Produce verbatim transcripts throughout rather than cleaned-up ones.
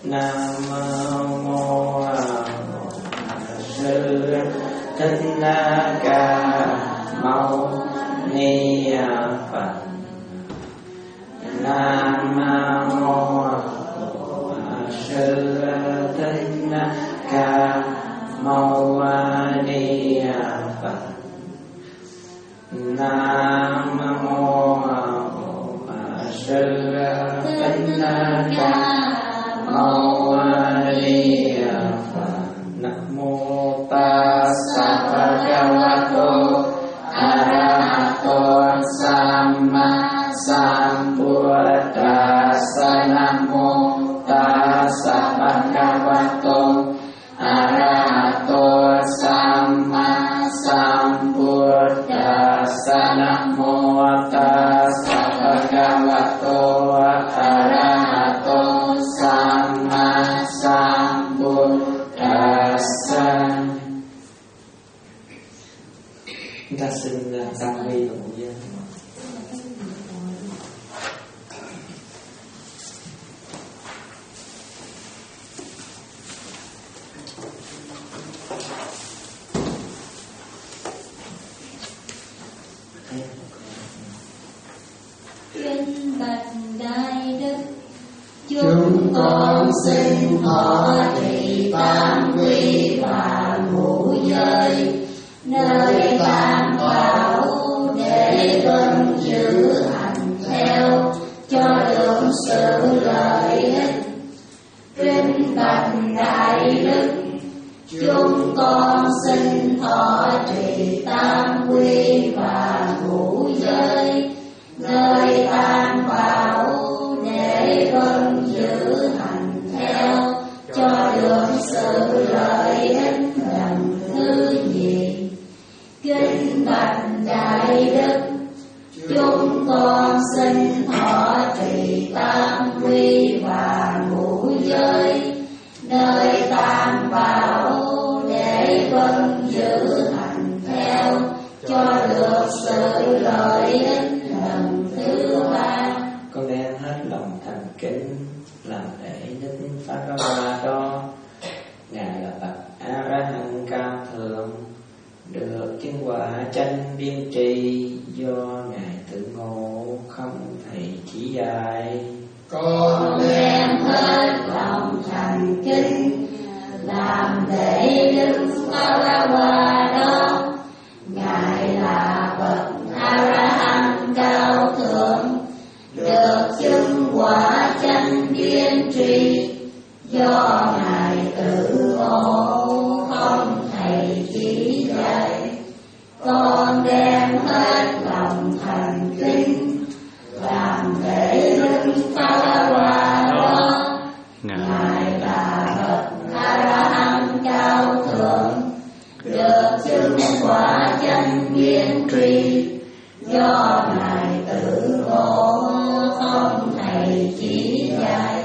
Nam mô Sư Thích Ca Mâu Ni Phật. Nam mô Sư Thích Ca Mâu Ni Phật. Nam mô Sư Thích Ca Mâu Ni Phật. Nam mô Tassa Bhagavato Arahato Samma Sambuddhassa. Nam mô Tassa Bhagavato Arahato Samma Sambuddhassa. Nam mô Tassa Bhagavato Arahato Samma Sambuddhassa. Chúng ta xin tăng vi và ngũ giới. Kính bạch Đại Đức, chúng con xin thọ trì tam quy và ngũ giới, nơi tam bảo để tuân giữ hành theo cho được sự lợi ích. Kính bạch Đại Đức, chúng con xin thọ trì tam quy và ngũ giới, nơi tam bảo để tuân giữ hành theo cho được sự lợi ích lần thứ nhì. Kính bạch Đại Đức, chúng con xin thọ trì tam quy và ngũ giới, nơi tam bảo để tuân giữ hành theo cho được sự lợi ích lần thứ ba. Con đem hết lòng thành kính làm lễ Đức Phật đó. Ngài là bậc A La Hán cao thượng, được chứng quả chánh biên tri, do ngài tự ngộ không thầy chỉ dạy. Con đem hết lòng thành kính làm lễ Đức Phật đó. Ngài là bậc A La Hán cao thượng, được chứng quả chánh biên tri, do ngài tự ngộ không thầy chỉ dạy. Con đem hết lòng thành kính làm lễ Đức Phật đó. Ngài là bậc A La Hán cao thượng, được chứng quả chánh biên tri, do ngài tự ngộ không thầy chỉ dạy.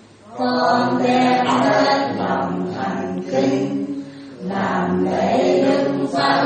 Con đem hết lòng thành kính làm lễ Đức Phật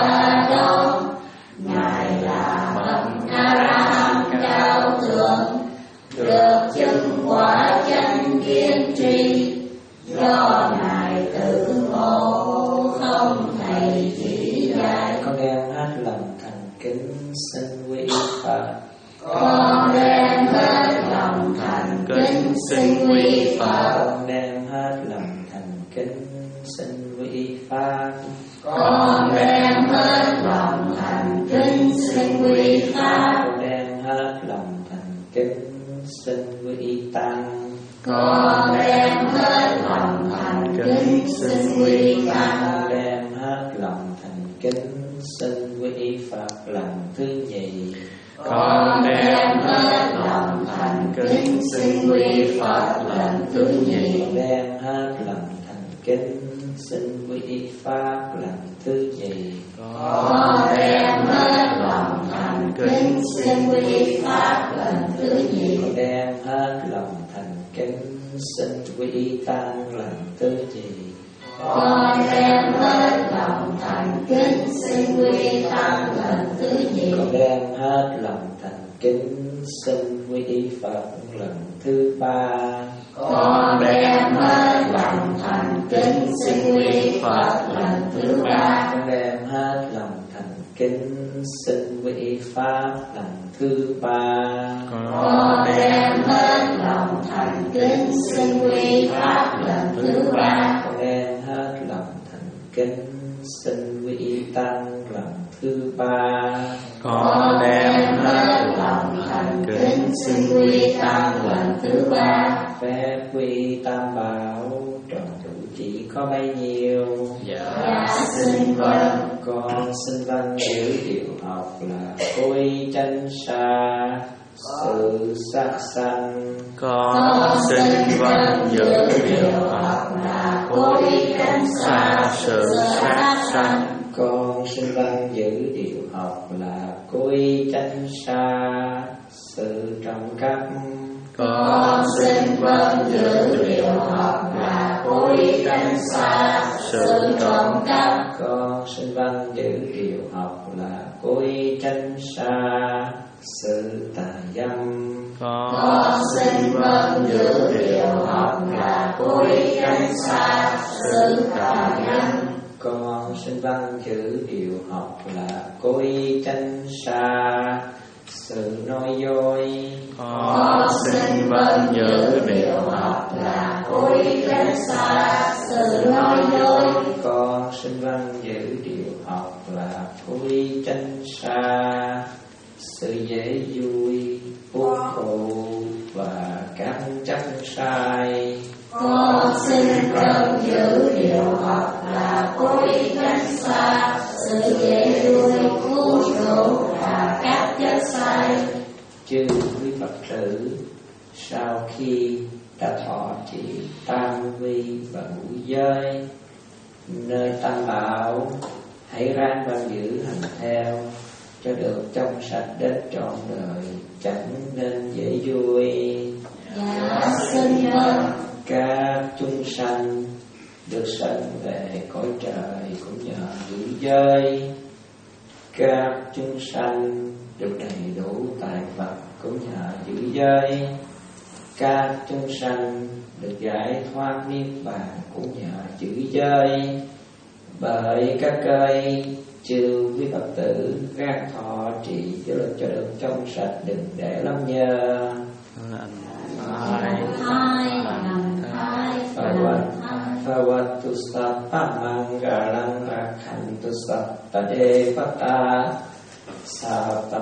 đó. Ngài là bậc A La Hán cao thượng, được chứng quả chánh biên tri, do ngài tự ngộ không thầy chỉ dạy. Con đem hết lòng thành kính xin quy Phật. Con đem hết lòng thành kính xin quy Phật. Con đem hết lòng thành kính xin quy Phật. Con đem hết lòng thành kính xin quy Pháp. Con đem hết lòng thành kính xin quy Tăng. Con đem hết lòng thành kính xin quy Tăng. Con đem hết lòng thành kính xin quy Phật lần thứ nhì. Con đem hết lòng thành kính xin quy Phật lần thứ nhì. Con đem hết lòng thành kính xin quy Pháp lần thứ nhì. Con đem hết lòng thành kính xin quy Pháp lần thứ nhì. Con đem hết lòng thành kính xin quy Tăng lần thứ nhì. Con đem hết lòng thành kính xin quy Tăng lần thứ nhì. Con đem hết lòng thành kính xin quy Phật lần thứ ba. con đem hết lòng thành kính xin quy Phật lần thứ ba. Con đem hết lòng thành kính xin quy Pháp lần thứ ba. Con đem hết lòng thành kính xin quy Pháp lần thứ ba. Con đem hết lòng thành kính xin quy Tăng lần thứ ba. Con đem hết lòng thành kính xin quy Tăng lần thứ ba. Phép quy Tam Bảo tròn đủ chỉ có bấy nhiêu. Dạ xin vâng. Con xin vâng giữ điều học là cối chánh xa, sự sát sanh. Con xin vâng giữ điều học là cối chánh xa, sự sát sanh. Con xin vâng giữ điều học là cối chánh xa, sự trộm cắp. Con xin vâng giữ điều học là cối tránh xa, sự trộm cắp. Con xin vâng giữ điều học là cối tránh xa, sự tà dâm. Con xin vâng giữ điều học là cối tránh xa, sự tà dâm. Con xin vâng giữ điều học là cối tránh xa, sự nói dối. Con xin vâng giữ điều học là cối tránh xa, sự nói dối. Con xin vâng giữ điều học là cối tránh xa, sự dễ vui, buồn khổ và các chấp sai. Con xin vâng giữ điều học là cối tránh xa, sự dễ vui, buồn khổ và các chấp sai. Chư quý Phật tử, sau khi đã thọ trì tam vi và ngũ giới nơi Tam Bảo, hãy ráng vâng giữ hành theo cho được trong sạch đến trọn đời, chẳng nên dễ vui. Dạ xin vâng. Các chúng sanh được sanh về cõi trời cũng nhờ giữ giới. Các chúng sanh được đầy đủ tài vật cũng nhờ giữ giới. Các chúng sanh được giải thoát niết bàn cũng nhờ giữ giới. Bởi các cây chư quý Phật tử gác thọ trì cho được cho được trong sạch, đừng để lắm nhờ. Hai làm hai Bhagavatu Sappha Mangalam Rakhantu Sappha Devata Sappha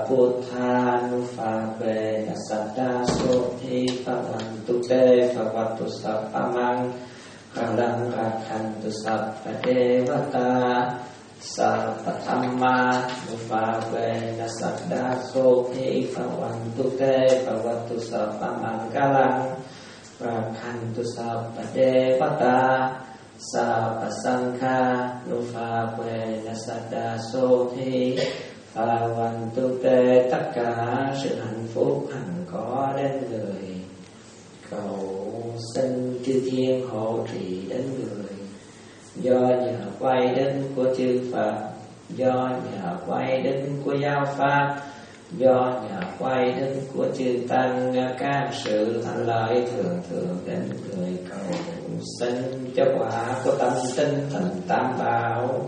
Buddhanupave Nasaddha Soti Bhavantu Te Bhagavatu Sappha Mangalam Rakhantu Sappha Devata Sappha Dhamma Nupave Nasaddha Soti Bhavantu Te Bhagavatu Sappha Mangalam Rakhantu Sappha Devata Sappha Sankha Nupave Nasaddha Soti Bhavantu Te. Tất cả sự hạnh phúc hằng có đến người, cầu xin chư thiên hộ trì đến người. Do nhờ quay đến của chư Phật, do nhờ quay đến của giáo pháp, do nhờ quay đến của chư Tăng, các sự thành lợi thường thường đến người, cầu xin cho quả của tâm tinh thần Tam Bảo,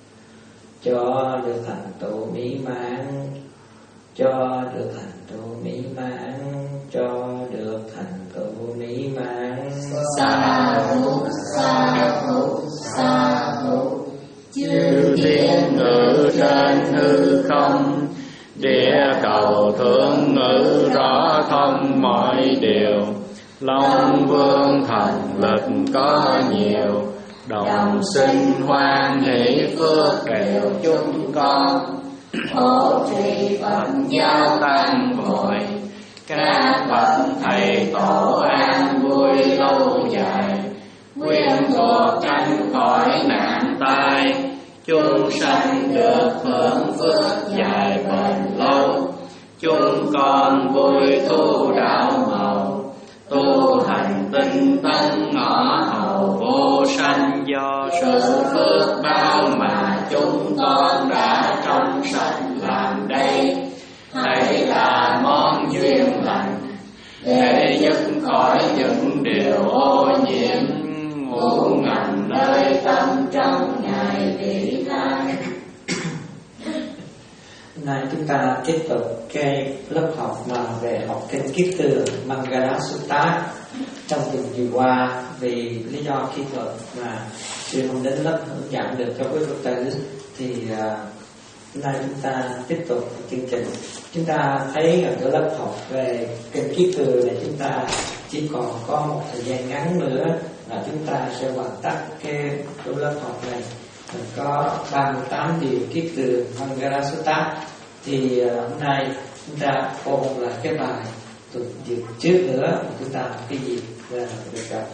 cho được thành tựu mỹ mãn, cho được thành tựu mỹ mãn, cho được thành tựu mỹ mãn. Sa thú, sa thú, sa thú. Chư thiên ngự trên hư không, địa cầu thượng ngự rõ thông mọi điều. Long vương thần lực có nhiều, đồng sinh hoan hỷ phước đều chúng con. Hộ trì Phật giáo tăng hội, các bậc thầy tổ an vui lâu dài. Quyên thuộc tránh khỏi nạn tai, chúng sanh được hưởng phước dài bền lâu. Chúng con vui tu đạo màu, tu hành tinh tấn ngõ hầu vô sanh. Do sự phước bao mà chúng con đã trong sanh làm đây, hãy là món duyên lành để dứt khỏi những điều Nay chúng ta tiếp tục cái lớp học mà về học kinh Kiết Tường Mangala Sutta. Trong tuần vừa qua vì lý do kỹ thuật mà sư không đến lớp hướng dẫn được cho quý Phật tử, thì uh, nay chúng ta tiếp tục chương trình. Chúng ta thấy rằng cái lớp học về kinh Kiết Tường này chúng ta chỉ còn có một thời gian ngắn nữa là chúng ta sẽ hoàn tất cái, cái lớp học này. Mình có ba mươi tám điều Kiết Tường Mangala Sutta. Thì uh, hôm nay chúng ta ôn lại cái bài tuần trước nữa mà chúng ta cái gì là được gặp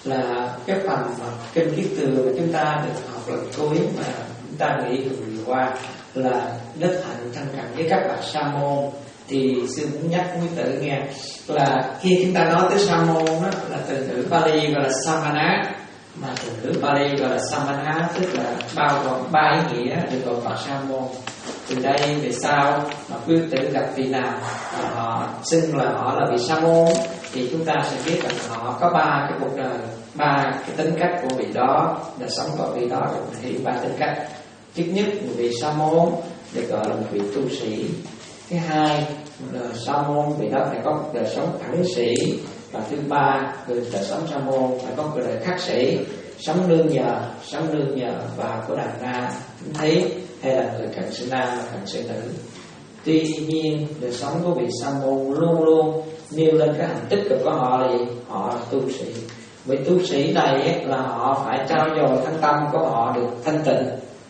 là cái phần mà kinh Kiết Tường mà chúng ta được học lần cuối mà chúng ta nghĩ tuần vừa qua là đức hạnh thân cận với các bậc sa môn. Thì sư muốn nhắc quý tử nghe là khi chúng ta nói tới sa môn đó, là từ ngữ Pali gọi là Samana, mà từ ngữ Pali gọi là Samana tức là bao gồm ba ý nghĩa được gọi bậc sa môn. Từ đây về sau mà quý tử gặp vị nào mà họ xưng là họ là vị sa môn thì chúng ta sẽ biết rằng họ có ba cái cuộc đời, ba cái tính cách của vị đó, đời sống của vị đó được thể hiện ba tính cách. Thứ nhất, một vị sa môn được gọi là một vị tu sĩ. Thứ hai, đời sa môn vị đó phải có một đời sống ẩn sĩ. Và thứ ba, người đời sống sa môn phải có một đời khắc sĩ, sống nương nhờ, sống nương nhờ vào của đàn na thấy hay là người cận sự nam và cận sự nữ. Tuy nhiên đời sống của vị sa môn luôn luôn nêu lên cái hành tích của họ là gì? Họ là tu sĩ. Vị tu sĩ này ấy, là họ phải trao dồi thân tâm của họ được thanh tịnh,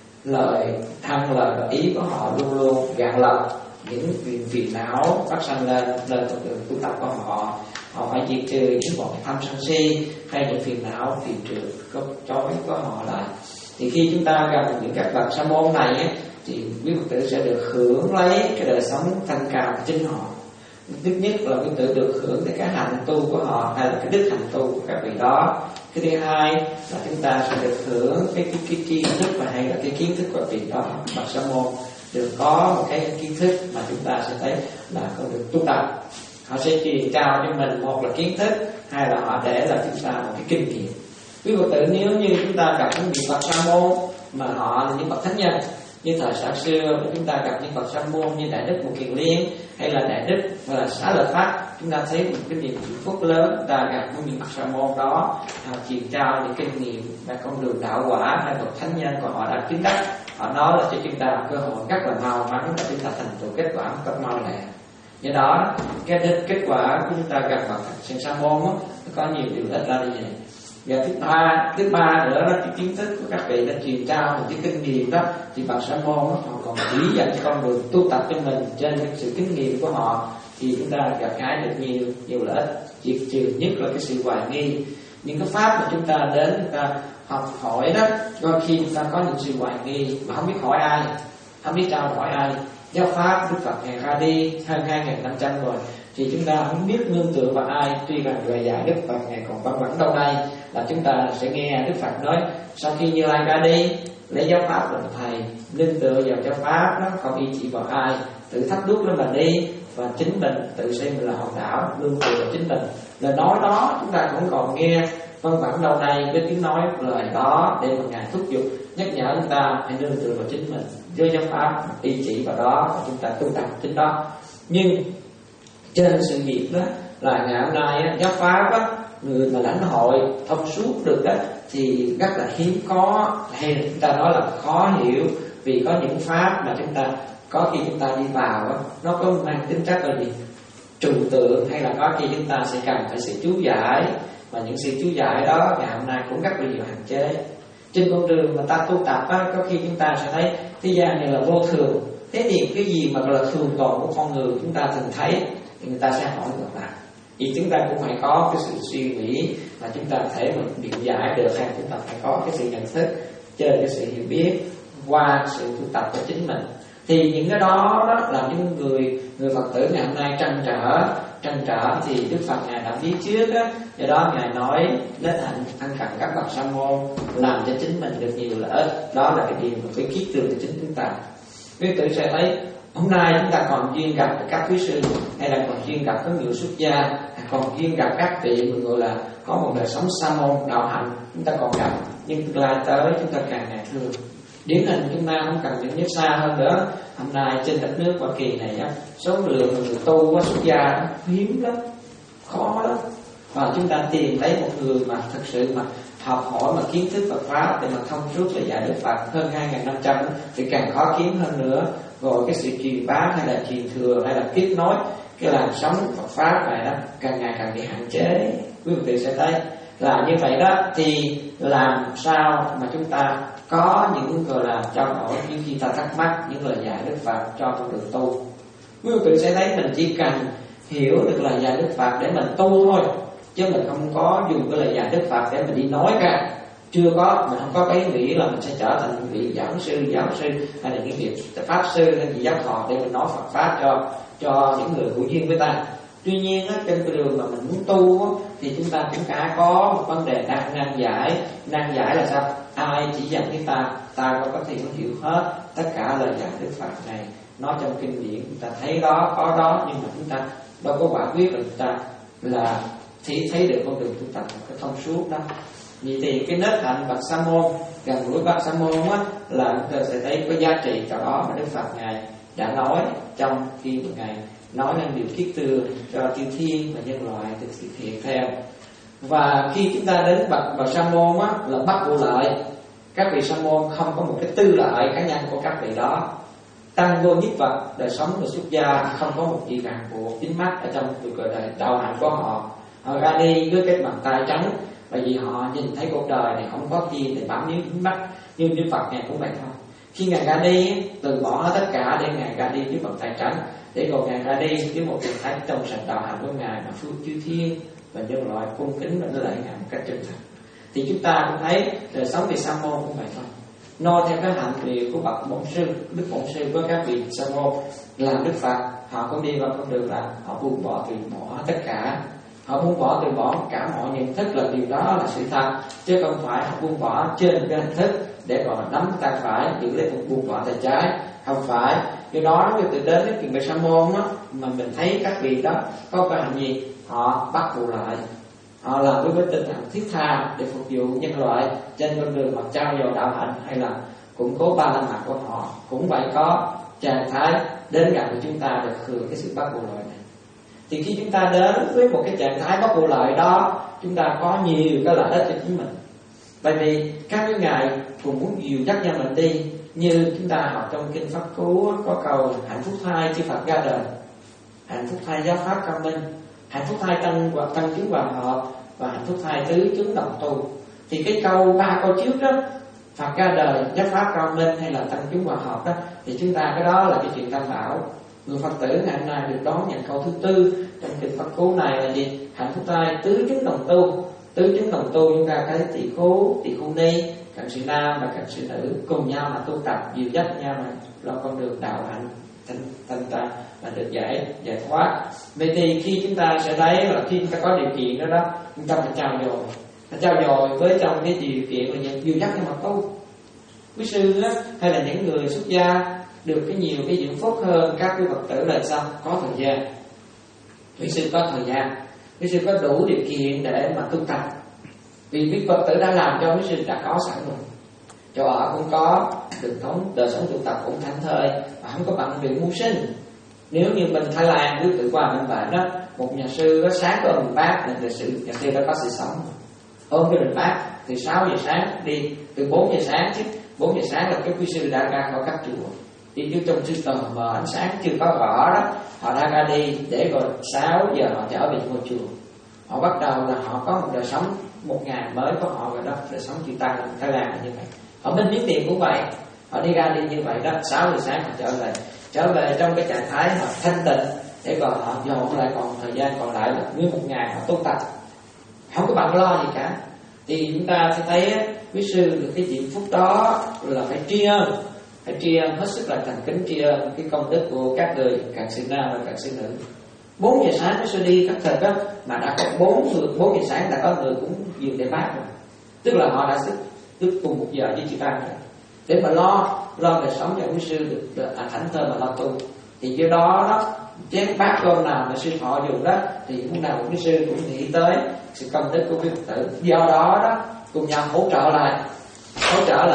lời thân lời và ý của họ luôn luôn gạn lọc những chuyện phiền não phát sinh lên lên con đường tu tập của họ. Họ phải diệt trừ những bọn tham sân si hay những phiền não phiền trừ có chói của họ lại. Thì khi chúng ta gặp những các bậc sa môn này ấy, thì quý Phật tử sẽ được hưởng lấy cái đời sống thanh cao của chính họ. Thứ nhất là quý Phật tử được hưởng cái hành tu của họ hay là cái đức hành tu của các vị đó. Cái thứ hai là chúng ta sẽ được hưởng cái cái, cái kiến thức và hay là cái kiến thức của vị đó. Bậc sa môn được có một cái kiến thức mà chúng ta sẽ thấy là con đường tu tập. Họ sẽ truyền trao cho mình một là kiến thức, hai là họ để là chúng ta một cái kinh nghiệm. Quý Phật tử nếu như chúng ta gặp những vị bậc sa môn mà họ là những bậc thánh nhân, như thời xa xưa chúng ta gặp những bậc sa môn như Đại Đức Một Kiền Liên hay là Đại Đức và Xá Lợi Pháp, chúng ta thấy một cái niềm hạnh phúc lớn. Chúng ta gặp những bậc sa môn đó họ truyền trao những kinh nghiệm và con đường đạo quả hay bậc thánh nhân của họ đã chứng đắc. Họ nói là cho chúng ta cơ hội rất là mau mắn và chúng ta thành tựu kết quả một cách mau lẹ. Do đó cái kết quả của chúng ta gặp bậc sen sa môn đó, nó có nhiều điều ích là như vậy. Và thứ ba, thứ ba nữa là cái kiến thức của các vị đã truyền trao một cái kinh nghiệm đó, thì bậc sa môn họ còn chỉ dẫn cho con đường tu tập cho mình trên cái sự kinh nghiệm của họ, thì chúng ta gặp hái được nhiều nhiều lợi ích. Diệt trừ nhất là cái sự hoài nghi. Những cái pháp mà chúng ta đến chúng ta học hỏi đó, đôi khi chúng ta có những sự hoài nghi mà không biết hỏi ai, không biết trao hỏi ai. Giáo pháp Đức Phật ngày ra đi hơn hai nghìn năm trăm rồi, thì chúng ta không biết nương tựa vào ai. Tuy rằng lời dạy Đức Phật ngày còn vắng vẳng đâu đây, là chúng ta sẽ nghe Đức Phật nói sau khi Như Lai ra đi, lấy giáo pháp làm thầy, nương tựa vào giáo pháp đó, không y chỉ vào ai, tự thắp đuốc lên mà đi, và chính mình tự xem mình là hòn đảo, nương tựa vào chính mình. Lời nói đó chúng ta cũng còn nghe vân vẳng đâu đây với tiếng nói lời đó để mà ngài thúc giục nhắc nhở chúng ta phải nương tựa vào chính mình, với giáo pháp y chỉ vào đó và chúng ta tu tập chính đó. Nhưng trên sự nghiệp đó là ngày hôm nay á, giáo pháp á, người mà lãnh hội thông suốt được đó thì rất là hiếm có, hay là chúng ta nói là khó hiểu. Vì có những pháp mà chúng ta có khi chúng ta đi vào á, nó có mang tính chất là gì? Trừu tượng, hay là có khi chúng ta sẽ cần phải sự chú giải, và những sự chú giải đó ngày hôm nay cũng rất là nhiều hạn chế. Trên con đường mà ta tu tập á, có khi chúng ta sẽ thấy thế gian này là vô thường. Thế thì cái gì mà là thường tồn của con người chúng ta thường thấy, thì người ta sẽ hỏi ngược lại. Vì chúng ta cũng phải có cái sự suy nghĩ mà chúng ta thể mà biện giải được, hay chúng ta phải có cái sự nhận thức trên cái sự hiểu biết qua sự tu tập của chính mình. Thì những cái đó, đó là những người người Phật tử ngày hôm nay trăn trở trăn trở thì Đức Phật ngài đã biết trước á. Do đó ngài nói đến hạnh thân cận các bậc sa môn làm cho chính mình được nhiều lợi ích. Đó là cái điều mà phải kiết tường cho chính chúng ta. Quý tử sẽ thấy hôm nay chúng ta còn duyên gặp các quý sư, hay là còn duyên gặp các người xuất gia, hay còn duyên gặp các vị người gọi là có một đời sống sa môn đạo hạnh, chúng ta còn gặp. Nhưng tương lai tới chúng ta càng ngày thương điển hình chúng ta không cần những nước xa hơn nữa. Hôm nay trên đất nước Hoa Kỳ này á, số lượng người tu quá xuất gia hiếm lắm, khó lắm. Và chúng ta tìm lấy một người mà thật sự mà học hỏi mà kiến thức Phật pháp để mà thông suốt lời dạy Đức Phật hơn hai nghìn năm trăm thì càng khó kiếm hơn nữa. Rồi cái sự truyền bá hay là truyền thừa hay là kết nối cái làn sóng Phật pháp này đó càng ngày càng bị hạn chế. Quý vị sẽ thấy là như vậy đó, thì làm sao mà chúng ta có những gọi là trao đổi những khi ta thắc mắc những lời dạy Đức Phật cho con đường tu. Quý vị sẽ thấy mình chỉ cần hiểu được lời dạy Đức Phật để mình tu thôi, chứ mình không có dùng cái lời dạy Đức Phật để mình đi nói ra. Chưa có, mình không có cái nghĩ là mình sẽ trở thành những vị giảng sư, giáo sư hay là những vị pháp sư hay vị giáo thọ để mình nói Phật pháp cho cho những người hữu duyên với ta. Tuy nhiên á, trên cái đường mà mình muốn tu á, thì chúng ta cũng đã có một vấn đề đang nan giải. Nan giải là sao? Ai chỉ dạy với ta, ta có thể hiểu hết tất cả lời dạy Đức Phật này. Nói trong kinh điển chúng ta thấy đó, có đó, nhưng mà chúng ta đâu có quả quyết là chúng ta là chỉ thấy được con đường tu tập một cái thông suốt đó. Vậy thì cái nết hạnh Bậc Sa môn, gần gũi Bậc Sa môn á, là chúng ta sẽ thấy có giá trị cho đó mà Đức Phật ngài đã nói trong khi một ngày nói lên điều kiết tường cho chư thiên và nhân loại được thực hiện theo. Và khi chúng ta đến bậc Bậc Sa môn á, là bắt vụ lợi. Các vị sa môn không có một cái tư lợi cá nhân của các vị đó. Tăng vô nhất vật, đời sống của xuất gia không có một gì ràng buộc chính mắt ở trong cuộc đời đạo hạnh của họ. Họ ra đi với cái bàn tay trắng, bởi vì họ nhìn thấy cuộc đời này không có gì để bám níu chính mắt. Nhưng Đức Phật ngài cũng vậy thôi. Khi ngài ra đi, từ bỏ hết tất cả để ngài ra đi với bàn tay trắng, để rồi ngài ra đi với một trạng thái trong sạch đạo hạnh của ngài mà phước chư thiên và nhân loại cung kính và nó lại ngài một cách chân thật. Thì chúng ta cũng thấy đời sống vị sa môn cũng vậy thôi. Noi theo cái hạnh nguyện của bậc bổn sư, đức bổn sư với các vị sa môn làm Đức Phật, họ cũng đi vào con đường là họ buông bỏ từ bỏ tất cả. Họ buông bỏ từ bỏ cả mọi nhận thức là điều đó là sự thật, chứ không phải họ buông bỏ trên cái hình thức để còn nắm tay phải giữ lấy một buông bỏ tay trái. Không phải. Do đó nếu từ đến cái chuyện về sa môn á, mà mình thấy các vị đó có cái hành gì, họ bắt vụ lại, họ làm với tinh thần thiết tha để phục vụ nhân loại trên con đường mà trao dồi đạo hạnh hay là củng cố ba la mật của họ. Cũng vậy, có trạng thái đến gặp của chúng ta được hưởng cái sự bắt vụ lợi này. Thì khi chúng ta đến với một cái trạng thái bắt vụ lợi đó, chúng ta có nhiều cái lợi ích cho chính mình. Bởi vì các cái ngài cũng muốn dìu dắt cho mình đi. Như chúng ta học trong kinh Pháp Cú có câu hạnh phúc thai chư Phật ra đời, hạnh phúc thai giáo pháp cao minh, hạnh phúc thai tăng hoặc tăng chứng hòa hợp, và hạnh phúc thai tứ chứng đồng tu. Thì cái câu ba câu trước đó, Phật ra đời, giáo pháp cao minh hay là tăng chứng hòa hợp đó, thì chúng ta cái đó là cái chuyện tam bảo. Người Phật tử ngày hôm nay được đón nhận câu thứ tư trong kinh Pháp Cú này là gì? Hạnh phúc thai tứ chứng đồng tu. Tứ chứng đồng tu chúng ta thấy tỷ khố, tỷ khưu ni, cận sự nam và cận sự nữ cùng nhau mà tu tập dìu dắt nhau mà lo con đường đạo hạnh thanh thanh ta là được giải giải thoát. Vậy thì khi chúng ta sẽ thấy là khi chúng ta có điều kiện đó đó, chúng ta phải trao dồi, phải trao dồi với trong cái điều kiện là những dìu dắt cho mà tu. Quý sư á, hay là những người xuất gia được cái nhiều cái diệu phúc hơn các quý Phật tử là sao? Có thời gian. Quý sư có thời gian, quý sư có đủ điều kiện để mà tu tập. Vì quý Phật tử đã làm cho quý sư đã có sẵn rồi. Chỗ ở cũng có, đường thống đời sống tu tập cũng thảnh thơi và không có bận việc mưu sinh. Nếu như bên Thái Lan quý tự qua bên bạn đó, một nhà sư có sáng có mình bác là sự nhà sư đã có sự sống. Ôm cái mình bác từ sáu giờ sáng đi, từ bốn giờ sáng chứ bốn giờ sáng là cái quý sư đã ra khỏi các chùa. Đi trước trong sư tờ mờ ánh sáng chưa có rõ đó, họ đã ra đi để rồi sáu giờ họ trở về ngôi chùa. Họ bắt đầu là họ có một đời sống một ngày mới của họ rồi đó, đời sống chư tăng Thái Lan là như vậy. Ở bên Miến Điện cũng vậy, họ đi ra đi như vậy đó, sáu giờ sáng họ trở về, trở về trong cái trạng thái họ thanh tịnh để rồi họ dồn lại còn thời gian còn lại là nguyên một ngày họ tu tập, không có bận lo gì cả. Thì chúng ta sẽ thấy quý sư được cái diệu phúc đó là phải tri ân, phải tri ân hết sức là thành kính tri ân cái công đức của các người cận sự nam và cận sự nữ. Bốn giờ sáng quý sư đi các thực á, mà đã có bốn người, bốn giờ sáng đã có người cũng dừng để bác rồi, tức là họ đã sức tức cùng một giờ với chị ta rồi, để mà lo lo đời sống cho quý sư được, được à, thảnh thơi mà lo tu. Thì do đó đó chén bát cơm nào mà sư thọ dùng đó thì lúc nào quý sư cũng nghĩ tới sự công đức của quý Phật tử. Do đó đó cùng nhau hỗ trợ lại, hỗ trợ lại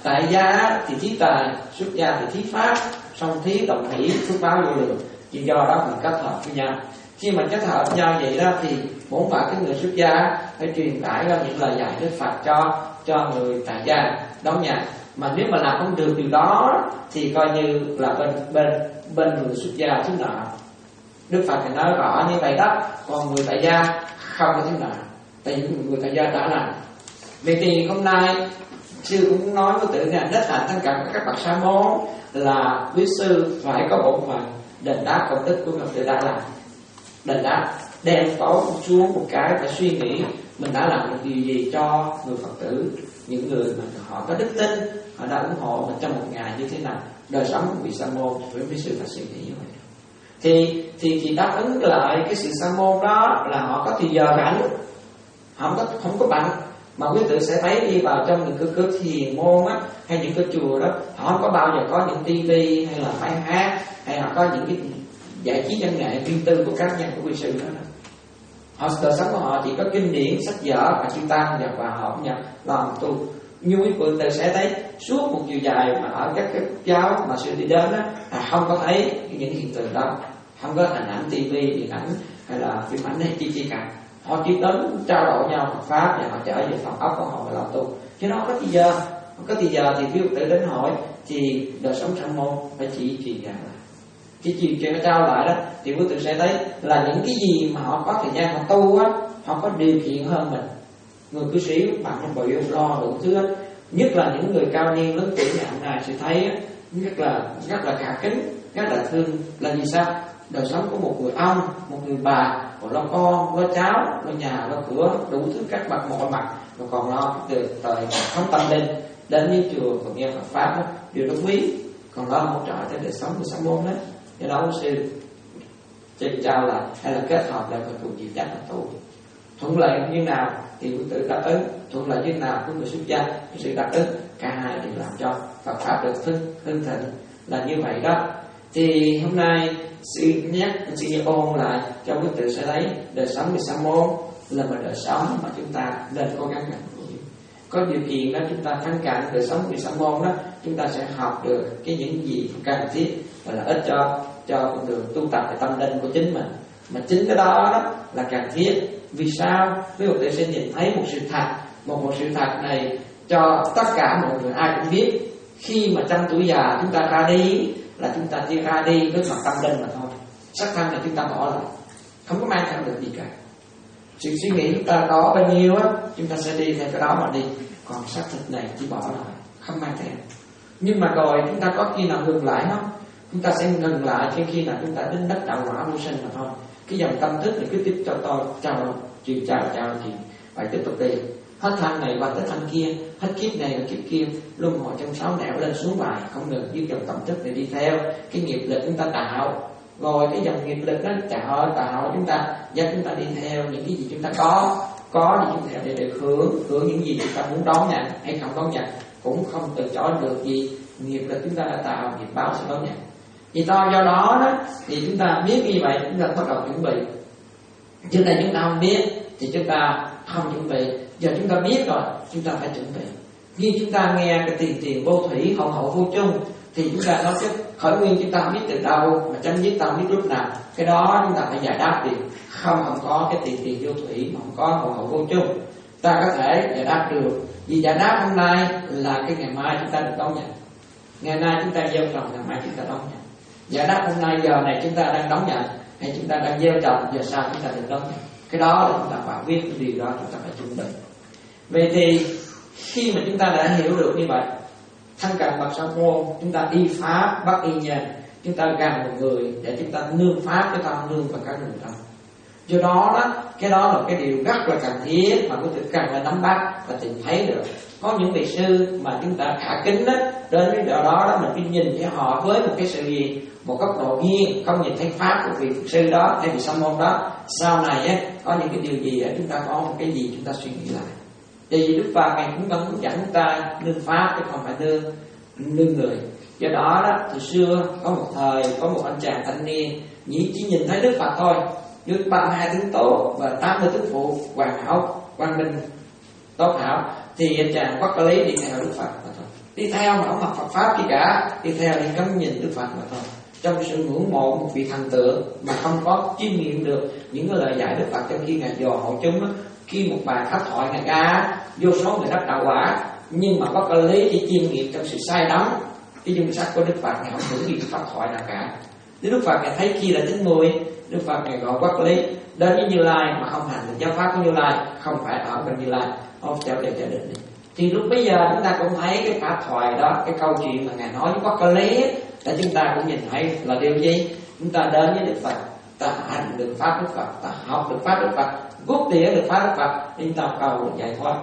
tại gia thì thí tài, xuất gia thì thí pháp, song thí đồng hỷ, phước báo vô lượng. Chỉ do đó mình kết hợp với nhau. Khi mà kết hợp với nhau vậy đó thì bổn phận cái người xuất gia phải truyền tải ra những lời dạy Đức Phật cho cho người tại gia đón nhận. Mà nếu mà làm không được điều đó thì coi như là bên bên bên người xuất gia thiếu nợ. Đức Phật thì nói rõ như vậy đó. Còn người tại gia không có thiếu nợ, tại vì người tại gia đã làm. Vậy thì hôm nay sư cũng nói với tự ngài đất hạnh thân cận các bậc sa môn là quý sư phải có bổn phận đền đáp công đức của mình tự đã làm. Đền đáp đem tối xuống một cái phải suy nghĩ mình đã làm được điều gì cho người Phật tử, những người mà họ có đức tin, họ đã ủng hộ mình trong một ngày như thế nào. Đời sống của vị sa môn với quý sư phải suy nghĩ như vậy. Thì thì thì đáp ứng lại cái sự sa môn đó là họ có thời giờ rảnh, họ không có không có bận. Mà quý tử sẽ thấy đi vào trong những cái cửa thiền môn á, hay những cái chùa đó, họ không có bao giờ có những tivi hay là máy hát, hay họ có những cái giải trí văn nghệ riêng tư của cá nhân của quý sư đó. Họ đời sống của họ chỉ có kinh điển, sách vở và chư tăng và hòa hợp nhập làm tu. Như quý phượng tử sẽ thấy suốt một chiều dài mà ở các cái giáo mà sư đi đến đó, là không có thấy những hiện tượng đó, không có hình ảnh tivi, điện ảnh hay là phim ảnh hay chi chi cả. Họ chỉ đến trao đổi nhau Phật pháp và họ trở về phòng ốc của họ và làm tu. Chứ nó có thì giờ, có thì giờ thì quý tự đến hỏi thì đời sống sa môn phải chỉ truyền lại. Cái chuyện chuyện nó trao lại đó thì quý tự sẽ thấy là những cái gì mà họ có thời gian họ tu á, họ có điều kiện hơn mình. Người cư sĩ bạn không bị lo đủ thứ hết, nhất là những người cao niên lớn tuổi ngày hôm nay sẽ thấy á, rất là rất là khả kính, rất là thương. Là vì sao? Đời sống của một người ông, một người bà, còn lo con, lo cháu, lo nhà, lo cửa, đủ thứ các mặt mọi mặt, rồi còn lo từ thời sống tâm linh đến với chùa còn nghe Phật pháp đó, điều đó quý, còn lo hỗ trợ cho đời sống của sa môn đó. Do đó sư trên trao lại hay là kết hợp lại và cùng chịu trách là tu. Thuận lợi như nào thì quý tử đáp ứng, thuận lợi như nào của người xuất gia cái sự đáp ứng, cả hai đều làm cho Phật pháp được hưng hưng thịnh là như vậy đó. Thì hôm nay sư nhắc sư ôn lại cho quý tử sẽ thấy đời sống của sa môn là một đời sống mà chúng ta nên cố gắng làm. Có điều kiện đó chúng ta thăng cạnh đời sống của sa môn đó, chúng ta sẽ học được cái những gì cần thiết và là ích cho cho con đường tu tập về tâm linh của chính mình. Mà chính cái đó, đó là cần thiết. Vì sao? Ví dụ tôi sẽ nhìn thấy một sự thật, một một sự thật này cho tất cả mọi người ai cũng biết. Khi mà trong tuổi già chúng ta ra đi là chúng ta chỉ ra đi với mặt tâm linh mà thôi. Sắc thân là chúng ta bỏ lại, không có mang theo được gì cả. Sự suy nghĩ chúng ta có bao nhiêu á, chúng ta sẽ đi theo cái đó mà đi. Còn xác thịt này chỉ bỏ lại, không mang theo. Nhưng mà rồi chúng ta có khi nào ngừng lại không? Chúng ta sẽ ngừng lại khi khi nào chúng ta đến đất đạo quả vô sinh mà thôi. Cái dòng tâm thức này cứ tiếp cho tôi, chào chuyện chào chào chuyện, phải tiếp tục đi. Hết thân này qua tới thân kia, hết kiếp này qua kiếp kia, luân hồi trong sáu nẻo lên xuống bài, không ngừng với dòng tâm thức này đi theo cái nghiệp lực chúng ta tạo. Rồi cái dòng nghiệp lực đó tạo tạo chúng ta, dắt chúng ta đi theo những cái gì chúng ta có, có thì chúng ta để được hưởng, hưởng những gì chúng ta muốn đón nhận hay không đón nhận, cũng không từ chối được gì nghiệp lực chúng ta đã tạo, nghiệp báo sẽ đón nhận. Vì do do đó đó thì chúng ta biết như vậy chúng ta bắt đầu chuẩn bị. Trước đây chúng ta không biết thì chúng ta không chuẩn bị, giờ chúng ta biết rồi chúng ta phải chuẩn bị. Khi chúng ta nghe cái tiền tiền vô thủy hậu hậu vô chung thì chúng ta nói chứ khởi nguyên chúng ta không biết từ đâu mà chấm dứt ta không biết lúc nào. Cái đó chúng ta phải giải đáp đi. Không không có cái tiền tiền vô thủy, không có hậu hậu vô chung, ta có thể giải đáp được. Vì giải đáp hôm nay là cái ngày mai chúng ta được đón nhận. Ngày nay chúng ta gieo trồng, ngày mai chúng ta đón nhận. Giải đáp hôm nay giờ này chúng ta đang đón nhận hay chúng ta đang gieo trồng, giờ sau chúng ta được đón nhận. Cái đó là chúng ta phải biết cái điều đó, chúng ta phải chuẩn bị. Vậy thì khi mà chúng ta đã hiểu được như vậy, thân cận bậc sa môn, chúng ta y pháp bắt y nhân, chúng ta gần một người để chúng ta nương pháp, chúng ta nương vào các người đó. Do đó đó, cái đó là cái điều rất là cần thiết mà quý vị cần phải nắm bắt và tìm thấy được. Có những vị sư mà chúng ta khả kính đó, đến cái đó đó mình cứ nhìn thấy họ với một cái sự gì, một góc độ nghiêng, không nhìn thấy pháp của vị sư đó hay vị sa môn đó. Sau này á, có những cái điều gì đó, chúng ta có một cái gì chúng ta suy nghĩ lại. Tại vì Đức Phật ngày cũng đang hướng dẫn chúng ta nương pháp chứ không phải nương nương người. Do đó đó, từ xưa có một thời có một anh chàng thanh niên chỉ chỉ nhìn thấy Đức Phật thôi, với ba mươi hai tướng tố và tám mươi tướng phụ hoàn hảo, quang minh tốt hảo, thì anh chàng bất có lý đi theo Đức Phật mà thôi. đi theo mà không học Phật pháp gì cả, đi theo đi cấm nhìn Đức Phật mà thôi, trong sự ngưỡng mộ một vị thần tượng mà không có chiêm nghiệm được những cái lời dạy Đức Phật. Trong khi ngài dò hội chúng đó, khi một bài pháp thoại ngài ra, vô số người đắc đạo quả, nhưng mà có lý chỉ chiêm nghiệm trong sự sai đắm cái dung sắc của Đức Phật, ngài không hưởng gì pháp thoại nào cả. Đức Phật ngài thấy khi là chín mùi, Đức Phật ngài gọi Quắc Lý đến với Như Lai mà không hành được giáo pháp của Như Lai, không phải ở bên Như Lai, ông trở về gia đình. Thì lúc bây giờ chúng ta cũng thấy cái pháp thoại đó, cái câu chuyện mà ngài nói với Quắc Lý là chúng ta cũng nhìn thấy là điều gì? Chúng ta đến với Đức Phật, ta hành được pháp Đức Phật, ta học được pháp Đức Phật, rút tỉa được pháp Đức Phật, chúng ta cầu được giải thoát,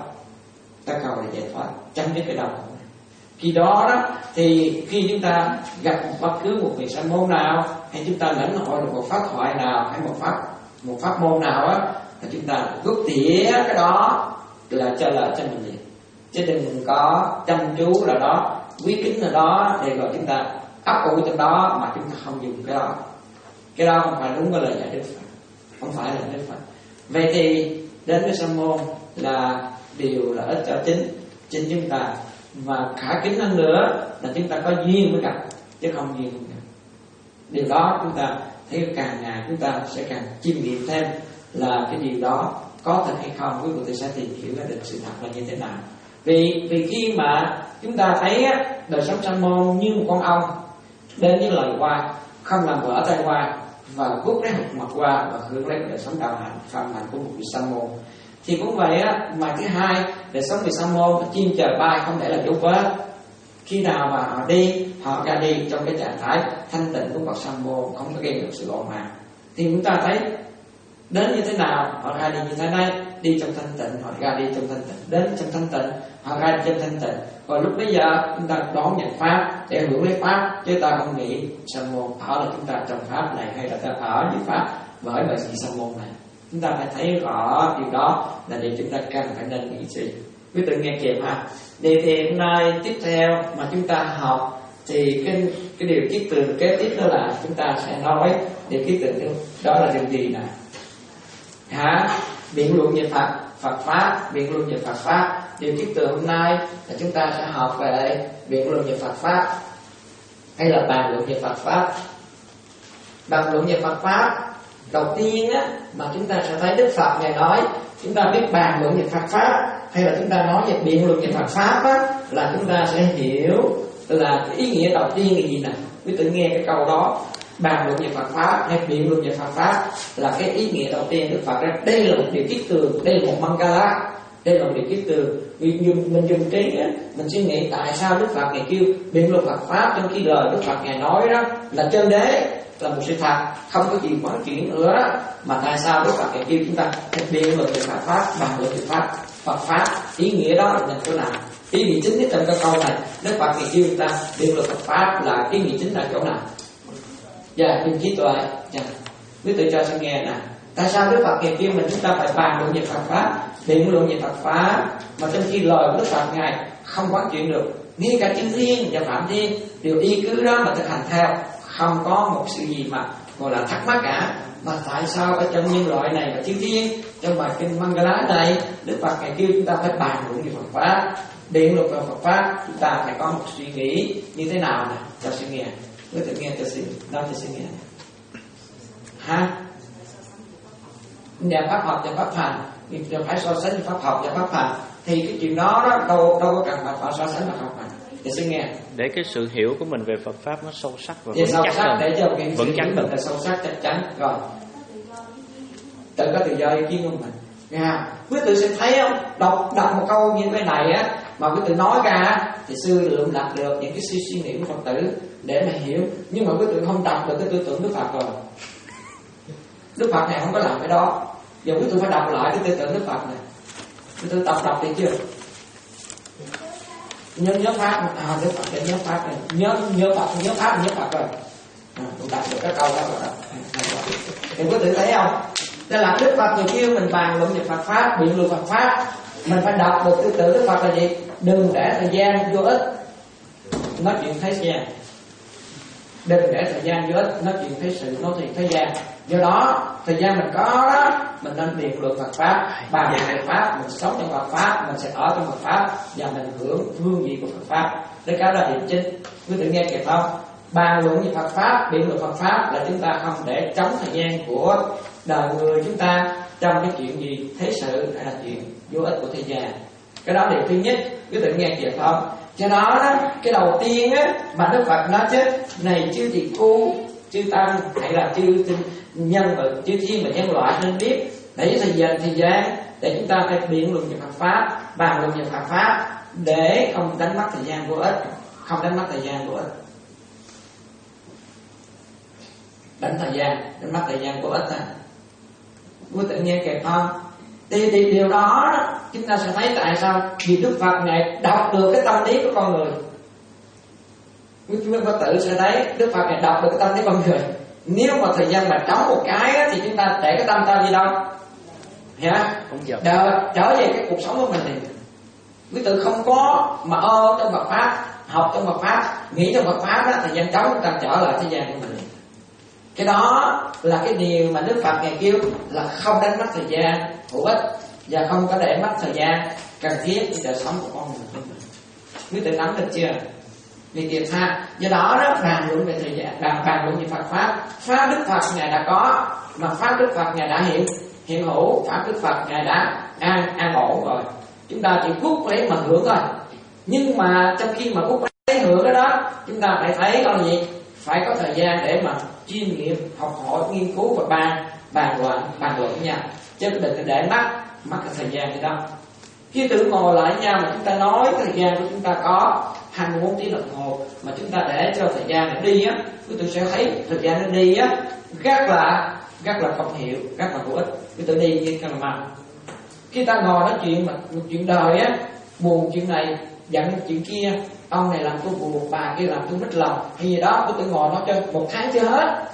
ta cầu được giải thoát, chấm dứt cái đau khổ này. Khi đó đó thì khi chúng ta gặp bất cứ một vị sa môn nào, hay chúng ta lãnh hội được một pháp thoại nào, hay một pháp một pháp môn nào á, thì chúng ta rút tỉa cái đó là cho lợi cho mình liền, chứ đừng có chăm chú là đó, quý kính là đó, để rồi chúng ta ấp ủ trong đó mà chúng ta không dùng cái đó. Cái đó không phải đúng cái lời dạy Đức Phật, không phải là Đức Phật. Vậy thì đến với sa môn là điều là ích cho chính chính chúng ta, và khả kính hơn nữa là chúng ta có duyên mới gặp, chứ không duyên không gặp. Điều đó chúng ta thấy càng ngày chúng ta sẽ càng chiêm nghiệm thêm là cái điều đó có thật hay không. Quý vị sẽ tìm hiểu ra được sự thật là như thế nào. Vì vì khi mà chúng ta thấy á, đời sống sa môn như một con ong đến với lời hoa, không làm vỡ tay hoa và rút lấy hột mật hoa và hưởng lấy đời sống đạo hạnh phạm hạnh của một vị sa môn, thì cũng vậy á. Mà thứ hai, đời sống vị sa môn chim trời bay không để là dấu vết. Khi nào mà họ đi, họ ra đi trong cái trạng thái thanh tịnh của bậc sa môn, không có gây được sự loạn mạng, thì chúng ta thấy đến như thế nào họ ra đi như thế này, đi trong thanh tịnh, họ ra đi trong thanh tịnh, đến trong thanh tịnh, họ ra đi trong thanh tịnh. Còn lúc bây giờ chúng ta đón nhận pháp để hưởng lấy pháp, chứ ta không nghĩ sa môn ở là chúng ta trong pháp này, hay là ta ở với pháp bởi bởi vì sa môn này. Chúng ta phải thấy rõ điều đó là để chúng ta cần phải nên nghĩ gì. Quý vị nghe kịp ha. Đề thì hôm nay tiếp theo mà chúng ta học thì cái cái điều kiết tường kế tiếp đó là chúng ta sẽ nói điều kiết tường đó là điều gì nè? Hả? Biện luận về Phật, Phật pháp, biện luận về Phật pháp. Điều kiết tường hôm nay là chúng ta sẽ học về biện luận về Phật pháp, hay là bàn luận về Phật pháp. Bàn luận về Phật pháp đầu tiên á, mà chúng ta sẽ thấy Đức Phật ngài nói, chúng ta biết bàn luận về Phật pháp hay là chúng ta nói về biện luận về Phật pháp á, là chúng ta sẽ hiểu là cái ý nghĩa đầu tiên là gì nè. Quý tự nghe cái câu đó, bàn luận về Phật pháp hay biện luận về Phật pháp, là cái ý nghĩa đầu tiên Đức Phật ra. Đây là một điều kiết tường, đây là một mangala, đây là một điều kiết tường. Vì dùng, mình dùng trí á, mình suy nghĩ tại sao Đức Phật ngài kêu biện luận Phật pháp, trong khi lời Đức Phật ngài nói đó là chân đế, là một sự thật, không có gì quán chuyển nữa, mà tại sao Đức Phật ngài kêu chúng ta biện luận về Phật pháp, bàn luận về pháp Phật pháp? Ý nghĩa đó là chỗ nào? Ý nghĩa chính nhất trong cái câu này, Đức Phật ngài kêu chúng ta biện luận Phật pháp là ý nghĩa chính là chỗ nào? Dạ, dùng trí tuệ. Dạ, quý tự cho sẽ nghe nè. Tại sao Đức Phật ngài kêu mình chúng ta phải bàn luận về Phật pháp, biện luận về Phật pháp, mà trong khi lời của Đức Phật ngài không quán chuyển được, ngay cả chư thiên và phạm thiên đều y cứ đó mà thực hành theo, không có một sự gì mà gọi là thắc mắc cả. Mà tại sao ở trong nhân loại này và chư thiên, trong bài kinh Mangala này, Đức Phật ngài kêu chúng ta phải bàn luận về Phật pháp, biện luận về Phật pháp, chúng ta phải có một suy nghĩ như thế nào nè? Cho suy nghe, quý tự nghe cho suy, nói cho suy nghe. Ha? Nhà pháp học và pháp hành, thì phải so sánh pháp học và pháp hành, thì cái chuyện đó, đó đâu đâu có cần phải so sánh và học hành. Để suy nghe. Để cái sự hiểu của mình về Phật pháp nó sâu sắc và vững chắc hơn. Để cho cái vững chắc mình là sâu sắc chắc chắn rồi. Tự có tự do ý kiến của mình. Nha, quý tự sẽ thấy không? Đọc đọc một câu như thế này á, mà quý tự nói ra thì sư lượm lặt được những cái suy suy nghĩ của Phật tử để mà hiểu. Nhưng mà quý tự không đọc được cái tư tưởng Đức Phật rồi. Đức Phật này không có làm cái đó. Giờ quý tự phải đọc lại cái tư tưởng Đức Phật này. Quý tự đọc đọc thì chưa? Nhớ nhớ pháp, à Đức Phật để nhớ pháp này, nhớ nhớ Phật, nhớ pháp, nhớ Phật rồi. À, cũng đọc được cái câu đó rồi. Thì quý tự thấy không? Đây là Đức Phật người kêu mình bàn luận về Phật pháp, biện luận Phật pháp, mình phải đọc được tư tưởng Đức Phật là gì? Đừng để thời gian vô ích nói chuyện thấy xe. đừng để thời gian vô ích nói chuyện thế sự, nói chuyện thế gian. Do đó thời gian mình có đó, mình nên biện luận Phật pháp, bàn về Phật pháp, mình sống trong Phật pháp, mình sẽ ở trong Phật pháp và mình hưởng hương vị của Phật pháp. Đây cả là điểm chính. Quý vị nghe kịp không? Bàn luận về Phật pháp, biện luận Phật pháp là chúng ta không để trống thời gian của đời người chúng ta trong cái chuyện gì thế sự hay là chuyện vô ích của thế gian. Cái đó điều thứ nhất, quý vị nghe kịp không? Cho đó đó, cái đầu tiên á mà Đức Phật nói chứ, này chư tỳ khu, chư tăng hay là chư nhân vật, chư thiên và nhân loại nên biết để thời gian thời gian để chúng ta phải biện luận về Phật pháp, bàn luận về Phật pháp để không đánh mất thời gian vô ích, không đánh mất thời gian vô ích, đánh thời gian, đánh mất thời gian vô ích à. Quý tự nghe kịp không? Thì, thì điều đó chúng ta sẽ thấy tại sao vì Đức Phật Ngài đọc được cái tâm lý của con người. Quý Phật tử sẽ thấy Đức Phật Ngài đọc được cái tâm lý con người. Nếu mà thời gian mà trống một cái thì chúng ta để cái tâm ta đi đâu? Hả? Đợi, trở về cái cuộc sống của mình thì quý tử không có mà ôm trong Phật pháp, học trong Phật pháp, nghĩ trong Phật pháp đó, thời gian trống chúng ta trở lại thế gian của mình. Cái đó là cái điều mà Đức Phật Ngài kêu là không đánh mất thời gian hữu ích và không có để mất thời gian cần thiết cho đời sống của con người. Quý tự nắm được chưa? Vì kiệt ha. Do đó đó bàn luận về thời gian, bàn bàn luận về Phật pháp, pháp Đức Phật Ngài đã có, mà pháp Đức Phật Ngài đã hiện hiện hữu, pháp Đức Phật Ngài đã an an ổn rồi. Chúng ta chỉ cút lấy mà hưởng thôi. Nhưng mà trong khi mà cút lấy hưởng cái đó, chúng ta phải thấy là gì? Phải có thời gian để mà chuyên nghiệp học hỏi, nghiên cứu và bàn bàn luận bàn luận với nhau, chứ đừng để mất mất cái thời gian gì đâu. Khi tự ngồi lại nhau mà chúng ta nói thời gian của chúng ta có hai mươi bốn tiếng đồng hồ mà chúng ta để cho thời gian nó đi á, chúng tôi sẽ thấy thời gian nó đi á rất là rất là không hiểu, rất là hữu ích. Chúng tôi đi như cái mà khi ta ngồi nói chuyện mà một chuyện đời á, buồn chuyện này, giận chuyện kia, ông này làm tôi buồn, bà kia làm tôi mất lòng hay gì đó, tôi tự ngồi nói cho một tháng chưa hết,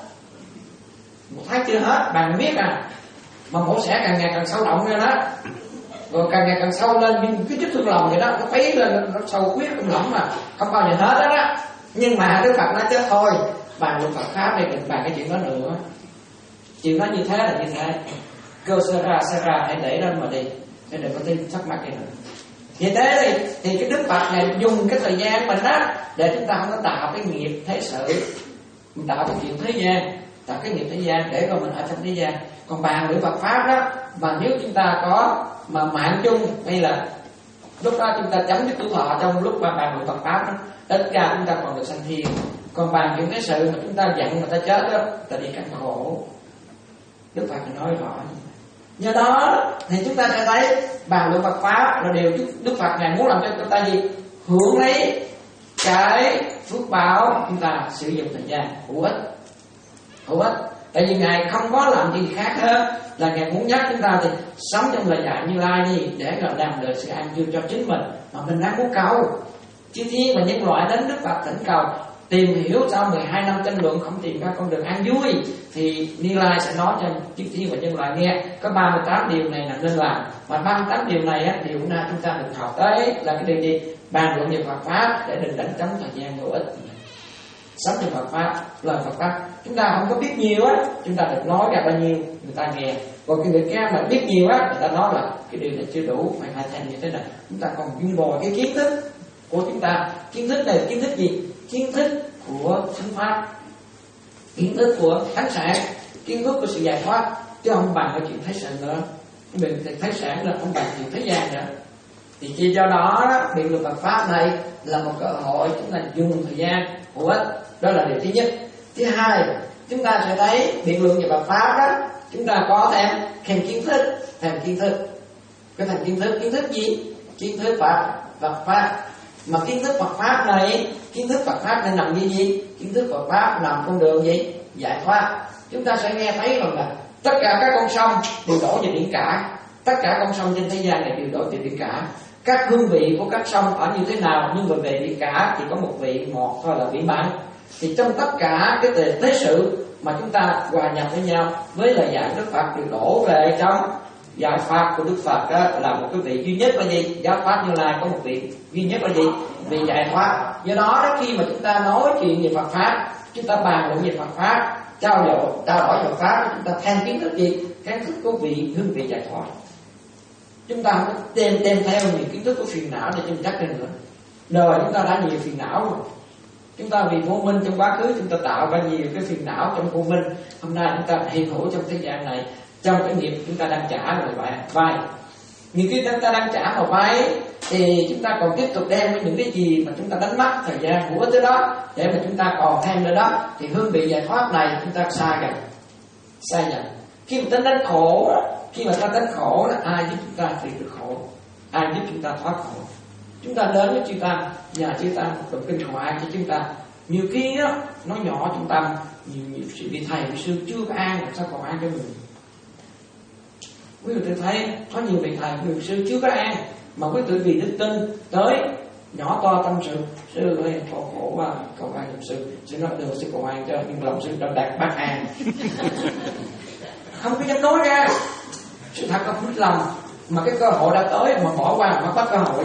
một tháng chưa hết, bạn biết à, mà mổ xẻ càng ngày càng sâu động ra đó, rồi càng ngày càng sâu lên như cái chút thương lòng vậy đó, nó phấy lên, nó sâu quyết không lỏng mà không bao giờ hết đó đó. Nhưng mà Đức Phật nói chứ thôi, bàn luận Phật pháp đây đừng bàn cái chuyện đó nữa, chuyện đó như thế là như thế, cơ sơ ra sơ ra hãy để đó mà đi, để đừng có tin sắc mặt cái nữa. Như thế thì, thì cái Đức Phật này dùng cái thời gian mình đó để chúng ta không có tạo cái nghiệp thế sự, mình tạo cái chuyện thế gian, tạo cái nghiệp thế gian để rồi mình ở trong thế gian. Còn bàn luận Phật pháp đó, mà nếu chúng ta có mà mạng chung hay là lúc đó chúng ta chấm dứt tuổi thọ trong lúc mà bàn luận Phật pháp đó, tất cả chúng ta còn được sanh thiên. Còn bàn chuyện thế sự mà chúng ta giận người ta chết đó, ta đi cảnh khổ. Đức Phật nói rõ. Do đó thì chúng ta sẽ thấy bàn luận Phật pháp là điều Đức Phật Ngài muốn làm cho chúng ta gì? Hưởng lấy cái phước báo chúng ta sử dụng thời gian hữu ích, hữu ích. Tại vì Ngài không có làm gì khác hết, là Ngài muốn nhắc chúng ta thì sống trong lời dạy Như Lai gì để làm đạt được sự an vui cho chính mình mà mình đang muốn cầu. Chứ thiên và nhân loại đến Đức Phật thỉnh cầu tìm hiểu sau mười hai năm tranh luận không tìm ra con đường an vui, thì Như Lai sẽ nói cho chư thiên và nhân loại nghe có ba mươi tám điều này là nên làm, mà ba mươi tám điều này á, điều nào chúng ta được học tới là cái điều gì? Bàn luận về Phật pháp để đừng đánh trống thời gian vô ích. Sống trong Phật pháp, lời Phật pháp chúng ta không có biết nhiều á, chúng ta được nói ra bao nhiêu người ta nghe, còn cái người nghe mà biết nhiều á, người ta nói là cái điều này chưa đủ, phải hai thành như thế này. Chúng ta còn dung bồi cái kiến thức của chúng ta. Kiến thức này kiến thức gì? Kiến thức của thánh pháp, kiến thức của thánh sản, kiến thức của sự giải thoát, chứ không bàn cái chuyện thái sản nữa. Cái việc thái sản là không bàn chuyện thế gian nữa. Thì chỉ do đó biện luận Phật pháp này là một cơ hội chúng ta dùng thời gian hữu ích. Đó là điều thứ nhất. Thứ hai, chúng ta sẽ thấy biện luận về Phật pháp đó, chúng ta có thêm thêm kiến thức, thêm kiến thức. Cái thành kiến thức, kiến thức gì? Kiến thức Phật, Phật pháp. Mà kiến thức Phật pháp này, kiến thức Phật pháp nên nằm như gì? Kiến thức Phật pháp nằm con đường gì? Giải thoát. Chúng ta sẽ nghe thấy rằng là tất cả các con sông đều đổ về biển cả, tất cả con sông trên thế gian này đều đổ về biển cả. Các hương vị của các sông ở như thế nào, nhưng mà về biển cả chỉ có một vị ngọt thôi là vị mặn. Thì trong tất cả cái thế sự mà chúng ta hòa nhập với nhau với lời dạy Đức Phật đều đổ về trong giải pháp của Đức Phật đó, là một cái vị duy nhất là gì? Giáo pháp Như Lai có một vị duy nhất là gì? Vị giải thoát. Do đó, đó khi mà chúng ta nói chuyện về Phật pháp chúng ta bàn luận về Phật pháp, trao đổi trao đổi Phật pháp, chúng ta thêm kiến thức gì? Kiến thức của vị hương vị giải thoát. Chúng ta không có đem đem theo những kiến thức của phiền não để chúng chắc lên nữa. Đời chúng ta đã nhiều phiền não rồi. Chúng ta vì vô minh trong quá khứ chúng ta tạo ra nhiều cái phiền não trong vô minh. Hôm nay chúng ta hiện hữu trong thế gian này, trong cái nghiệp chúng ta đang trả rồi vay. Nhiều khi chúng ta đang trả vào vay thì chúng ta còn tiếp tục đem những cái gì mà chúng ta đánh mất thời gian của tới đó để mà chúng ta còn thêm nữa đó, thì hương vị giải thoát này chúng ta sai rồi, sai rồi. Khi mà ta đánh khổ, khi mà ta đánh khổ là ai giúp chúng ta thì được khổ, ai giúp chúng ta thoát khổ? Chúng ta đến với chư Tăng, nhờ chư Tăng một đoạn kinh thoại cho chúng ta. Nhiều khi đó nó nhỏ trung tâm, nhiều nhiều sự bị thầy bị sư chưa có an, làm sao còn an cho người? Quý vị tự thấy có nhiều vị thầy người sư chưa có an, mà quý vị vì đức tin tới nhỏ to tâm sự, sư ơi khổ khổ quá, cầu an giùm sư. Sư nói được, sư cầu an cho, nhưng lòng sư đang đạt bác an. Không có dám nói ra, sự thật không biết lòng, mà cái cơ hội đã tới mà bỏ qua mà bắt cơ hội.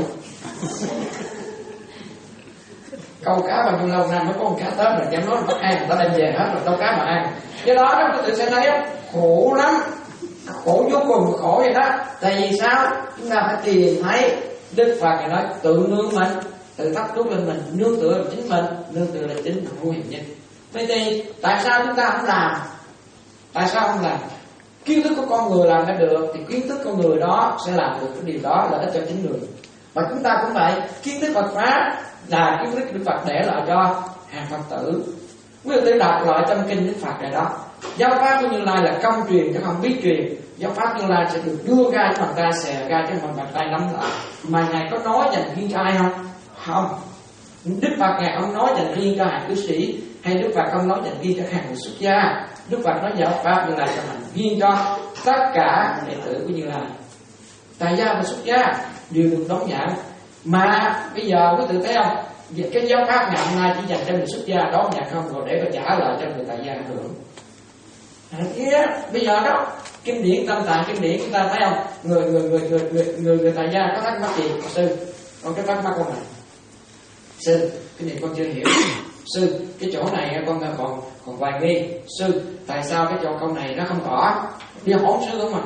Câu cá bao nhiêu lâu nay mới có con cá tết là dám nói bắt an, người ta đem về hết rồi đâu cá mà ăn. Do đó đó quý vị sẽ thấy khổ lắm, khổ vô cùng khổ vậy đó. Tại vì sao? Chúng ta phải tìm thấy Đức Phật này nói tự nương mình, tự thắp đuốc lên mình, nương tựa vào chính mình, nương tựa là chính là vô hình nhân. Vậy thì tại sao chúng ta không làm? Tại sao không làm? Kiến thức của con người làm ra được thì kiến thức con người đó sẽ làm được cái điều đó, là ích cho chính người. Và chúng ta cũng vậy, kiến thức Phật pháp là kiến thức Đức Phật để lại cho hàng Phật tử. Quý vị tự đọc lại trong kinh Đức Phật này đó. Giáo pháp của Như Lai là công truyền chứ không biết truyền. Giáo pháp Như Lai sẽ được đưa ra cho bàn tay, xè ra cho bàn tay nắm lại. Mà Ngài có nói dành riêng cho ai không? Không. Đức Phật Ngài không nói dành riêng cho hàng cư sĩ, hay Đức Phật không nói dành riêng cho hàng người xuất gia. Đức Phật nói giáo pháp Như Lai cho hành riêng cho tất cả đệ tử của Như Lai. Tại gia và xuất gia đều được đón nhận. Mà bây giờ quý tự thấy không? Cái giáo pháp ngày hôm nay chỉ dành cho người xuất gia đón nhận không, rồi để mà trả lại cho người tại gia hưởng. À, kia, bây giờ đó kinh điển tâm tạng kinh điển chúng ta thấy không? Người người người người người người, người tại gia có thắc mắc gì? Sư, con cái thắc mắc con này. Sư, cái này con chưa hiểu. Sư, cái chỗ này con còn còn vài nghi. Sư, tại sao cái chỗ câu này nó không có? Đi hỏi sư không mà.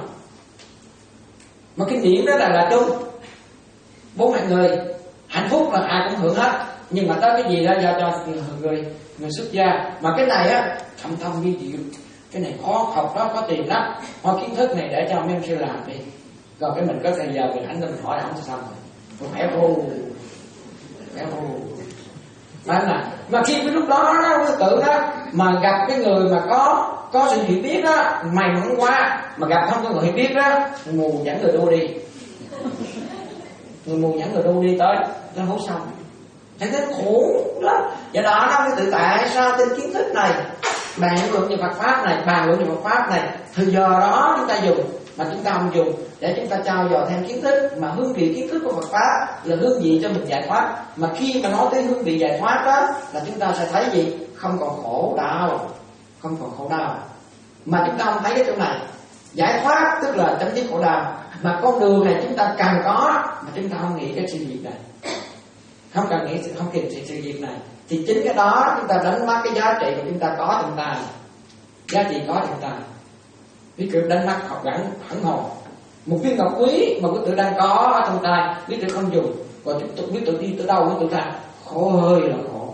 Mà kinh điển đó là là chung. Bốn hạng người, hạnh phúc là ai cũng hưởng hết, nhưng mà tới cái gì đó giao cho người người, người xuất gia. Mà cái này á, thâm thâm vi diệu, cái này khó học đó, có tiền lắm. Hoa kiến thức này để cho mấy em sư làm đi, rồi cái mình có thời giờ mình ảnh mình hỏi là không sao xong rồi, còn khỏe vô, khỏe vô. Đó là, mà khi cái lúc đó đó, cái tự đó mà gặp cái người mà có có sự hiểu biết đó, mày không qua, mà gặp không có người hiểu biết đó, mù dẫn người đua đi. Người mù dẫn người đu đi tới, nó hố xong. Thấy thế khổ lắm. Do đó nó mới tự tại sao trên kiến thức này, bàn luận về Phật pháp này, bàn luận về Phật pháp này, thời giờ đó chúng ta dùng mà chúng ta không dùng để chúng ta trao dồi thêm kiến thức. Mà hương vị kiến thức của Phật pháp là hương vị cho mình giải thoát. Mà khi mà nói tới hương vị giải thoát đó là chúng ta sẽ thấy gì? Không còn khổ đau, không còn khổ đau. Mà chúng ta không thấy cái chỗ này. Giải thoát tức là chấm dứt khổ đau. Mà con đường này chúng ta cần có, mà chúng ta không nghĩ cái sự việc này, không cần nghĩ, không kịp sự, sự việc này, thì chính cái đó chúng ta đánh mất cái giá trị của chúng ta có trong ta, giá trị có trong ta. Ví dụ đánh mất học gắn hẳn hồn, một viên ngọc quý mà quý tự đang có ở trong tay, quý tự không dùng, còn quý tự đi tới đâu quý tự ra khổ hơi là khổ,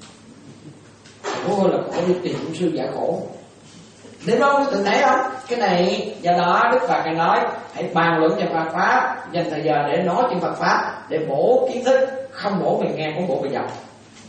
khổ hơi là khổ, đi tìm cũng sư giải khổ. Để đó quý tự thấy không? Cái này do đó Đức Phật Ngài nói hãy bàn luận về Phật pháp, dành thời giờ để nói chuyện Phật pháp, để bổ kiến thức, không bổ bề ngang cũng bổ bề dọc.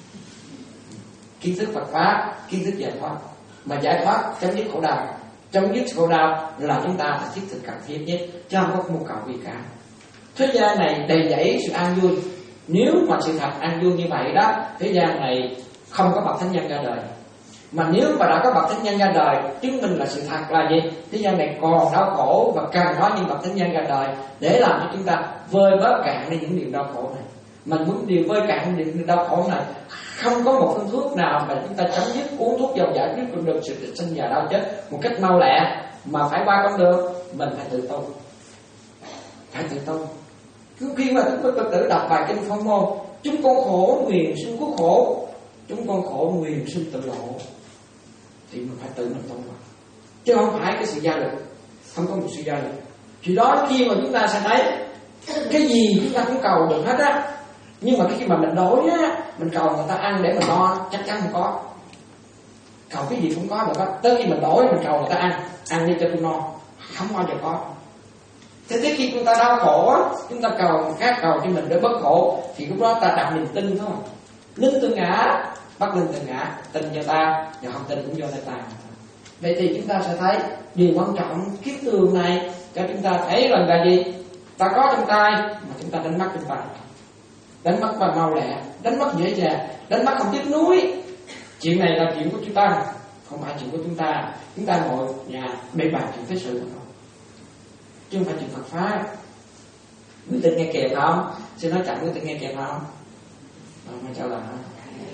Kiến thức Phật pháp, kiến thức giải thoát. Mà giải thoát chấm dứt khổ đau, chấm dứt khổ đau là chúng ta phải thiết thực cần thiết nhất, chứ không có mưu cầu gì cả. Thế gian này đầy dẫy sự an vui. Nếu mà sự thật an vui như vậy đó, thế gian này không có bậc thánh nhân ra đời. Mà nếu mà đã có bậc thánh nhân ra đời, chứng minh là sự thật là gì? Thế gian này còn đau khổ và cần có những bậc thánh nhân ra đời để làm cho chúng ta vơi bớt cạn đi những điều đau khổ này. Mình muốn điều vơi cạn những đau khổ này, không có một phương thuốc nào mà chúng ta chấm dứt uống thuốc dầu giải quyết con đường sự sinh già đau chết một cách mau lẹ, mà phải qua con đường mình phải tự tu, phải tự tu. Cứ khi mà chúng tôi tự đọc bài kinh Pháp Môn, chúng con khổ nguyện xin cứu khổ, chúng con khổ nguyền sinh tự lộ, thì mình phải tự mình tu mà, chứ không phải cái sự gia lực. Không có một sự gia lực. Thì đó khi mà chúng ta sẽ thấy cái gì chúng ta cũng cầu được hết á, nhưng mà khi mà mình đói á, mình cầu người ta ăn để mình no, chắc chắn không có. Cầu cái gì cũng có được á, tới khi mình đói mình cầu người ta ăn, ăn đi cho tôi no, không bao giờ có. Thế tới khi chúng ta đau khổ á, chúng ta cầu khác cầu cho mình để bớt khổ, thì lúc đó ta đặt niềm tin thôi. Linh tự ngã, bắt linh tự ngã, tin cho ta, và không tin cũng do ta. Vậy thì chúng ta sẽ thấy điều quan trọng kiết tường này cho chúng ta thấy rằng là gì? Ta có trong tay mà chúng ta đánh mất trong tay, đánh mất và mau lẹ, đánh mất dễ dàng, đánh mất không tiếc nuối. Chuyện này là chuyện của chúng ta, không phải chuyện của chúng ta. Chúng ta ngồi nhà bề bàn chuyện thế sự thôi, chứ không phải chuyện Phật pháp. Quý vị nghe kèm không? Xin nói chậm, quý vị nghe kèm không? Không trả lời hả?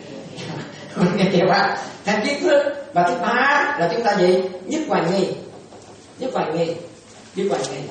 Nghe kèm á. Thêm kiến thức. Và thứ ba là chúng ta gì? Nhất hoài nghi. Nhất hoài nghi. Nhất hoài nghi.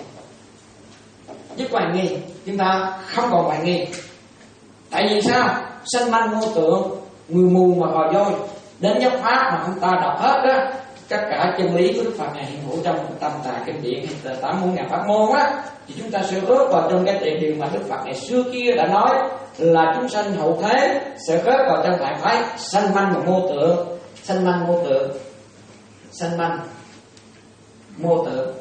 Nhất hoài nghi. Chúng ta không còn hoài nghi. Tại vì sao? Sanh manh vô tượng, người mù mà cò voi. Đến nhất pháp mà ông ta đọc hết đó, tất cả chân lý của Đức Phật này hiện hữu trong Tâm Tà Kinh Điển hay tám mươi ngàn pháp môn á, thì chúng ta sẽ rớt vào trong cái tiền điều mà Đức Phật ngày xưa kia đã nói là chúng sanh hậu thế sẽ rớt vào trong trạng thái sanh manh và mô tượng. Sanh manh mô tượng, sanh manh mô tượng.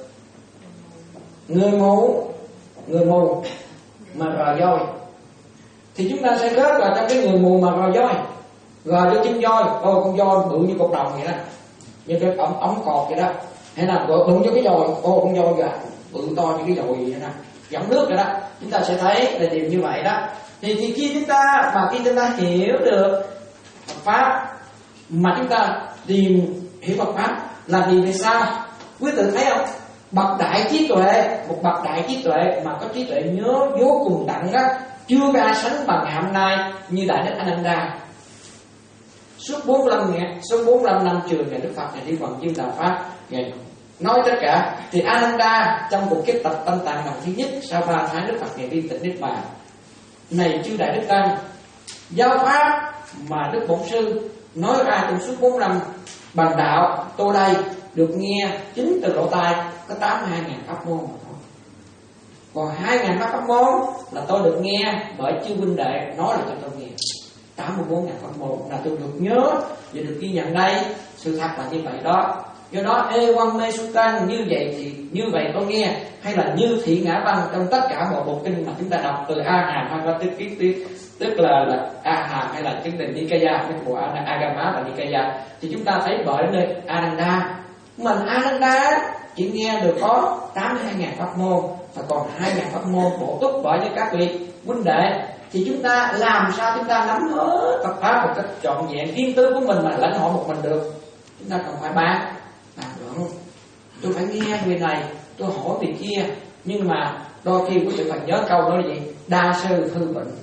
Người mù, người mù mà rờ voi, thì chúng ta sẽ rớt vào trong cái người mù mà rờ voi, rờ cho chân voi. Ô, con voi bự như cột đồng vậy đó, như cái ống ống cột vậy đó, hay là bự cho cái dồi. Ô, con voi gà bự to như cái dồi vậy đó, dẫn nước vậy đó. Chúng ta sẽ thấy là điều như vậy đó. Thì, thì khi chúng ta mà khi chúng ta hiểu được Phật pháp, mà chúng ta tìm hiểu Phật pháp là vì vì sao? Quý vị thấy không? Bậc đại trí tuệ, một bậc đại trí tuệ mà có trí tuệ nhớ vô cùng tận đó, chưa ra sánh bằng ngày hôm nay như Đại Đức Ananda. Suốt bốn mươi lăm ngày, suốt bốn mươi lăm năm trường ngày Đức Phật này đi vận dương đạo pháp, ngày nói tất cả. Thì Ananda trong cuộc kiếp tập tâm tạng lần thứ nhất sau ba tháng Đức Phật ngày đi tịnh niết bàn này, chư Đại Đức Tăng giáo pháp mà Đức Bổn Sư nói ra trong suốt bốn mươi năm bằng đạo tôi đây được nghe chính từ lỗ tai có tám mươi hai ngàn pháp môn mà thôi. Còn hai ngàn pháp môn là tôi được nghe bởi chư huynh đệ nói là cho tôi nghe. Tám mươi bốn ngàn pháp môn là tôi được nhớ và được ghi nhận đây. Sự thật là như vậy đó. Do đó ê quan mê su tăng, như vậy thì như vậy tôi nghe, hay là như thị ngã văn trong tất cả bộ bộ kinh mà chúng ta đọc từ A Hàm hay là tức tức tức là, là A Hàm hay là chứng định Nikaya, cái bộ Agama và Nikaya, thì chúng ta thấy bởi nơi Ananda. Mình Ananda chỉ nghe được có tám mươi hai ngàn pháp môn, và còn hai ngàn pháp môn bổ túc bởi với các vị huynh đệ. Thì chúng ta làm sao chúng ta nắm hết Phật pháp một cách trọn vẹn riêng tư của mình mà lãnh hội một mình được? Chúng ta cần phải bàn bàn luận. Tôi phải nghe người này, tôi hỏi người kia, nhưng mà đôi khi quý vị phải nhớ câu đó là gì? Đa sư hư bệnh.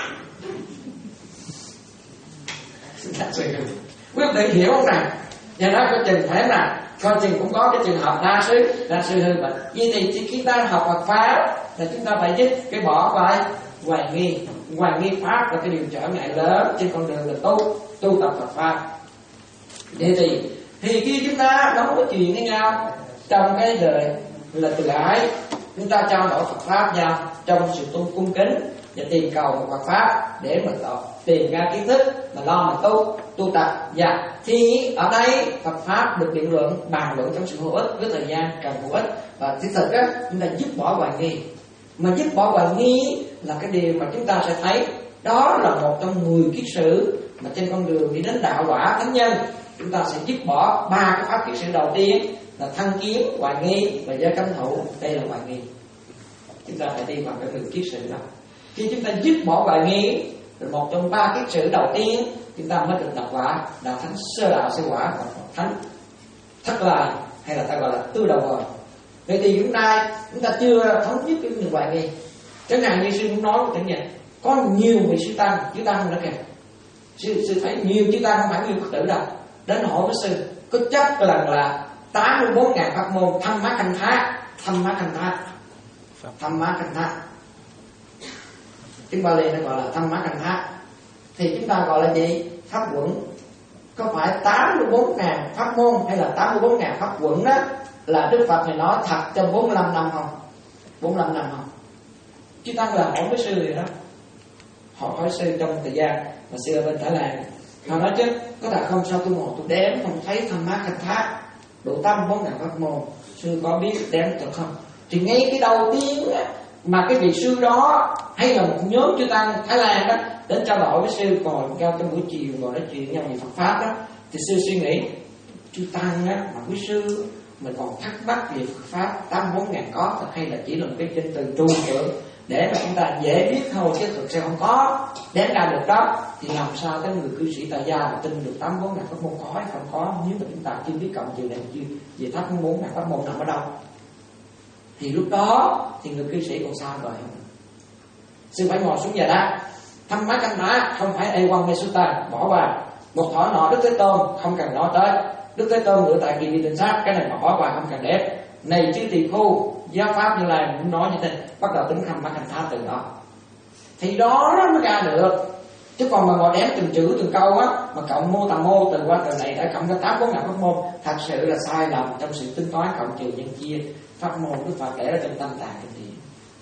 Đa sư hư. Quý vị hiểu không nào? Và đó có chừng thế nào? Coi chừng cũng có cái trường hợp đa sư, đa sư hư bệnh. Vậy thì chỉ khi ta học Phật pháp là chúng ta phải dứt cái bỏ vai hoài nghi. Hoài nghi pháp là cái điều trở ngại lớn trên con đường là tu tu tập Phật pháp. Vậy thì thì khi chúng ta nói cái chuyện với nhau trong cái đời là từ ái, chúng ta trao đổi Phật pháp nhau trong sự tôn cung kính và tìm cầu một Phật pháp để mà tìm ra kiến thức mà lo mà tu tu tập. Và thì ở đây Phật pháp được biện luận bàn luận trong sự hữu ích với thời gian càng hữu ích, và thiết thực á chúng ta dứt bỏ hoài nghi. Mà dứt bỏ hoài nghi là cái điều mà chúng ta sẽ thấy đó là một trong mười kiết sử mà trên con đường đi đến đạo quả thánh nhân. Chúng ta sẽ dứt bỏ ba cái pháp kiết sử đầu tiên là thân kiến, hoài nghi và giới cấm thủ. Đây là hoài nghi. Chúng ta phải đi vào cái đường kiết sử đó. Khi chúng ta dứt bỏ hoài nghi, rồi một trong ba kiết sử đầu tiên, chúng ta mới được đạo quả, đạo thánh sơ đạo sơ quả và thánh thất lai, hay là ta gọi là tư đầu vời. Vậy thì chúng ta chúng ta chưa thống nhất cái đường hoài nghi. Chẳng hạn như sư cũng nói với nhỉ, có nhiều vị sư tăng, chư tăng nữa kìa. Sư, sư thấy nhiều chư tăng không phải nhiều Phật tử đâu. Đến hỏi với sư, có chắc lần là tám mươi bốn ngàn pháp môn thăm má canh thá, thăm má canh thá, thăm má canh thá. Tiếng Bali nó gọi là thăm má canh thá. Thì chúng ta gọi là gì? pháp quẩn. Có phải tám mươi bốn ngàn pháp môn hay là tám mươi bốn ngàn pháp quẩn đó là Đức Phật này nói thật trong bốn mươi lăm năm không? bốn mươi lăm năm không? Chư Tăng là hỏi với sư rồi đó. Họ hỏi sư trong thời gian mà sư ở bên Thái Lan, họ nói chứ có thật không, sao tôi ngồi tôi đếm không thấy Tham Má Canh Thá độ tám mươi bốn ngàn pháp môn, sư có biết đếm thật không? Thì ngay cái đầu tiên mà cái vị sư đó hay là một nhóm chư Tăng Thái Lan đó đến trao đổi với sư, còn cao trong buổi chiều ngồi nói chuyện nhau về Phật pháp đó, thì sư suy nghĩ chư Tăng á mà quý sư mình còn thắc mắc về Phật pháp tám mươi bốn ngàn có thật hay là chỉ là một cái trên từ tru tưởng để mà chúng ta dễ biết thôi, chứ thực sự không có đến ra được đó. Thì làm sao cái người cư sĩ tại gia mà tin được tám mươi bốn ngàn pháp môn có hay không có, nếu mà chúng ta chưa biết cộng trừ này chưa về tám mươi bốn ngàn pháp môn nằm ở đâu, thì lúc đó thì người cư sĩ còn sao rồi. Sư phải ngồi xuống giờ đó. Tham Má Canh Thá không phải A Quan Mê Sutta, bỏ qua. Một thỏ nọ Đức Thế Tôn không cần nói tới. Đức Thế Tôn ngự tại kỳ đi tinh sát, cái này mà bỏ qua không cần đếm. Này chư tỳ khu, giáo pháp Như Lai muốn nói như thế, bắt đầu tính Tham Má Canh Thá từ đó. Thì đó nó mới ra được. Chứ còn mà ngồi đếm từng chữ từng câu á, mà cộng mô tầm mô từ qua từ này đã cộng ra tám bốn ngàn pháp môn, thật sự là sai lầm trong sự tính toán cộng trừ nhân chia pháp môn Đức Phật để ra trong tâm tạng kinh điển.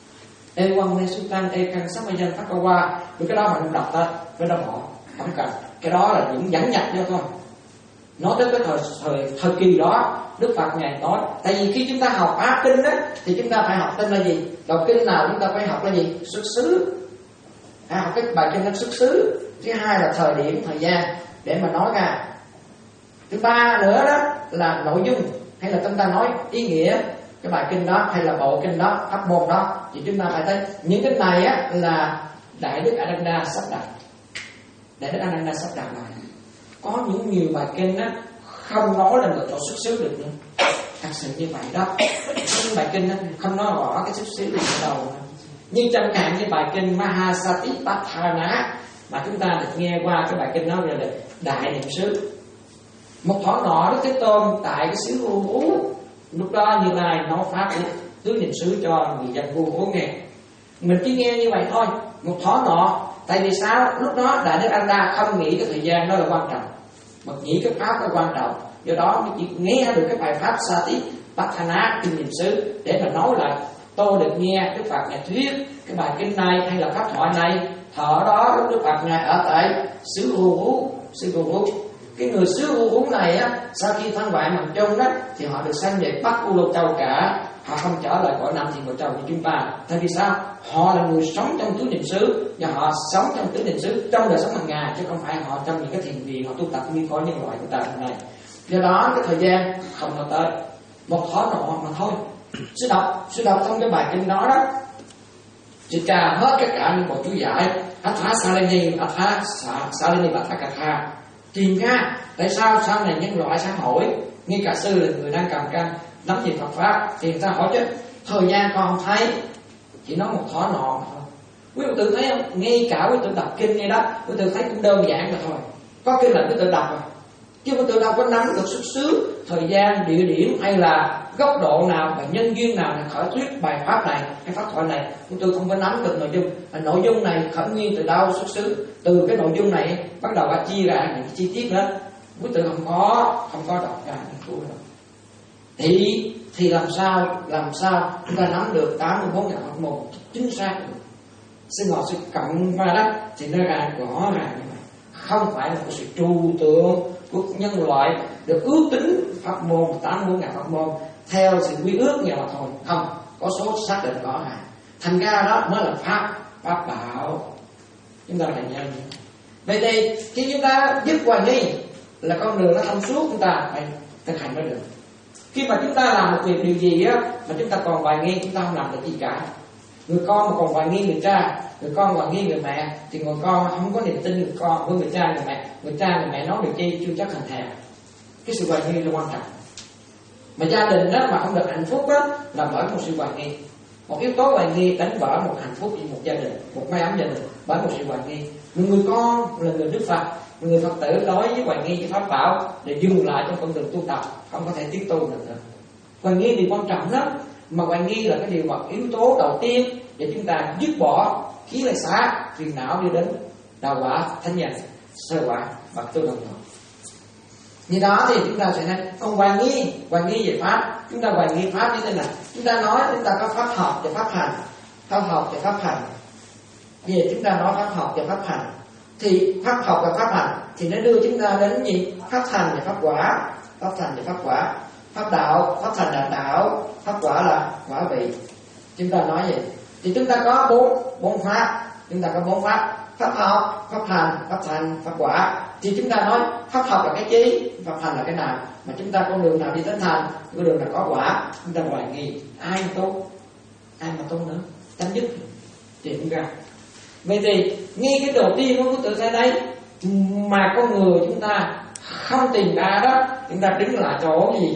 Ê Quan Mê Sutta, Ê Căn Sắc Ma Danh Pháp Ca Hoa, vì cái đó mà không đọc ta, cái đó bỏ, không cần. Cái đó là những dẫn nhập vô thôi. Nói tới cái thời, thời, thời kỳ đó, Đức Phật Ngài nói, tại vì khi chúng ta học Pháp Kinh á, thì chúng ta phải học tên là gì? Đọc kinh nào chúng ta phải học là gì? Xuất xứ. À, học cái bài kinh nó xuất xứ. Thứ hai là thời điểm, thời gian để mà nói ra. Thứ ba nữa đó là nội dung, hay là chúng ta nói ý nghĩa cái bài kinh đó hay là bộ kinh đó, pháp môn đó, thì chúng ta phải thấy những cái này á là Đại Đức A Nan Đa sắp đặt. Đại Đức A Nan Đa sắp đặt này. Có những nhiều bài kinh á không nói là được chỗ xuất xứ được nữa. Thật sự như vậy đó. Những bài kinh á không nói rõ cái xuất xứ được đâu. Như chẳng hạn như bài kinh Mahasatipatthana mà chúng ta được nghe qua cái bài kinh nói về là đại niệm xứ. Một thỏ nọ Đức Thế Tôn tại cái xứ U Ú, lúc đó Như Lai nói pháp tứ niệm xứ cho người dân U Ú nghe. Mình chỉ nghe như vậy thôi. Một thỏ nọ, tại vì sao? Lúc đó Đại Đức A Nan Đa không nghĩ cái thời gian đó là quan trọng, mà nghĩ cái pháp là quan trọng. Do đó mới chỉ nghe được cái bài pháp Satipatthana kinh niệm xứ để mà nói lại tôi được nghe Đức Phật Ngài thuyết cái bài kinh này hay là pháp thoại này. Thọ đó Đức Phật Ngài ở tại xứ U Ú, xứ U Ú. Cái người xứ U Ú này á, sau khi thân ngoại nằm chung đó thì họ được sanh về Bắc U Lô Châu cả, họ không trở lại cõi Nam Thiên Bộ Châu như chúng ta. Tại vì sao? Họ là người sống trong tứ niệm xứ, và họ sống trong tứ niệm xứ trong đời sống hàng ngày, chứ không phải họ trong những cái thiền viện họ tu tập như có nhân loại của ta hôm nay. Do đó cái thời gian không có tới một thỏ nọ mà thôi. Sư đọc, sư đọc trong cái bài kinh đó đó, sư trà hết tất cả những bộ chú giải Atha Salini, Atha Salini và Atha Katha. Tìm ra tại sao sau này nhân loại xã hội, ngay cả sư là người đang cầm cân nắm về Phật pháp, thì người ta hỏi chứ thời gian con không thấy, chỉ nói một thỏ nọ mà thôi. Quý vị tự thấy không? Ngay cả quý tự đọc kinh ngay đó, quý tự thấy cũng đơn giản mà thôi. Có kinh là quý tự đọc rồi, chứ quý tự đâu có nắm được xuất xứ, thời gian, địa điểm hay là góc độ nào và nhân duyên nào để khởi thuyết bài pháp này hay pháp thoại này. Quý tự không có nắm được nội dung. Và nội dung này khởi nguyên từ đâu xuất xứ, từ cái nội dung này bắt đầu đã chia ra những cái chi tiết đó. Quý tự không có không có đọc ra những cuốn đó. Thì thì làm sao làm sao chúng ta nắm được tám mươi bốn ngàn pháp môn chính xác được. Sư ngồi sư cộng ra đó thì nó ra rõ ràng như vậy. Không phải là một sự trừu tượng của nhân loại được ước tính pháp môn tám mươi bốn ngàn pháp môn theo sự quy ước nhau mà thôi. Không, có số xác định rõ ràng. Thành ra đó mới là pháp pháp bảo. Chúng ta thành nhân. Vậy thì khi chúng ta dứt hoài nghi là con đường nó thông suốt, chúng ta phải thực hành mới được. Khi mà chúng ta làm một việc điều gì á mà chúng ta còn hoài nghi, chúng ta không làm được gì cả. Người con mà còn hoài nghi người cha, người con hoài nghi người mẹ, thì người con không có niềm tin người con với người cha người mẹ. Người cha người mẹ nói được chi chưa chắc thành thèm. Cái sự hoài nghi là quan trọng. Mà gia đình đó mà không được hạnh phúc đó là bởi một sự hoài nghi. Một yếu tố hoài nghi đánh vỡ một hạnh phúc của một gia đình, một mái ấm gia đình bởi một sự hoài nghi. Một người con là người Đức Phật, một người Phật tử đối với hoài nghi cái pháp bảo để dừng lại trong con đường tu tập, không có thể tiếp tu được nữa. Hoài nghi thì quan trọng lắm, mà hoài nghi là cái điều mà yếu tố đầu tiên để chúng ta dứt bỏ khí lệ xá phiền não đi đến đạo quả thánh nhân sơ quả. bậc tu đồng thọ. Như đó thì chúng ta sẽ thấy còn hoài nghi, hoài nghi về pháp. Chúng ta hoài nghi pháp như thế nào? Chúng ta nói chúng ta có pháp học và pháp hành, pháp học và pháp hành. Bây giờ chúng ta nói pháp học và pháp hành, thì pháp học và pháp hành thì nó đưa chúng ta đến gì? Pháp thành và pháp quả, pháp thành và pháp quả, pháp đạo, pháp thành là đạo, pháp quả là quả vị. Chúng ta nói vậy thì chúng ta có bốn bốn pháp, chúng ta có bốn pháp: pháp học, pháp hành, pháp thành, pháp quả. Thì chúng ta nói pháp học là cái gì, pháp hành là cái nào, mà chúng ta con đường nào đi đến thành, con đường nào có quả. Chúng ta hoài nghi ai mà tu, ai mà tu nữa, chấm dứt chuyện ra. Vậy thì ngay cái đầu tiên của tự tại đây mà con người chúng ta không tìm ra đó, chúng ta đứng lại chỗ gì?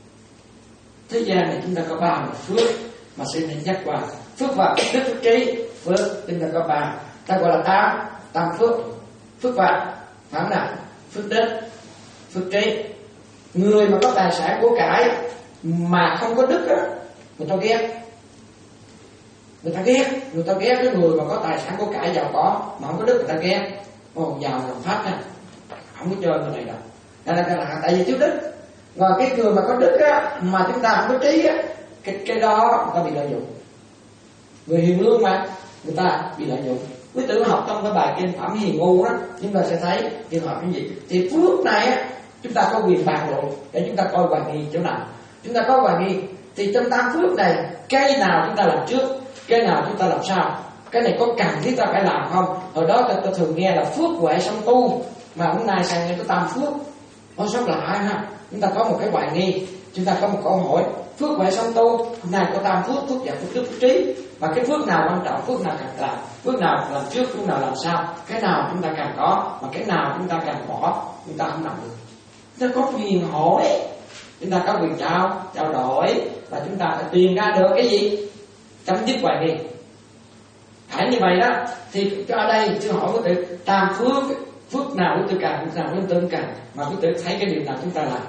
Thế gian này chúng ta có ba một phước mà sẽ nên nhắc qua: phước vật, đức, phước trí. Phước chúng ta có ba, ta gọi là tam tam phước. Phước vật phản nào? Phước đức, phước trí. Người mà có tài sản của cải mà không có đức á, người ta ghét. Người ta ghét, người ta ghét cái người mà có tài sản của cải giàu có mà không có đức, người ta ghét. Ồ, giàu làm phát nha, không có chơi cái này đâu. Đây là, là, là tại vì thiếu đức. Và cái người mà có đức á, mà chúng ta không có trí á, cái, cái đó người ta bị lợi dụng. Người hiền lương mà người ta bị lợi dụng. Quý tử học trong cái bài kinh Phẩm Hiền Ngu đó, chúng ta sẽ thấy trường hợp cái gì. Thì phước này á, chúng ta có quyền bàn luận để chúng ta coi hoài nghi chỗ nào. Chúng ta có hoài nghi thì trong tam phước này, cái nào chúng ta làm trước, cái nào chúng ta làm sao, cái này có cần thiết ta phải làm không? Hồi đó ta, ta thường nghe là phước huệ song tu, mà hôm nay sang nghe cái tam phước, nó rất là hay ha. Chúng ta có một cái hoài nghi, chúng ta có một câu hỏi: phước huệ song tu, hôm nay có tam phước, phước và phước đức, phước trí. Và cái phước nào quan trọng, phước nào cần làm, phước nào làm trước, phước nào làm sau, cái nào chúng ta cần có, mà cái nào chúng ta cần bỏ, chúng ta không làm được. Chúng ta có quyền hỏi, chúng ta có quyền trao trao đổi, và chúng ta phải tìm ra được cái gì, chấm dứt hoài nghi. Phải như vậy đó. Thì ở đây tôi hỏi quý tử tam phước, phước nào quý tử cần, phước nào quý tử cần, mà quý tử thấy cái điều nào chúng ta làm?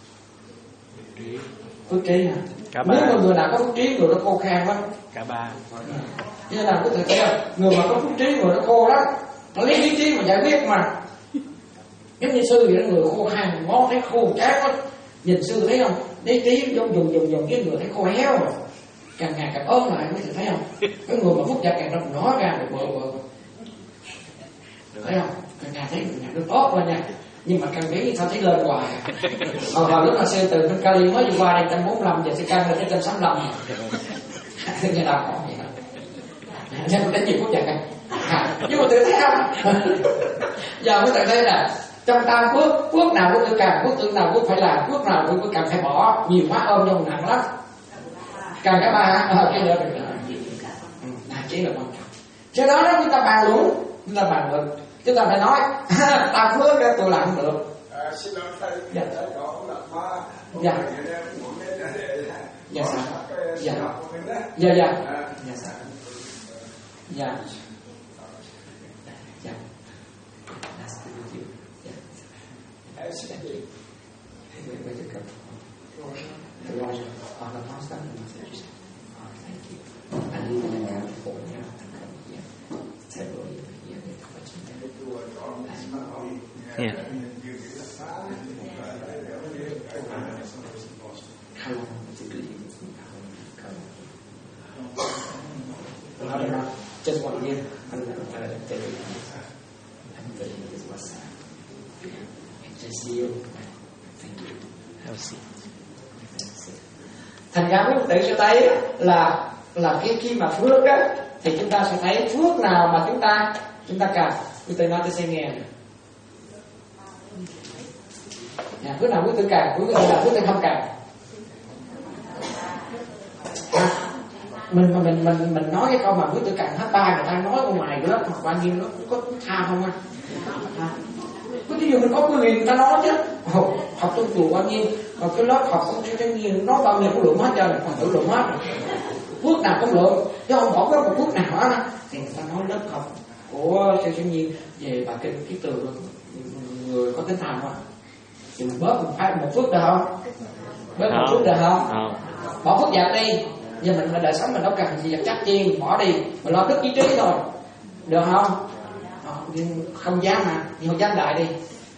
Phước trí hả? Nếu mà người nào có phước trí, người đó khô khan lắm. Cả ba. Như là quý tử thấy không? Người mà có phước trí, người đó khô lắm. Nó lấy lý trí mà giải quyết mà. Giống như sư vậy, người khô khan, ngó thấy khô chát lắm. Nhìn sư thấy không? Lý trí dùng dùng dùng dùng cái người thấy khô héo rồi. Càng ngày càng ốm lại, quý tử thấy không? Cái người mà phúc giặc càng nó nói ra được bờ bờ. Thấy không? Càng ngày thấy càng được ốp lên nha. Nhưng mà càng nghĩ sao thấy lên hoài. Hồi hồi lúc mà sư từ bên Cali mới đi qua đây một trăm bốn mươi lăm, giờ sẽ căng lên tới một trăm sáu mươi lăm. Nghe nào còn vậy đó. Nên có đánh gì phúc giặc à? Nhưng mà tự thấy không? Giờ mới tự thấy là trong tam phước, phước nào cũng tự cần, phước tự nào cũng phải làm, phước nào cũng cần phải bỏ. Nhiều quá ôm nhau nặng lắm. Cần cả ba, ờ, cái đó được rồi. Là chỉ là quan trọng. Cho đó đó chúng ta bàn luận, chúng ta bàn luận, chúng ta phải nói tam phước đó tôi làm không được. À, xin lỗi thầy, dạ. thầy có là ba. Dạ. Dạ sao? Dạ. Dạ dạ. Dạ sao? Dạ. Dạ. Nice to meet you. Dạ. Nice to meet you. Where where to go? The Roger. On the past time, oh, thank you. I need to know before now. Yeah. Several years here. Yeah. How long was it leaving? How long? Not just one year. I'm not going to tell you. I'm telling you this was just you. Thank you. Have a seat. Thành ra quý vị sẽ thấy là là cái khi mà phước á thì chúng ta sẽ thấy phước nào mà chúng ta chúng ta cần. Quý vị nói tôi sẽ nghe. Nhà phước nào quý vị cần, quý vị nào quý vị không cần. À, mình mà mình mình mình nói cái câu mà quý vị cần hết ba người ta nói ở ngoài lớp hoặc bao nhiêu nó có tha không anh? Có ví dụ mình có quyền người ta nói chứ. Học học trong chùa bao nhiêu, còn cái lớp học cũng sẽ nhiều nói bao nhiêu cũng lượng hết trơn, còn tự lượng hết. Phước nào cũng lượng, chứ không bỏ có một phước nào á. Thì người ta nói lớp học của sư sinh nhiên về bà kinh ký từ người có tính thành á, thì mình bớt một phải một phước được không? Bớt một phước được không? Không. Bỏ phước giặt đi. Giờ mình mình đời sống mình đâu cần gì giặt chắc chiên, bỏ đi, mình lo đức trí trí thôi, được không? Nhưng không dám mà, nhưng không dám đại đi.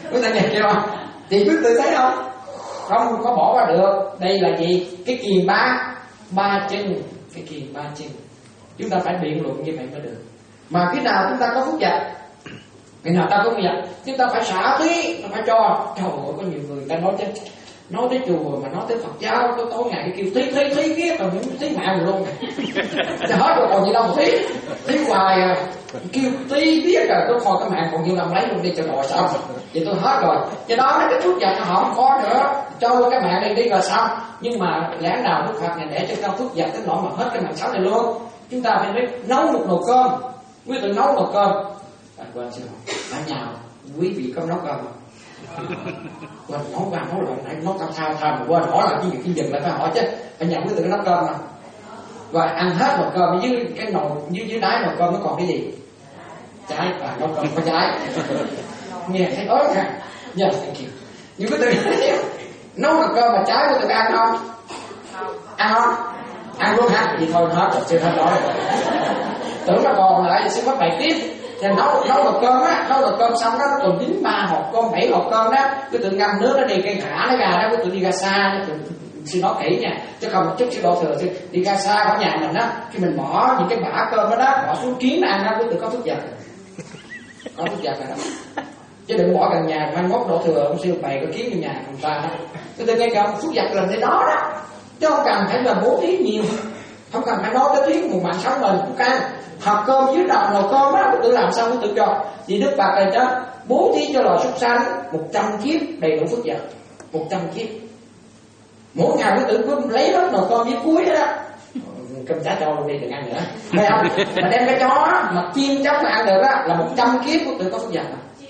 Quý ta nghe chưa? Thì quý tự thấy không? Không có bỏ qua được. Đây là gì? Cái kiền ba ba chân, cái kiền ba chân. Chúng ta phải biện luận như vậy mới được. Mà khi nào chúng ta có phước dật, khi nào ta có phước dật, chúng ta phải xả thí, ta phải cho. Trời ơi, có nhiều người ta nói tới nói tới chùa mà nói tới Phật giáo, có tối ngày cái kêu thí thí thí kia, còn những thí mạng luôn. Chứ hết rồi còn gì đâu thí, thí hoài à. Kêu tí biết rồi, tôi coi cái mạng còn nhiều làm lấy luôn đi cho rồi xong. Vậy tôi hết rồi. Cho đó cái phước dật họ không có nữa, cho cái mạng đi đi rồi xong. Nhưng mà lẽ nào Đức Phật này để cho cao phước dật tới nỗi mà hết cái mạng sống này luôn. Chúng ta phải biết nấu một nồi cơm. Quý vị nấu nồi cơm. À, quên xin lỗi. Ở nhà quý vị có nấu cơm không? Quên nấu vào nấu lại nãy nấu tao thao thao mà quên hỏi là cái gì cái dừng lại phải hỏi chứ. Ở nhà quý vị có nấu cơm không? Và ăn hết nồi cơm dưới cái nồi dưới dưới đáy nồi cơm nó còn cái gì? Trái và nấu cơm có trái. Nghe thấy ớt ha. Nhờ thằng kia. Nhưng quý vị nấu nồi cơm mà trái quý vị ăn không? Ăn không? Ăn luôn hả? Thì thôi hết rồi, chưa hết nói rồi. Tưởng là còn lại sẽ bắt bài tiếp. Thì nấu nấu nồi cơm á, nấu nồi cơm xong đó nó còn dính ba hộp cơm, bảy hộp cơm đó. Cứ tự ngâm nước nó đi cây thả nó ra đó, cứ tự đi ra xa, nó tự xin nói kỹ nha, chứ không một chút sẽ đổ thừa. Đi ra xa khỏi nhà mình đó, khi mình bỏ những cái bã cơm đó đó, bỏ xuống kiến ăn đó, cứ tự có phước dật, có phước dật rồi đó. Chứ đừng bỏ gần nhà, mai mốt đổ thừa ông siêu bày cái kiến trong nhà người ta đó. Cứ tự nghe không phước dật làm thế đó đó, chứ không cần phải là bố thí nhiều, không cần phải nói tới thí một mạng sống mình cũng can. Hộp cơm dưới đầu nồi cơm đó, tự làm sao cũng tự cho. Vì Đức Phật này cho bố thí cho loài súc sanh một trăm kiếp đầy đủ phước dật, một trăm kiếp. Mỗi ngày quý tử cứ lấy hết nồi cơm dưới cuối đó, cơm chả cho luôn đi đừng ăn nữa, thấy không? Mà đem cái chó mà chiên chóc mà ăn được đó là một trăm kiếp quý tử có phước dật.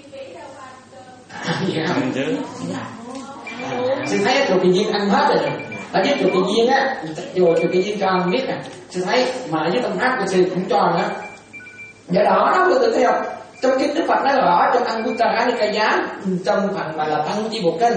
Sư thấy chùa Kỳ Viên ăn hết rồi. Ở dưới chùa Kỳ Viên á, chùa chùa Kỳ Viên cho ăn biết nè. Sư thấy mà ở dưới Tông Pháp của sư cũng cho nữa. Do đó đó quý tử thấy không? Trong kinh Đức Phật nói rõ trong Anguttara Nikaya, trong phần mà là Tăng Chi Bộ Kinh,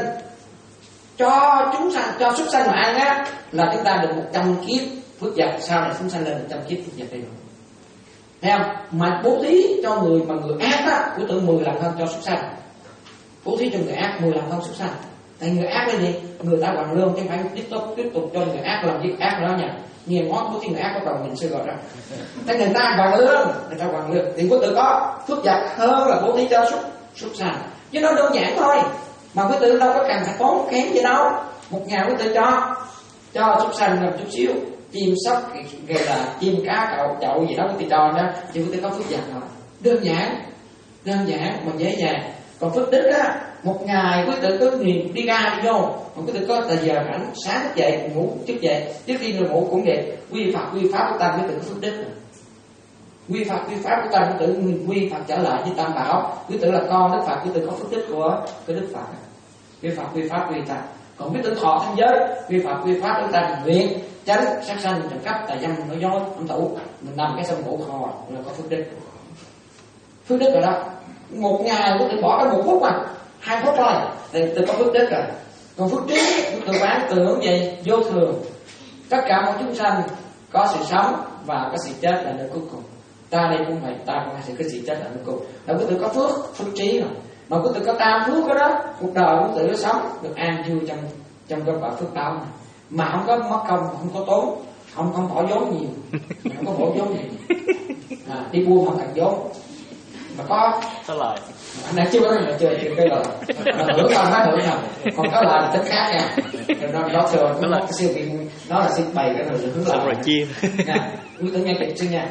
cho chúng sanh, cho súc sanh mà ăn á là chúng ta được một trăm kiếp phước dật, sau này chúng sanh lên một trăm kiếp phước dật đây rồi. Thấy không? Mà bố thí cho người mà người ác á, quý tử mười lần hơn cho súc sanh. Bố thí cho người ác mười lần hơn súc sanh. Tại người ác là gì? Người ta hoàn lương chứ phải tiếp tục tiếp tục cho người ác làm việc ác nữa nha. Nghe ngót bố thí người ác bắt đầu mình sẽ gọi ra. Tại người ta hoàn lương, người ta hoàn lương thì quý tử có phước dật hơn là bố thí cho súc súc sanh. Chứ nó đơn giản thôi. Mà quý tử đâu có cần phải tốn kém gì đâu. Một ngày quý tử cho cho súc sanh làm chút xíu, chim sóc gọi là chim cá cậu chậu gì đó quý tử cho đó, thì quý tử có phước dật rồi. Đơn giản, đơn giản mà dễ dàng. Còn phước đức á, một ngày quý tử cứ nhìn đi ra đi vô, mà quý tử có thời giờ rảnh sáng thức dậy ngủ trước dậy, trước khi người ngủ cũng vậy, quy Phật quy pháp của ta quý tử có phước đức rồi. Quy Phật quy pháp của ta quý tử quy Phật trở lại với Tam Bảo, quý tử là con Đức Phật, quý tử có phước đức của cái Đức Phật. Quy Phật quy pháp quy ta. Còn quý tử thọ thanh giới, quy Phật quy pháp chúng ta nguyện tránh sát sanh trộm cắp tà dâm nói dối âm thủ, mình nằm cái sông ngủ kho là có phước đức. Phước đức rồi đó. Một ngày quý tử bỏ cái một phút mà hai phút thôi thì tôi có phước đức rồi. Còn phước trí tôi bán tưởng gì vô thường, tất cả mọi chúng sanh có sự sống và có sự chết là nơi cuối cùng. Ta đây cũng vậy, ta cũng sẽ có sự chết là nơi cuối cùng. Là quý tử có phước phước trí rồi. Mà quý tử có tam phước đó, đó cuộc đời quý tử sống được an vui trong trong cái quả phước báo này, mà không có mất công, không có tốn, không không bỏ vốn nhiều, không có bỏ vốn nhiều. À, đi buôn không cần vốn. Mà có có lời anh đã chưa có là chưa chưa cái lời hưởng không hết hưởng không, còn có lời là tính khác nha. Nó nó thừa nó cái siêu bị nó là siêu bày cái rồi hướng lời rồi chia nha. Quý tử nghe kịch xin nha.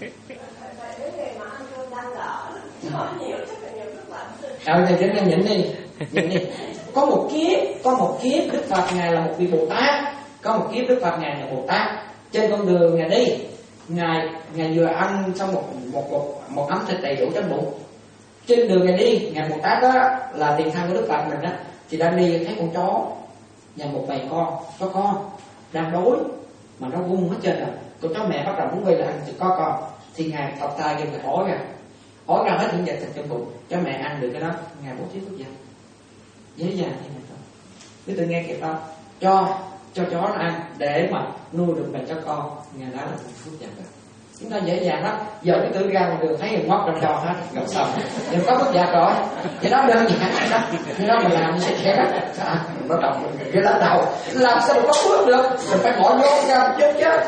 Ờ thì chúng ta nhịn đi, nhịn đi. Có một kiếp, có một kiếp Đức Phật ngài là một vị Bồ Tát, có một kiếp Đức Phật ngài là Bồ Tát. Trên con đường ngài đi, ngài ngài vừa ăn xong một một một, một ấm thịt đầy đủ trong bụng. Trên đường ngài đi, ngài Bồ Tát đó là tiền thân của Đức Phật mình đó, thì đang đi thấy con chó và một bầy con, chó con đang đói mà nó vung hết trên rồi. Con chó mẹ bắt đầu muốn quay lại ăn thì có con, thì ngài tọc tay kêu ngài hỏi ra, hỏi ra hết những vật thịt trong bụng, cho mẹ ăn được cái đó, ngài bố thí phước dật dễ dàng như vậy thôi. Quý tử nghe kịp không? Cho cho chó nó ăn để mà nuôi được bầy chó con, ngài đó là phước dật rồi. chúng ta dễ dàng lắm. Giờ cái tự ra đường thấy người ngót trong đầu hết, ngọc xong nhưng có phước dạt rồi, cái đó đơn giản đó, cái đó mình làm sẽ sẽ đó, nó động cái lá đầu làm sao mà có phước được, mình phải bỏ vô ra chết chết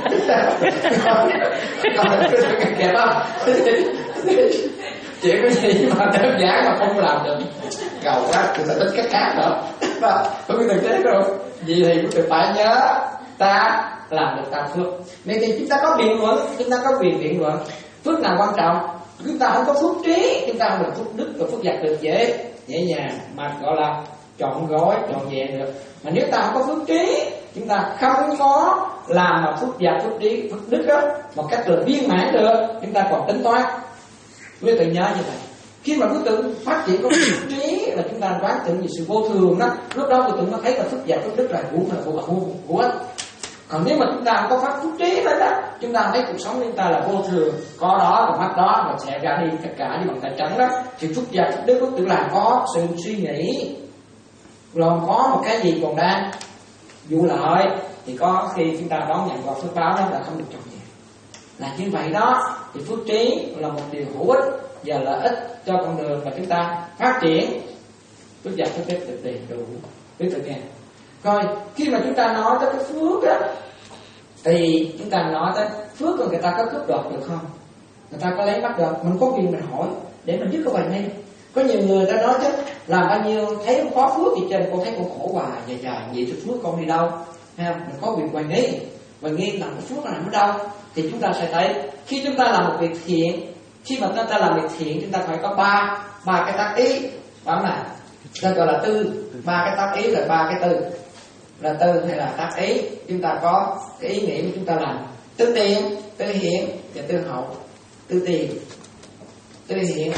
kẹp không chuyện cái gì mà đơn giản mà không làm được gầu quá, người ta tính cái khác nữa. Có cái thực tế rồi vì thì cũng được phải nhớ ta làm được tam phước. Vậy thì chúng ta có biện luận, chúng ta có quyền biện luận phước nào quan trọng. Chúng ta không có phước trí, chúng ta không được phước đức và phước dạt được dễ dễ dàng mà gọi là trọn gói trọn vẹn được. Mà nếu ta không có phước trí, chúng ta không có làm mà phước dạt phước trí phước đức đó một cách là viên mãn được, chúng ta còn tính toán. Quý tự nhớ như vậy. Khi mà quý tự phát triển có phước trí là chúng ta đoán tưởng về sự vô thường đó, lúc đó quý tự nó thấy là phước dạt phước đức là của là của của của Còn nếu mà chúng ta không có phát phước trí lên đó, chúng ta thấy cuộc sống của chúng ta là vô thường, có đó và mắt đó và sẽ ra đi tất cả như bằng tay trắng đó, thì phước dạt phước đức tự là có sự suy nghĩ, còn có một cái gì còn đang vụ lợi thì có khi chúng ta đón nhận vào phước báo đó là không được trọn vẹn. Là như vậy đó, thì phước trí là một điều hữu ích và lợi ích cho con đường mà chúng ta phát triển phước dạt phước đức được đầy đủ. Quý tự nghe. Rồi khi mà chúng ta nói tới cái phước á, thì chúng ta nói tới phước rồi người ta có cướp đoạt được không? Người ta có lấy bắt được? Mình có quyền mình hỏi để mình biết cái bài này. Có nhiều người ta nói chứ làm bao nhiêu thấy không có phước gì trên, con thấy con khổ hoài dài dài vậy thì phước con đi đâu? Thấy không? Mình có quyền hoài nghi, hoài nghi là cái phước nằm ở đâu? Thì chúng ta sẽ thấy khi chúng ta làm một việc thiện, khi mà chúng ta làm việc thiện chúng ta phải có ba ba cái tác ý, phải này? Ta gọi là tư, ba cái tác ý là ba cái tư, là tư hay là tác ý. Chúng ta có cái ý nghĩ của chúng ta làm tư tiền, tư hiện và tư hậu. Tư tiền, tư hiện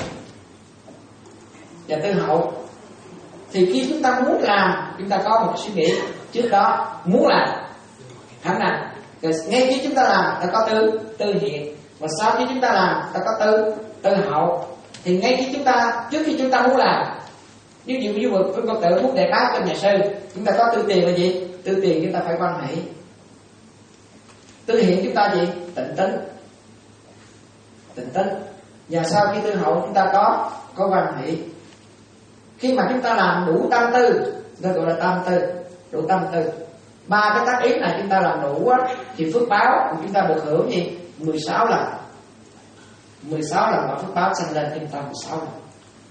và tư hậu. Thì khi chúng ta muốn làm, chúng ta có một suy nghĩ trước đó muốn làm, hẳn nào rồi ngay khi chúng ta làm ta có tư tư hiện, và sau khi chúng ta làm ta có tư tư hậu. Thì ngay khi chúng ta trước khi chúng ta muốn làm, ví dụ như một con tự muốn đề bác cho nhà sư, chúng ta có tư tiền là gì? Tư tiền chúng ta phải quan hệ. Tư hiện chúng ta gì? Tịnh tính, tịnh tính. Và sau khi tư hậu chúng ta có có quan hệ. Khi mà chúng ta làm đủ tâm tư, ta gọi là tâm tư, đủ tâm tư. Ba cái tác ý này chúng ta làm đủ á, thì phước báo của chúng ta được hưởng gì? mười sáu lần. mười sáu lần mà phước báo sinh lên chúng ta mười sáu lần.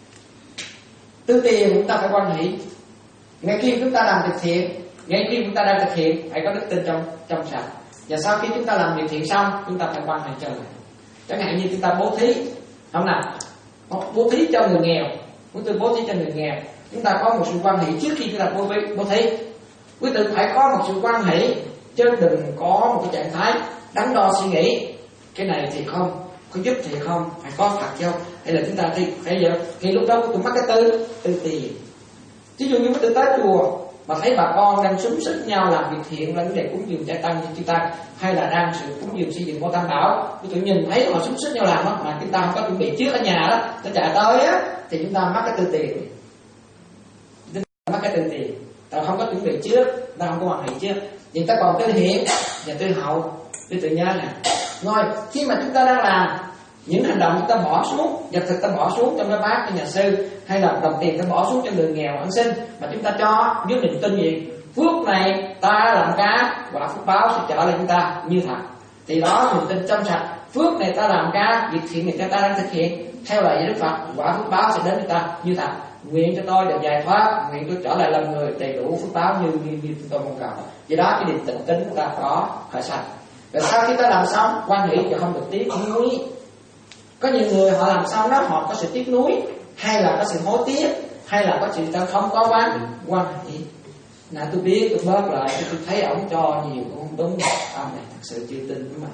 Tư tiền chúng ta phải quan hệ. Ngay khi chúng ta làm việc thiện, ngay khi chúng ta đang thực hiện phải có đức tin trong trong sạch. Và sau khi chúng ta làm việc thiện xong, chúng ta phải quan hệ trở lại. Chẳng hạn như chúng ta bố thí, không nào? Bố thí cho người nghèo, chúng tôi bố thí cho người nghèo, chúng ta có một sự quan hệ trước khi chúng ta bố thí. Bố thí, quý tự phải có một sự quan hệ, chứ đừng có một cái trạng thái đắn đo suy nghĩ cái này thì không, có giúp thì không, phải có thật không, hay là chúng ta thì phải giờ thì lúc đó tôi mắc cái tư tư tiền. Ví dụ như tôi tới chùa mà thấy bà con đang xúm xích nhau làm việc thiện, là vấn đề cúng dường chay tăng cho chúng ta, hay là đang sự cúng dường xây dựng ngôi tam bảo, tôi nhìn thấy họ xúm xích nhau làm đó, mà chúng ta không có chuẩn bị trước ở nhà đó, ta chạy tới á thì chúng ta mắc cái tư tiền, chúng ta mắc cái tư tiền, ta không có chuẩn bị trước, ta không có hoàn hệ trước, thì ta còn tư hiện và tư hậu. Tôi tự nhớ nè, rồi khi mà chúng ta đang làm những hành động chúng ta bỏ xuống, vật thực ta bỏ xuống trong cái bát cho nhà sư, hay là đồng tiền ta bỏ xuống cho người nghèo ăn xin, mà chúng ta cho với niềm tin gì? Phước này ta làm cá, quả phước báo sẽ trở lại chúng ta như thật. Thì đó niềm tin trong sạch. Phước này ta làm cá, việc thiện này ta đang thực hiện theo lời Đức Phật, quả phước báo sẽ đến chúng ta như thật. Nguyện cho tôi được giải thoát, nguyện tôi trở lại làm người đầy đủ phước báo như như, như tôi mong cầu. Vì đó cái niềm tin tính chúng ta có khởi sạch. Rồi sau khi ta làm xong, quan hệ thì không được tiếc nuối. Có nhiều người họ làm xong đó, họ có sự tiếc nuối, hay là có sự hối tiếc, hay là có sự ta không có quan quan hệ. Nè tôi biết, tôi bớt lại, tôi thấy ổng cho nhiều cũng không đúng. Ông này thật sự chưa tin mà.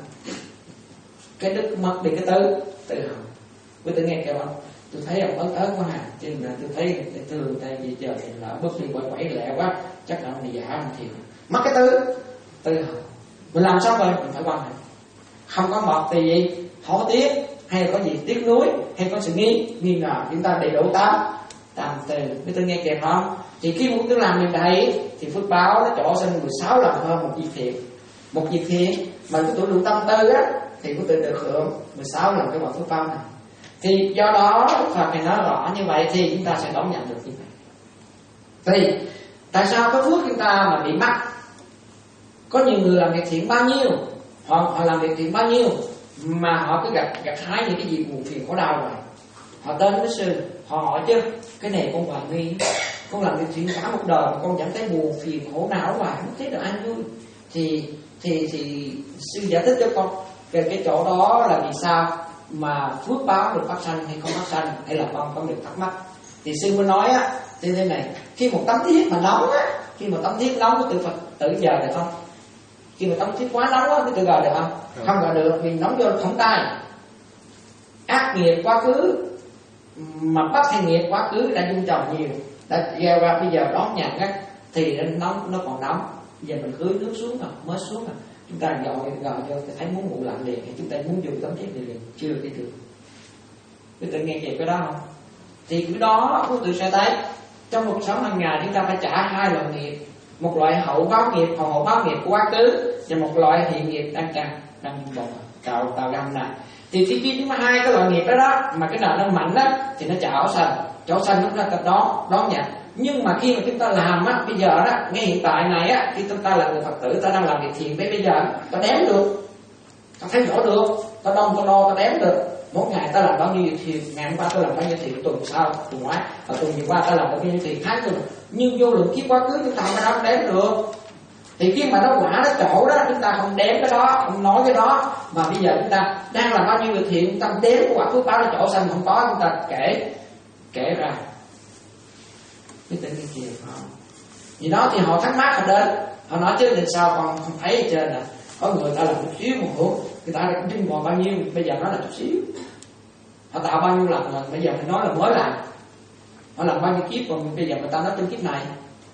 Cái đức mất đi cái tứ, tự hào. Với tôi nghe kêu không? Tôi thấy ông ớt ớt quá hà, cho nên là tôi thấy thường tay gì trời thì lỡ bước đi quay quẩy lẹ quá, chắc là ông này giả ông thiệt. Mất cái tứ, tự hào. Mình làm xong rồi, mình phải quan hệ. Không có một thì gì? Hối tiếc, hay có gì tiếc nuối, hay có sự nghi nghi ngờ, chúng ta đầy đủ tám tám từ. Nếu tôi nghe kịp không? Thì khi muốn tôi làm điều này thì phước báo nó trổ sinh mười sáu lần hơn một việc thiện. Một việc thiện mà cái tuổi đủ tâm tư á, thì quý tự được hưởng mười sáu lần cái quả phước báo này. Thì do đó Phật này nói rõ như vậy thì chúng ta sẽ đón nhận được như vậy. Thì tại sao có phước chúng ta mà bị mắc? Có nhiều người làm việc thiện bao nhiêu, họ họ làm việc thiện bao nhiêu mà họ cứ gặp gặp hái những cái gì buồn phiền khổ đau rồi. Họ đến với sư, họ hỏi chứ cái này con hoài nghi, con làm việc thiện cả một đời mà con chẳng thấy buồn phiền khổ não hoài, không thấy được an vui. Thì thì thì sư giải thích cho con về cái chỗ đó là vì sao mà phước báo được phát sanh hay không phát sanh, hay là con không được thắc mắc. Thì sư mới nói á, thế thế này, khi một tấm thiết mà nóng á, khi một tấm thiết nóng có tự Phật tự giờ được không? Khi mà tấm thiết quá nóng á, có tự gờ được không? Không, không gờ được vì nóng vô không tay. Ác nghiệp quá khứ mà bắt hay nghiệp quá khứ đã dung trồng nhiều, đã gieo ra bây giờ đón nhận á thì nó nóng, nó còn nóng. Giờ mình khứ nước xuống rồi, mới xuống rồi, chúng ta dội gờ vô thấy muốn ngủ lạnh liền, chúng ta muốn dùng tấm thiết này liền, chưa cái được. Quý tự nghe kịp cái đó không? Thì cái đó quý tự sẽ thấy trong cuộc sống hàng ngày chúng ta phải trả hai loại nghiệp, một loại hậu báo nghiệp, hậu báo nghiệp của quá khứ, và một loại hiện nghiệp đang càng đang bột tạo tạo găm này. Thì khi khi chúng ta hai cái loại nghiệp đó đó mà cái nào nó mạnh đó thì nó chảo sanh, chảo sanh lúc đó tập đó đón nhận. Nhưng mà khi mà chúng ta làm á, bây giờ đó, ngay hiện tại này á, khi chúng ta là người Phật tử, ta đang làm việc thiện tới bây giờ, ta đếm được, ta thấy rõ được, ta đông ta đo, ta đếm được. Mỗi ngày ta làm bao nhiêu việc thiện, ngày hôm qua ta làm bao nhiêu thiện, tuần sau, tuần ngoái, và tuần vừa qua ta làm bao nhiêu thiện, tháng rồi. Nhưng vô lượng kiếp quá khứ chúng ta không đếm được. Thì khi mà nó quả nó chỗ đó, chúng ta không đếm cái đó, không nói cái đó, mà bây giờ chúng ta đang làm bao nhiêu việc thiện, chúng ta đếm cái quả phước báo nó chỗ xanh không có, chúng ta kể kể ra. Cái tự nhiên kìa không? Vì đó thì họ thắc mắc họ đến, họ nói chứ tại sao con không thấy ở trên nè? Có người ta làm chút xíu một hưởng, người ta đã trinh còn bao nhiêu, bây giờ nói là chút xíu. Họ tạo bao nhiêu lần rồi, bây giờ phải nói là mới làm. Họ làm bao nhiêu kiếp rồi, bây giờ người ta nói trong kiếp này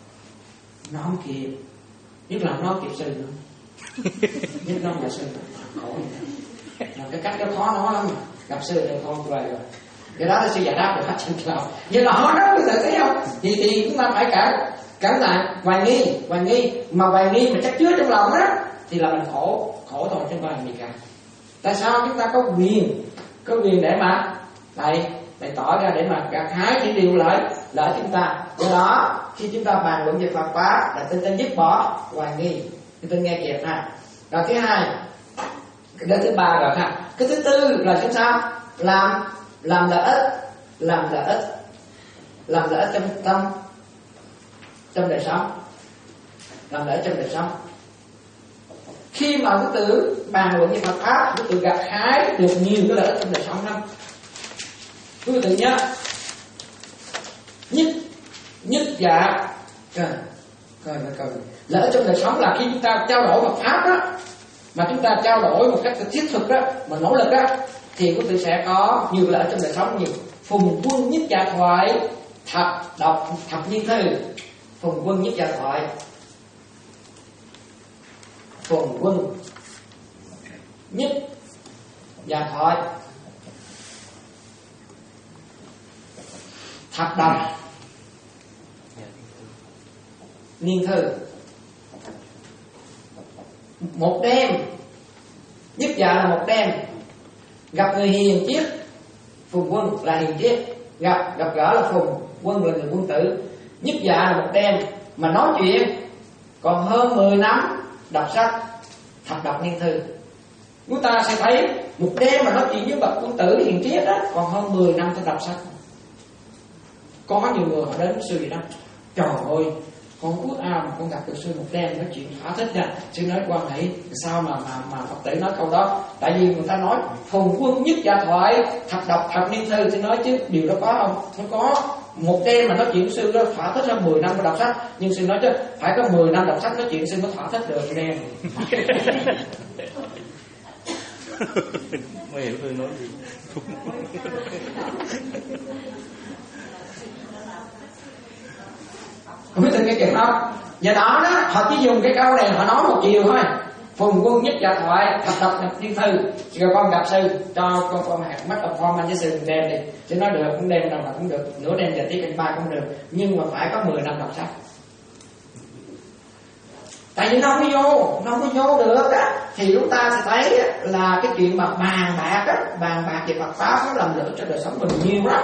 nó không kịp, nhất là nó kịp sư nữa, nhất nó là sư khổ. Là cái cách đó khó nói lắm, gặp sư thì con về rồi. Cái đó là sư giải đáp được hết trên lòng. Vậy là họ đó, bây giờ thấy không? Thì thì chúng ta phải cả cả lại hoài nghi, hoài nghi mà hoài nghi mà chắc chứa trong lòng đó thì là mình khổ, khổ thôi chứ không phải gì cả. Tại sao chúng ta có quyền, có quyền để mà lại lại tỏ ra để mà gặt hái những điều lợi lợi chúng ta. Do đó khi chúng ta bàn luận về Phật pháp là tinh tinh dứt bỏ hoài nghi, tinh tinh nghe kịp ha. Rồi thứ hai, đến thứ ba rồi ha. Cái thứ tư là chúng sao? Làm làm lợi ích, làm lợi ích, làm lợi ích trong tâm, trong đời sống, làm lợi ích trong đời sống. Khi mà quý tử bàn luận về Phật pháp, quý tử gặt hái được nhiều cái lợi ích trong đời sống lắm. Quý tử nhớ, nhất nhất dạ, coi coi coi lợi ích trong đời sống là khi chúng ta trao đổi Phật pháp đó, mà chúng ta trao đổi một cách thiết thực đó, mà nỗ lực đó, thì quý tử sẽ có nhiều lợi ích trong đời sống nhiều. Phùng quân nhất dạ thoại, thập đọc thập niên thư. Phùng quân nhất dạ thoại, phùng quân nhất dạ thoại, thập đọc niên thư. Một đêm, nhất dạ là một đêm gặp người hiền triết, phùng quân là hiền triết, gặp gặp gỡ là phùng, quân là người quân tử. Nhất dạ là một đêm mà nói chuyện còn hơn mười năm đọc sách, thập đọc niên thư. Chúng ta sẽ thấy một đêm mà nói chuyện với bậc quân tử hiền triết đó còn hơn mười năm tôi đọc sách. Có nhiều người họ đến sư vậy đó, trời ơi con ước ao mà con gặp được sư một đêm nói chuyện thỏa thích nha. Sư nói quan hệ sao mà mà mà Phật tử nói câu đó, tại vì người ta nói phùng quân nhất dạ thoại, thập đọc thập niên thư. Sư nói chứ điều đó có không? Nó có. Một đêm mà nói chuyện với sư đó thỏa thích hơn mười năm mà đọc sách. Nhưng sư nói chứ phải có mười năm đọc sách nói chuyện sư mới thỏa thích được đêm. Mới hiểu tôi nói gì. Không biết từng cái chuyện không? Do đó đó họ chỉ dùng cái câu này họ nói một chiều thôi. Phùng quân nhất dạ thoại, thập đọc thập niên thư. Rồi con gặp sư cho con con hạt mắt of form anh với sư đem đi. Chứ nói được cũng đem nào mà cũng được, nửa đêm giờ tí canh ba cũng được, nhưng mà phải có mười năm đọc sách. Tại vì nó không có vô, nó không có vô được á, thì chúng ta sẽ thấy là cái chuyện mà bàn bạc á, bàn bạc về Phật pháp nó làm lợi cho đời sống mình nhiều lắm.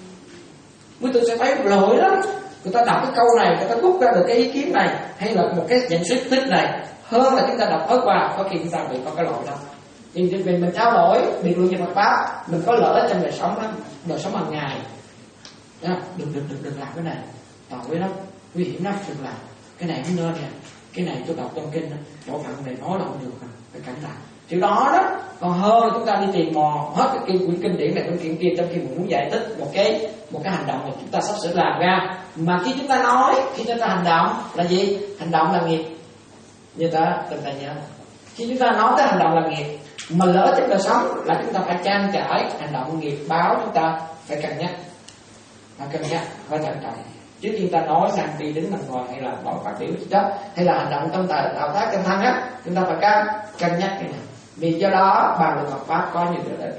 Chúng tôi sẽ thấy lỗi lắm. Người ta đọc cái câu này, người ta rút ra được cái ý kiến này, hay là một cái nhận xét tích này, hơn là chúng ta đọc hết qua, có khi chúng ta bị có cái lỗi đó. Vì mình mình trao đổi biện luận về Phật pháp, mình có lỡ trong đời sống đó, đời sống hàng ngày. Đừng đừng đừng đừng làm cái này, tội lắm, nguy hiểm lắm, đừng làm. Cái này không nên nè, cái này tôi đọc trong kinh đó, bộ phận này nói là không được, phải cẩn thận. Điều đó đó, còn hơn là chúng ta đi tìm mò hết cái kinh quyển kinh điển này trong chuyện kia, trong khi mình muốn giải thích một cái một cái hành động mà chúng ta sắp sửa làm ra. Mà khi chúng ta nói, khi chúng ta hành động là gì? Hành động là nghiệp. Như ta từng ta nhớ, khi chúng ta nói tới hành động là nghiệp, mà lỡ trong đời sống là chúng ta phải trang trải hành động nghiệp báo, chúng ta phải cân nhắc, phải cân nhắc, phải thận trọng. Trước khi ta nói năng đi đứng nằm ngồi hay là bảo phát biểu gì đó, hay là hành động trong tài tạo tác trong thân á, chúng ta phải cân cân nhắc cái này. Vì do đó bàn luận Phật pháp có nhiều điều đấy.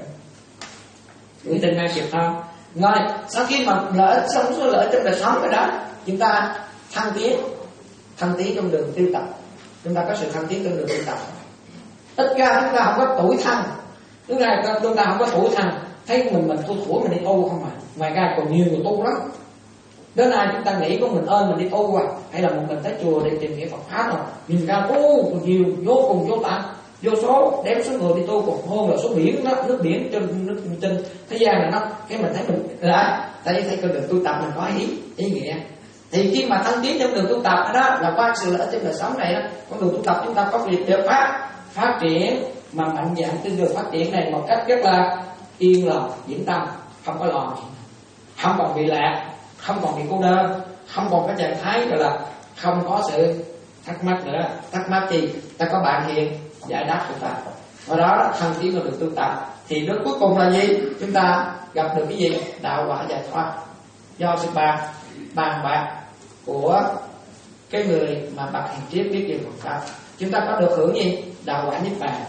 Người tin nghe kịp không? Rồi sau khi mà lỡ sống số lỡ trong đời sống rồi đó, chúng ta thăng tiến, thăng tiến trong đường tu tập. Chúng ta có sự thăng tiến trong đường tu tập. Tất cả chúng ta không có tuổi thân, chúng ta chúng ta không có tuổi thân, thấy mình mình thua thủa mình đi tu không mà. Ngoài ra còn nhiều người tu lắm. Đến nay chúng ta nghĩ có mình ơn mình đi tu à, hay là một mình tới chùa để tìm hiểu Phật pháp rồi, nhìn ra ô còn nhiều, vô cùng vô tận, vô số, đem số người đi tu còn hơn là số biển đó, nước biển trên nước trên thế gian này nó, cái mình thấy mình là thấy thấy con đường tu tập mình có ý ý nghĩa. Thì khi mà thăng tiến trong đường tu tập đó là qua sự lợi trong đời sống này đó, con đường tu tập chúng ta có việc được phát phát triển mà mạnh dạn trên đường phát triển này một cách rất là yên lòng, vững tâm, không có lo, không còn bị lạc, không còn bị cô đơn, không còn cái trạng thái gọi là không có sự thắc mắc nữa. Thắc mắc gì? Ta có bạn hiền giải đáp chúng ta. Và đó thăng tiến vào đường tu tập thì nước cuối cùng là gì? Chúng ta gặp được cái gì? Đạo quả giải thoát do sự bàn bàn bạc của cái người mà bậc hiền triết biết về Phật pháp. Chúng ta có được hưởng gì? Đạo quả niết bàn.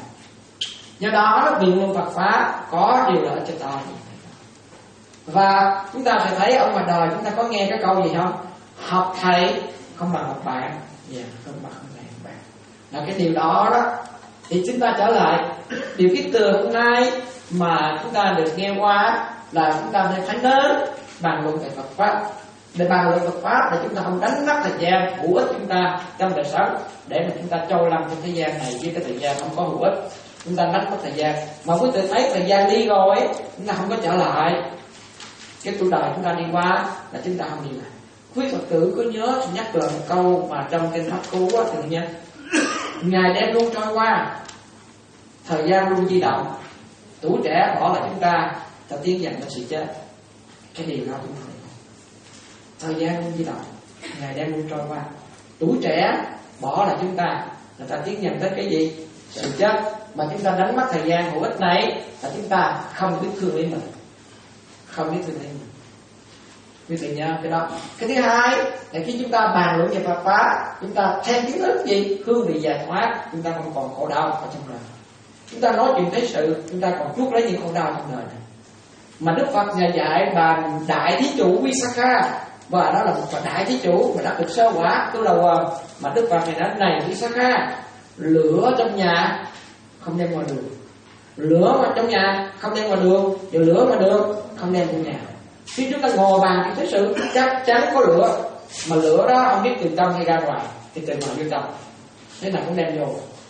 Do đó biện luận Phật pháp có điều lợi cho ta. Và chúng ta sẽ thấy ở ngoài đời chúng ta có nghe cái câu gì không? Học thầy không bằng học bạn. Yeah, không bằng học thầy học bạn. Là cái điều đó đó. Thì chúng ta trở lại điều kiết từ hôm nay mà chúng ta được nghe qua là chúng ta phải đến bàn luận về Phật pháp. Để bàn luận Phật pháp là chúng ta không đánh mất thời gian hữu ích chúng ta trong đời sống để mà chúng ta trôi lầm trong thế gian này với cái thời gian không có hữu ích. Chúng ta đánh mất thời gian mà quý vị thấy thời gian đi rồi chúng ta không có trở lại. Cái tuổi đời chúng ta đi qua là chúng ta không đi lại. Quý Phật tử có nhớ nhắc lại một câu mà trong kinh Pháp Cú á tự nhiên ngày đêm luôn trôi qua, thời gian luôn di động, tuổi trẻ bỏ lại chúng ta, ta tiến dần đến sự chết. Cái điều đó chúng ta thời gian luôn di động, ngày đêm luôn trôi qua, tuổi trẻ bỏ lại chúng ta là ta tiến dần tới cái gì? Sự chết. Mà chúng ta đánh mất thời gian hữu ích này là chúng ta không biết thương lấy mình, không biết thương lấy mình. Quý vị nhớ cái đó. Cái thứ hai là khi chúng ta bàn luận về Phật pháp, chúng ta thêm kiến thức gì? Hương vị giải thoát, chúng ta không còn khổ đau ở trong đời. Chúng ta nói chuyện thế sự, chúng ta còn chuốc lấy những khổ đau trong đời này. Mà Đức Phật Ngài dạy bàn đại thí chủ Visakha, và đó là một đại thí chủ mà đã được sơ quả tu đầu quần. Mà Đức Phật Ngài nói này Visakha, lửa trong nhà không đem ngoài đường, lửa mà trong nhà không đem ngoài đường, rồi lửa mà đường không đem trong nhà. Khi chúng ta ngồi bàn thì thế sự chắc chắn có lửa, mà lửa đó không biết từ trong hay ra ngoài, thì từ ngoài vô trong, thế nào cũng đem vô.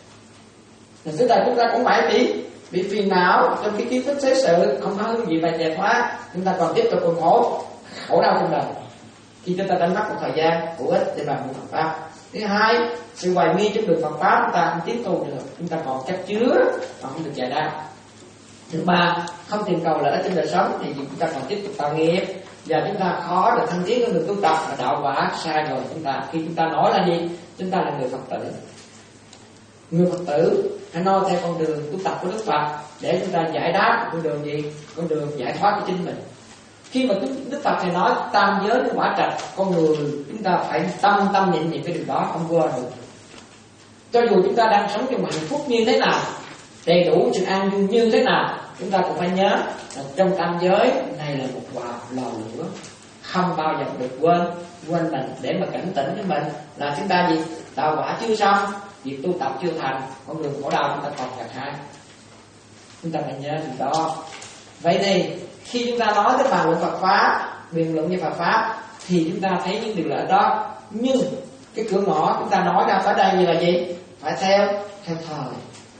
Thì thứ này chúng ta cũng phải bị bị phiền não trong cái kiến thức thế sự, không có gì về giải thoát, chúng ta còn tiếp tục còn khổ khổ đau trong đời. Khi chúng ta đánh mất một thời gian hữu ích để bàn luận Phật pháp. Thứ hai, sự hoài nghi trong đường Phật pháp chúng ta không tiếp tu được, chúng ta còn chắc chứa còn không được giải đáp. Thứ ba, không tìm cầu lợi ích trong đời sống thì chúng ta còn tiếp tục tạo nghiệp, và chúng ta khó được thăng tiến trong đường tu tập là đạo quả sai rồi. Chúng ta khi chúng ta nói là gì? Chúng ta là người Phật tử, người Phật tử hãy noi theo con đường tu tập của Đức Phật để chúng ta giải đáp con đường gì? Con đường giải thoát của chính mình. Khi mà Đức Phật thì nói tam giới của quả trạch, con người chúng ta phải tâm tâm nhịn những cái điều đó không quên được. Cho dù chúng ta đang sống trong hạnh phúc như thế nào, đầy đủ sự an vui như thế nào, chúng ta cũng phải nhớ là trong tam giới này là một quả lò lửa không bao giờ được quên quên mình, để mà cảnh tỉnh với mình là chúng ta gì đạo quả chưa xong, việc tu tập chưa thành, con đường khổ đau chúng ta còn gặt hái. Chúng ta phải nhớ điều đó. Vậy thì khi chúng ta nói tới bàn luận Phật pháp, biện luận về Phật pháp, thì chúng ta thấy những điều lợi đó. Nhưng cái cửa ngõ chúng ta nói ra ở đây như là gì? Phải theo theo thời.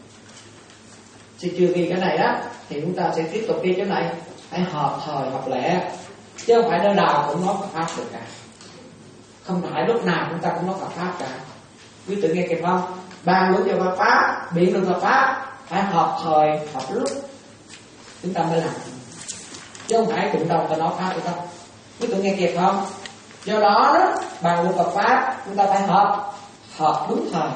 Thì chưa ghi cái này đó thì chúng ta sẽ tiếp tục đi cái này, phải hợp thời hợp lẽ, chứ không phải nơi nào cũng nói Phật pháp được cả. Không phải lúc nào chúng ta cũng nói Phật pháp cả. Quý tự nghe kịp không? Bàn luận về Phật pháp, biện luận Phật pháp phải hợp thời hợp lúc chúng ta mới làm, chứ không phải đụng đầu ta nói pháp được không? Quý tự nghe kịp không? Do đó đó, bàn luận Phật pháp chúng ta phải hợp hợp đúng thời,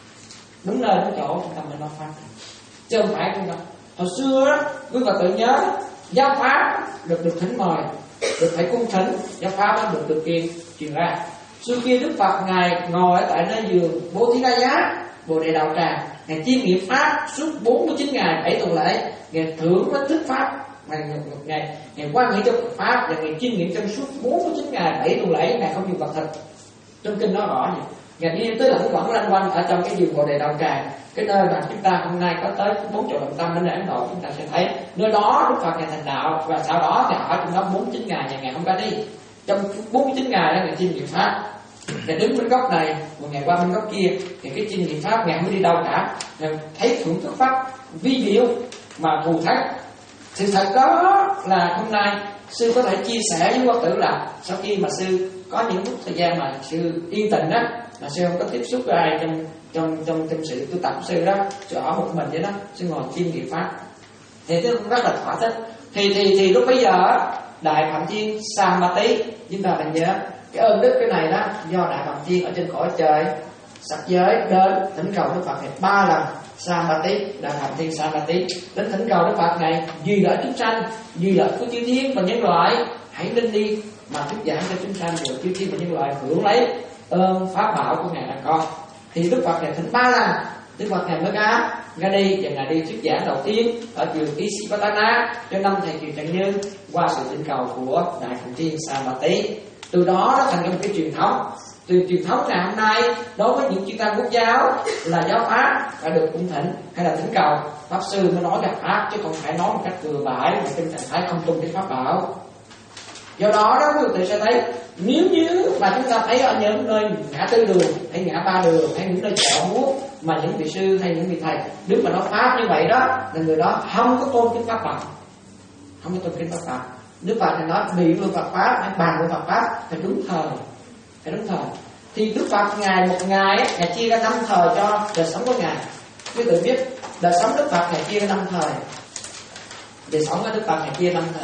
đúng nơi đúng chỗ chúng ta mới nói pháp, chứ không phải chúng ta. Hồi xưa đó, quý Phật tự nhớ giáo pháp được được thỉnh mời, được phải cung thỉnh, giáo pháp nó được được truyền truyền ra. Xưa kia Đức Phật ngài ngồi ở tại nơi giường Bố Thí La Giá, Bồ Đề Đạo Tràng, ngài chiêm nghiệm pháp suốt bốn mươi chín ngày bảy tuần lễ, ngài thưởng với thức pháp, ngài ngài ngài quan nghĩ trong pháp và ngài chiêm nghiệm trong suốt bốn mươi chín ngày bảy tuần lễ, ngài không dùng vật thực. Trong kinh nói rõ vậy. Ngài đi tới lẫn quẩn lanh quanh ở trong cái giường Bồ Đề Đạo Tràng, cái nơi mà chúng ta hôm nay có tới bốn triệu đồng tâm đến Ấn Độ, chúng ta sẽ thấy nơi đó Đức Phật ngài thành đạo, và sau đó thì ở trong đó bốn mươi chín ngày nhà ngài không ra đi. Trong bốn mươi chín ngày đó ngài chiêm nghiệm pháp, ngài đứng bên góc này, một ngày qua bên góc kia, thì cái chiêm nghiệm pháp ngài không đi đâu cả, ngài thấy thưởng thức pháp vi diệu mà thù thắng. Sự thật đó là hôm nay sư có thể chia sẻ với Quốc tử là sau khi mà sư có những lúc thời gian mà sư yên tĩnh đó, mà sư không có tiếp xúc với ai trong trong trong trong sự tu tập của sư đó, sư ở một mình vậy đó, sư ngồi chiêm nghiệm pháp thì tôi cũng rất là thỏa thích. Thì thì thì lúc bây giờ Đại Phạm Thiên Samadhi, chúng ta phải nhớ cái ơn đức cái này đó do Đại Phạm Thiên ở trên cõi trời sắc giới đến thỉnh cầu Đức Phật này ba lần. Samadhi, Đại Phạm Thiên Samadhi đến thỉnh cầu Đức Phật này duy lợi chúng sanh, duy lợi của chư thiên và nhân loại, hãy lên đi mà thuyết giảng cho chúng sanh rồi chư thiên và nhân loại hưởng lấy ơn pháp bảo của ngài là con. Thì Đức Phật này thỉnh ba lần, Đức Phật này mới ra ra đi, và ngài đi thuyết giảng đầu tiên ở trường Isipatana cho năm thầy truyền Trần Như qua sự thỉnh cầu của Đại Phạm Thiên Samadhi. Từ đó nó thành ra một cái truyền thống. Từ truyền thống ngày hôm nay đối với những chư tăng quốc giáo là giáo pháp phải được cung thỉnh hay là thỉnh cầu pháp sư mới nói gặp pháp, chứ không phải nói một cách bừa bãi mà trên trạng thái không tuân cái pháp bảo. Do đó đó quý vị sẽ thấy nếu như mà chúng ta thấy ở những nơi ngã tư đường hay ngã ba đường hay những nơi chợ múa mà những vị sư hay những vị thầy đứng mà nói pháp như vậy đó, là người đó không có tôn kính pháp bảo, không có tôn kính pháp bảo. Đức Phật thì nói biện luận Phật pháp hay bàn luận Phật pháp phải đúng thời, phải đúng thời. Thì Đức Phật ngày một ngày ngài chia ra năm thời cho đời sống của ngài. Quý vị biết đời sống Đức Phật ngài chia ra năm thời, đời sống của Đức Phật ngài chia năm thời.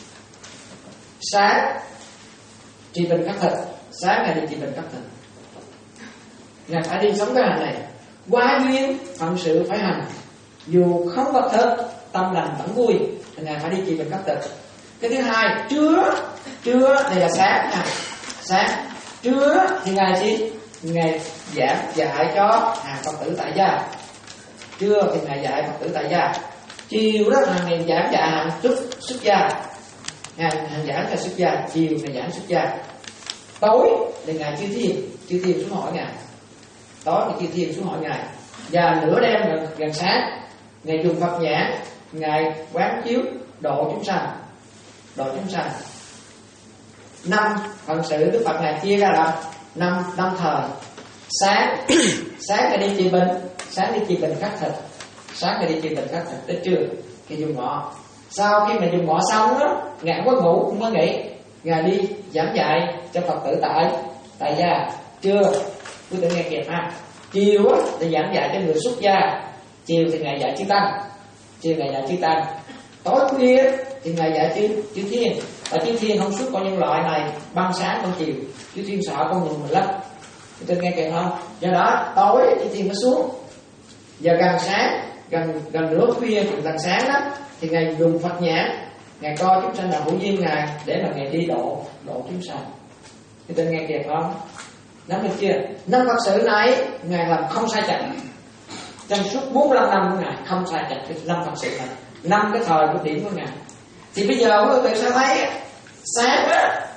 Sáng trì bình khắc thực, sáng ngày đi trì bình khắc thực, ngài phải đi sống cái hành này. Quá duyên phận sự phải hành, dù không có thực tâm lành vẫn vui, thì ngài phải đi trì bình khắc thực. Cái thứ hai, trưa trưa này là sáng nha, sáng trưa thì ngài gì ngài giảng dạy cho hàng Phật tử tại gia. Trưa thì ngài dạy Phật tử tại gia, chiều đó là ngài giảng dạy hàng xuất xuất gia, ngài hàng giảng cho xuất gia, chiều ngài giảng xuất gia. Tối thì ngài chư thiên chư thiên xuống hỏi ngài, tối thì chư thiên xuống hỏi ngài. Và nửa đêm gần, gần sáng ngài dùng Phật nhãn, ngài quán chiếu độ chúng sanh, độ chúng sanh. Năm phận sự Đức Phật này chia ra là năm năm thời. Sáng sáng là đi trì bình, sáng đi trì bình khắc thực, sáng là đi trì bình khắc thực tới trưa khi dùng ngọ. Sau khi mà dùng ngọ xong đó, ngài không có ngủ không có nghỉ, ngài đi giảng dạy cho Phật tử tại tại gia. Trưa quý vị nghe kịp ha. Chiều á thì giảng dạy cho người xuất gia, chiều thì ngài dạy chư tăng, chiều ngài dạy chư tăng. Tối khuya thì ngài dạy chư chư thiên, và chư thiên không suốt con nhân loại này ban sáng con chiều, chư thiên sợ con người mình lắm. Tôi nghe kịp không? Do đó tối chư thiên mới xuống, và gần sáng gần gần nửa khuya gần sáng đó thì ngài dùng Phật nhãn, ngài coi chúng sanh là hữu duyên ngài để mà ngài đi độ độ chúng sanh. Tôi nghe kịp không? Nắm được chưa? Năm Phật sự này ngài làm không sai chạch trong suốt bốn mươi lăm năm của ngài, không sai chạch cái năm Phật sự này, năm cái thời của điểm của ngài. Thì bây giờ quý vị sẽ thấy sáng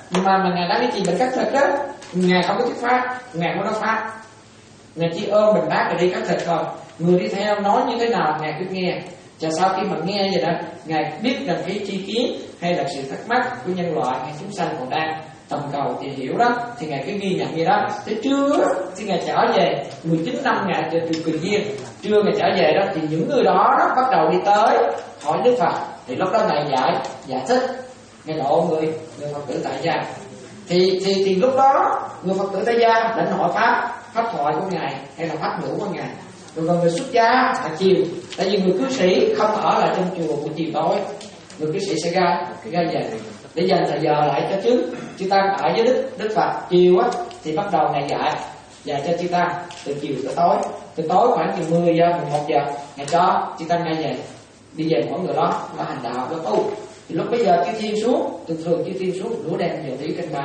mà mà ngài đang đi trị bệnh cắt thịt đó, ngài không có thuyết pháp, ngài không nói pháp, ngài chỉ ôm bình bát rồi đi cắt thịt thôi. Người đi theo nói như thế nào ngài cứ nghe. Và sau khi mà nghe vậy đó, ngài biết rằng cái chi kiến hay là sự thắc mắc của nhân loại hay chúng sanh còn đang tầm cầu thì hiểu đó, thì ngài cứ ghi nhận như đó. Thế trưa thì ngài trở về mười chín năm ngài từ từ Kỳ Duyên, trưa ngài trở về đó thì những người đó, đó bắt đầu đi tới hỏi Đức Phật. Thì lúc đó ngài giải giải thích, ngài độ người người Phật tử tại gia. Thì thì thì lúc đó người Phật tử tại gia định hỏi pháp pháp thoại của ngài hay là pháp ngữ của ngài. Rồi còn người xuất gia là chiều, tại vì người cư sĩ không ở lại trong chùa buổi chiều tối, người cư sĩ sẽ ra ra về để dành thời giờ lại cho chứ chư tăng ở với đức đức Phật. Chiều á thì bắt đầu ngày dạy dạy cho chư tăng từ chiều tới tối, từ tối khoảng từ mười giờ mười một giờ ngày cho chư tăng ra về, đi về mỗi người đó nó hành đạo nó tu. Thì lúc bây giờ chư thiên xuống, thường thường chư thiên xuống nửa đêm giờ tí canh ba,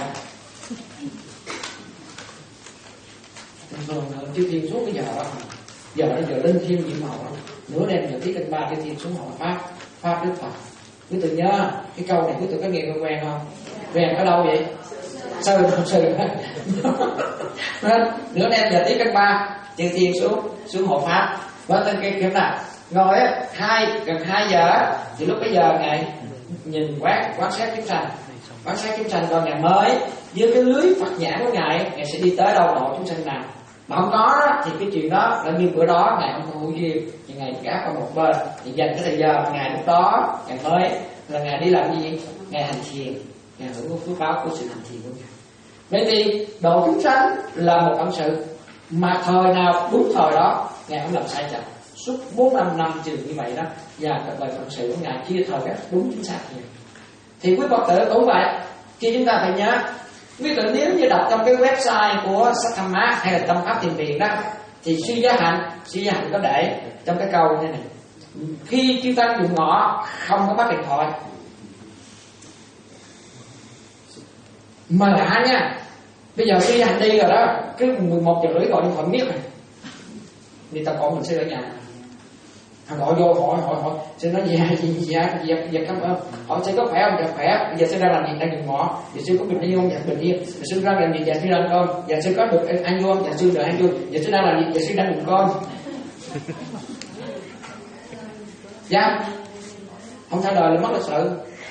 thường thường chư thiên xuống cái giờ đó, giờ là giờ linh thiêng nhiệm màu, nửa đêm giờ tí canh ba chư thiên xuống hỏi pháp pháp Đức Phật. Quý tự nhớ cái câu này, quý tự có nghe quen quen không? Quen ở đâu vậy? Sư không sư nên nửa đêm giờ tí canh ba chư thiên xuống xuống hộ pháp. Và tên kia kiếm nào ngồi á hai gần hai giờ thì lúc bây giờ ngài nhìn quán quan sát chúng sanh, quan sát chúng sanh rồi ngài mới với cái lưới Phật nhãn của ngài, ngài sẽ đi tới đâu độ chúng sanh nào. Mà không có đó, thì cái chuyện đó là như bữa đó ngài không có hữu duyên thì ngài gác qua một bên, thì dành cái thời giờ ngài lúc đó ngài mới là ngài đi làm gì? Ngài hành thiền, ngài hưởng cái phước báo của sự hành thiền của ngài. Vậy thì độ chúng sanh là một ẩn sự mà thời nào đúng thời đó ngài không làm sai chậm, suốt bốn năm năm trường như vậy đó, và cuộc đời phận sự của ngài chia thời các đúng chính xác như. Thì quý Phật tử cũng vậy, khi chúng ta phải nhớ, quý tử nếu như đọc trong cái website của Sách Tham Má hay là Tâm Pháp Thiền Viện đó, thì Sư Gia Hạnh, Sư Gia Hạnh có để trong cái câu như này: khi chư tăng dùng ngõ không có bắt điện thoại. Mà lạ nha, bây giờ Sư Gia Hạnh đi rồi đó, cứ mười một giờ rưỡi gọi điện thoại miết rồi. Đi tao con mình sẽ ở nhà, thằng gọi vô hỏi hỏi hỏi sẽ nói gì hay gì gì gì gì cảm ơn, hỏi sẽ có khỏe không? Dạ khỏe. Bây giờ sẽ ra làm gì? Đang dùng ngõ. Dạ sư có bình yên không? Dạ bình yên. Dạ sư ra làm gì? Dạ sư đang con. Dạ sư có được ăn vô không? Dạ sư được ăn vô. Dạ sư đang làm gì? Dạ sư đang dùng con. Dạ không thay đời là mất lịch sự.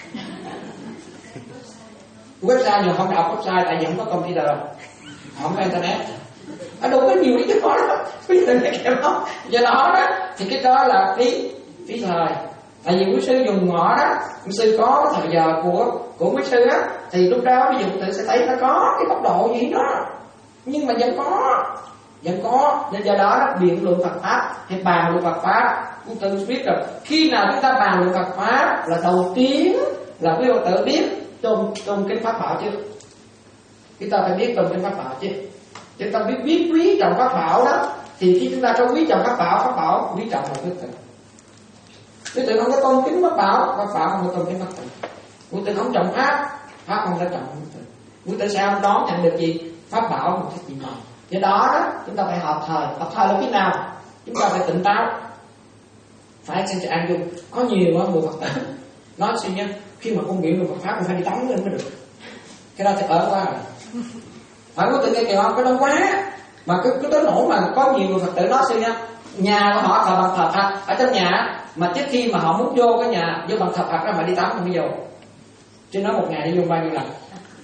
Website nhiều không đọc website tại vì không có computer, không có internet. Ở đâu có nhiều cái đó đó, quý sư này kêu đó, do đó đó thì cái đó là phí phí thời. Tại vì quý sư dùng ngõ đó, quý sư có thời giờ của của quý sư á, thì lúc đó ví dụ tự sẽ thấy nó có cái tốc độ gì đó, nhưng mà vẫn có vẫn có nên do đó đó biện luận Phật pháp hay bàn luận Phật pháp, quý tư biết rồi. Khi nào chúng ta bàn luận Phật pháp là đầu tiên là quý Phật tử biết tôn tôn kinh pháp bảo chứ, chúng ta phải biết tôn kinh pháp bảo chứ. Chúng ta biết biết quý trọng pháp bảo đó, thì khi chúng ta có quý trọng pháp bảo, pháp bảo quý trọng là quý tử. Quý tử không có tôn kính pháp bảo, pháp bảo không có tôn kính pháp tử. Quý tử không trọng pháp, pháp không có trọng quý tử. Quý tử sẽ không đón nhận được gì? Pháp bảo một cách gì mà. Do đó đó, chúng ta phải hợp thời. Hợp thời là khi nào? Chúng ta phải tỉnh táo, phải xem cho an dung. Có nhiều người Phật tử nói suy nhá, khi mà con nghiệm được Phật pháp mình phải đi tắm lên mới được. Cái đó thì ở quá rồi. Phải có tự nghe kìa không? Cái đó quá. Mà cái, cái tới nỗi mà có nhiều người Phật tử nói suy nha, nhà của họ thờ bằng thờ Phật ở trong nhà, mà trước khi mà họ muốn vô cái nhà vô bằng thờ Phật đó mà đi tắm không đi vô. Chứ nói một ngày đi vô bao nhiêu lần.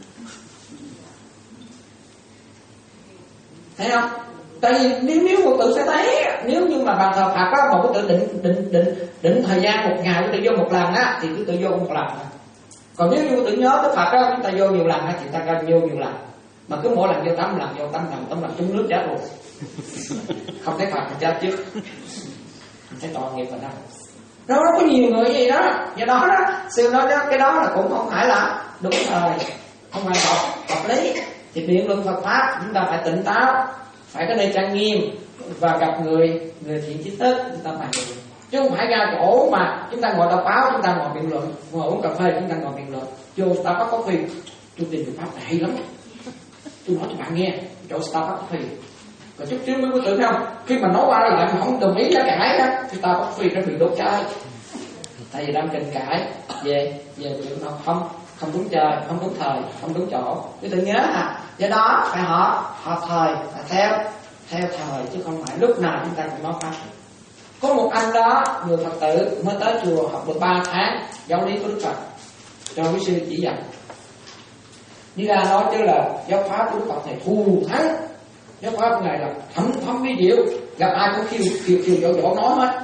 Thấy không? Tại vì nếu nếu Phật tử sẽ thấy, nếu như mà bằng thờ Phật đó mà Phật tử định định định định thời gian một ngày Phật tử vô một lần á, thì Phật tử vô một lần. Còn nếu như Phật tử nhớ tới Phật đó, chúng ta vô nhiều lần á, thì chúng ta cần vô nhiều lần. Mà cứ mỗi lần vô tám lần, vô tám lần, tám lần trúng nước chết luôn. Không thấy Phật thì chết trước. Thấy tội nghiệp mình đâu. Nó có nhiều người gì đó. Do đó đó, sư nói đó, cái đó là cũng không phải là đúng thời, không phải hợp, hợp lý. Thì biện luận Phật pháp chúng ta phải tỉnh táo, phải có nơi trang nghiêm và gặp người người thiện trí thức chúng ta phải biện. Chứ không phải ra chỗ mà chúng ta ngồi đọc báo, chúng ta ngồi biện luận, ngồi uống cà phê chúng ta ngồi biện luận. Vô ta có coffee, tôi tìm được pháp này hay lắm. Tôi nói cho bạn nghe, chỗ Starbucks Coffee. Còn chút xíu mới có tưởng không? Khi mà nói qua lại mà không đồng ý giá cãi đó, thì Starbucks Coffee nó bị đốt cháy. Tại vì đang tranh cãi về về chuyện nào không không đúng trời, không đúng thời, không đúng chỗ. Quý tự nhớ à, do đó phải họ họ thời và theo theo thời, chứ không phải lúc nào chúng ta cũng nói pháp. Có một anh đó, người Phật tử mới tới chùa học được ba tháng giáo lý của Đức Phật, cho quý sư chỉ dạy. Đi ra nói chứ là giáo pháp của Đức Phật này thù thắng, giáo pháp của ngài là thấm thấm vi diệu, gặp ai cũng khiêu khiêu khiêu dỗ dỗ nói hết.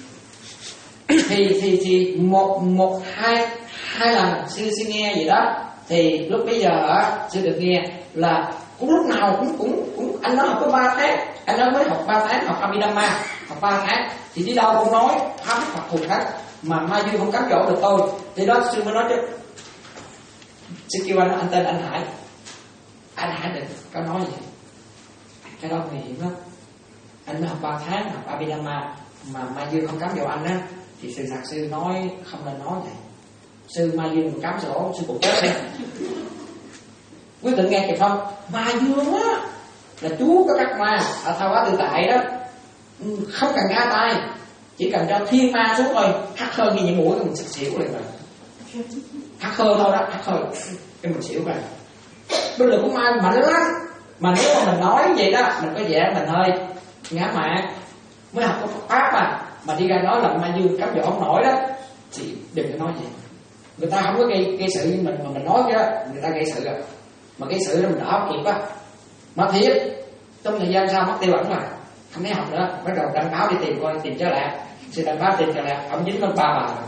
thì thì thì một một hai hai lần sư sư nghe gì đó, thì lúc bây giờ sư được nghe là cũng lúc nào cũng cũng cũng anh nói học có ba tháng, anh nói mới học ba tháng, học Abhidhamma học ba tháng, thì đi đâu cũng nói pháp Phật thù thắng, mà Mai Dương không cám dỗ được tôi. Thì đó sư mới nói chứ, sư kêu anh anh tên anh Hải, anh Hải đừng có nói gì, cái đó nguy hiểm lắm. Anh mới học ba tháng học Abhidhamma mà Mai Dương không cám dỗ anh á, thì sư thật sư nói không nên nói vậy. Sư Mai Dương cám dỗ sư cũng chết xem. Quý tự nghe kịp không? Mai Dương á là chú có các ma ở Tha Hóa Tự Tại đó, không cần ngã tay, chỉ cần cho thiên ma xuống thôi, hắt hơi như những mũi mình sẽ xỉu liền rồi. Hắt hơi thôi đó, hắt hơi cái mình xỉu rồi. Bây giờ của ma mạnh lắm, mà nếu mà mình nói vậy đó, mình có vẻ mình hơi ngã mạn. Mới học có pháp mà mà đi ra nói là Mai Dương cám dỗ không nổi đó, thì đừng có nói vậy. Người ta không có gây gây sự với mình mà mình nói cái đó, người ta gây sự rồi. Mà gây sự đó mình đỡ kịp á. Mà thiệt, trong thời gian sau mất tiêu ẩn mà không thấy học nữa, bắt đầu đăng báo đi tìm coi, tìm trở lại. Sư đăng báo tìm trở lại, ông dính lên ba bà rồi.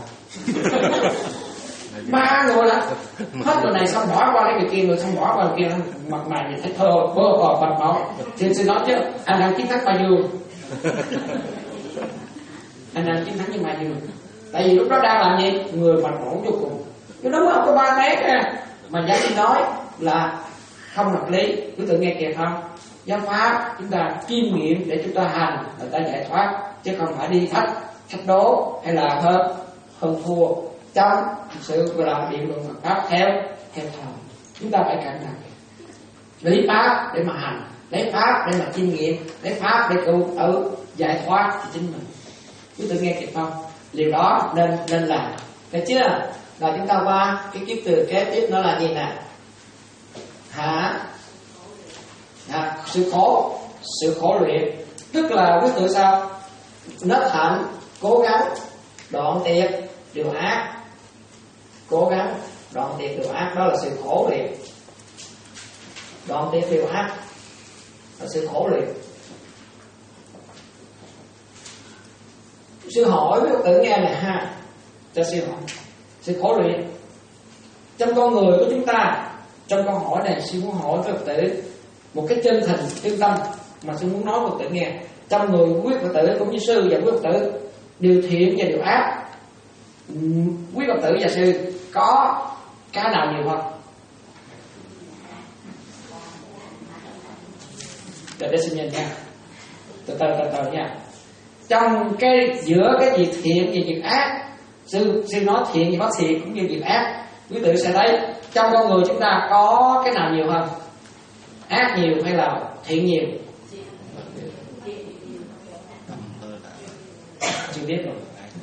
Ba người là hết người này xong bỏ qua cái người kia, người xong bỏ qua người kia, mặt mày nhìn thấy thơ bơ cò bạch máu. Thì sư nói chứ anh đang chiến thắng Mai Dương, anh đang chiến thắng với Mai Dương. Tại vì lúc đó đang làm gì, người mạnh mẽ vô cùng. Cái đó mới học có ba tháng à, mà giáo sư nói là không hợp lý. Quý tự nghe kịp không? Giáo pháp chúng ta chiêm nghiệm để chúng ta hành, người ta giải thoát, chứ không phải đi thách thách đố hay là hơn hơn thua trong sự gọi là biện luận Phật pháp theo theo thời. Chúng ta phải cẩn thận, lấy pháp để mà hành, lấy pháp để mà chiêm nghiệm, lấy pháp để cứu tự giải thoát cho chính mình. Quý tự nghe kịp không? Điều đó nên nên làm, được chưa? Là chúng ta qua cái kiếp từ kế tiếp nó là gì nè? Hả? À, sự khổ, sự khổ luyện, tức là quý tự sao? Nết hạnh, cố gắng đoạn tuyệt điều ác, cố gắng đoạn tuyệt điều ác, đó là sự khổ luyện. Đoạn tuyệt điều ác là sự khổ luyện. Sư hỏi với tự nghe này ha, cho sư hỏi sự khổ luyện trong con người của chúng ta. Trong câu hỏi này sư muốn hỏi với Phật tử một cái chân thành chân tâm mà sư muốn nói với Phật tử nghe. Trong người quý Phật tử cũng như sư và quý Phật tử, điều thiện và điều ác, quý Phật tử và sư có cái nào nhiều không? Để để sư nhìn nha, từ từ từ từ nha. Trong cái giữa cái việc thiện và việc ác, sư sư nói thiện và bất thiện cũng như việc ác, quý tử sẽ thấy trong con người chúng ta có cái nào nhiều hơn? Ác nhiều hay là thiện nhiều? Chưa biết rồi.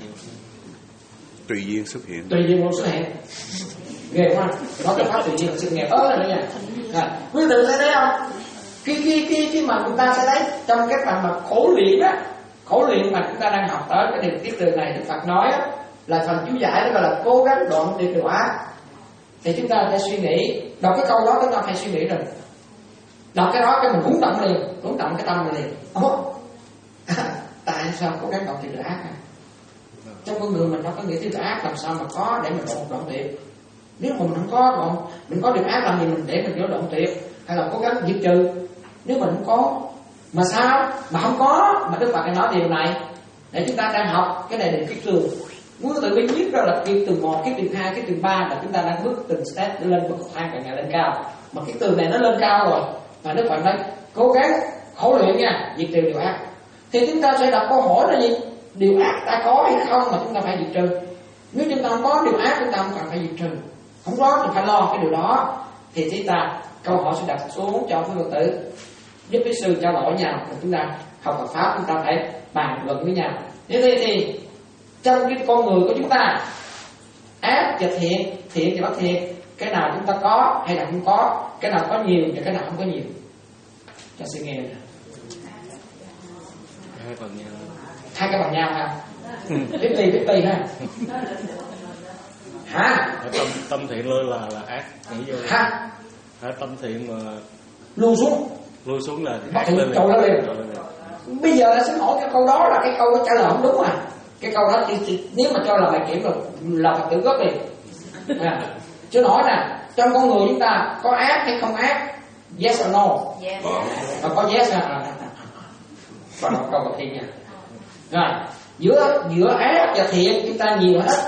Tùy duyên xuất hiện. Tùy duyên xuất hiện. Ghê quá. Nói cái pháp tùy duyên sự nghèo ớt rồi nha. À, quý tử sẽ thấy không? Khi khi khi khi mà chúng ta sẽ thấy trong cái phần mà khổ luyện đó, khổ luyện mà chúng ta đang học tới cái điều tiết từ này Đức Phật nói đó, là phần chú giải đó gọi là cố gắng đoạn tuyệt điều ác. Thì chúng ta phải suy nghĩ, đọc cái câu đó chúng ta phải suy nghĩ rồi. Đọc cái đó cái mình cũng động liền, cũng động cái tâm liền. Ồ, tại sao cố gắng đoạn tuyệt điều ác à? Trong con người mình đâu có nghĩa thứ ác, làm sao mà có để mình đoạn đoạn tuyệt? Nếu mà mình không có đoạn, mình có điều ác làm gì mình để mình vô đoạn tuyệt, hay là cố gắng diệt trừ? Nếu mình không có, mà sao mà không có, mà Đức Phật hay nói điều này để chúng ta đang học cái này để kiếp trường. Muốn tự biết biết ra là kiếp từ một, kiếp từ hai, kiếp từ ba là chúng ta đang bước từng step để lên bậc thang càng ngày lên cao. Mà cái từ này nó lên cao rồi, mà Đức Phật nói cố gắng khổ luyện nha, diệt trừ điều ác. Thì chúng ta sẽ đặt câu hỏi là gì? Điều ác ta có hay không mà chúng ta phải diệt trừ? Nếu chúng ta không có điều ác, chúng ta không cần phải diệt trừ. Không có thì phải lo cái điều đó. Thì chúng ta câu hỏi sẽ đặt xuống cho quý Phật tử, giúp quý sư trao đổi nhau, và chúng ta học Phật pháp chúng ta phải bàn luận với nhau. Thế thì, thì trong cái con người của chúng ta, ác và thiện, thiện và bất thiện, cái nào chúng ta có hay là không có, cái nào có nhiều và cái nào không có nhiều. Cho sẽ nghe nè. Hai bằng nhau. Hai cái bằng nhau ha. Biết tùy biết tùy ha. Hả? Tâm tâm thiện lui là là ác nghĩ vô. Hả? Hả, tâm thiện mà Lưu xuống. lui xuống là Bắt ác thiện lên. trội lên liền. Trội lên. Bây giờ là xin hỏi cái câu đó là cái câu trả lời không đúng à? Cái câu đó thì, thì, nếu mà cho là bài kiểm là là Phật tử gốc đi. À, chứ nói nè, trong con người chúng ta có ác hay không ác? Yes or no? Yes. Và có yes à? Và một câu bậc thiện nha. Rồi, giữa giữa ác và thiện chúng ta nhiều hết.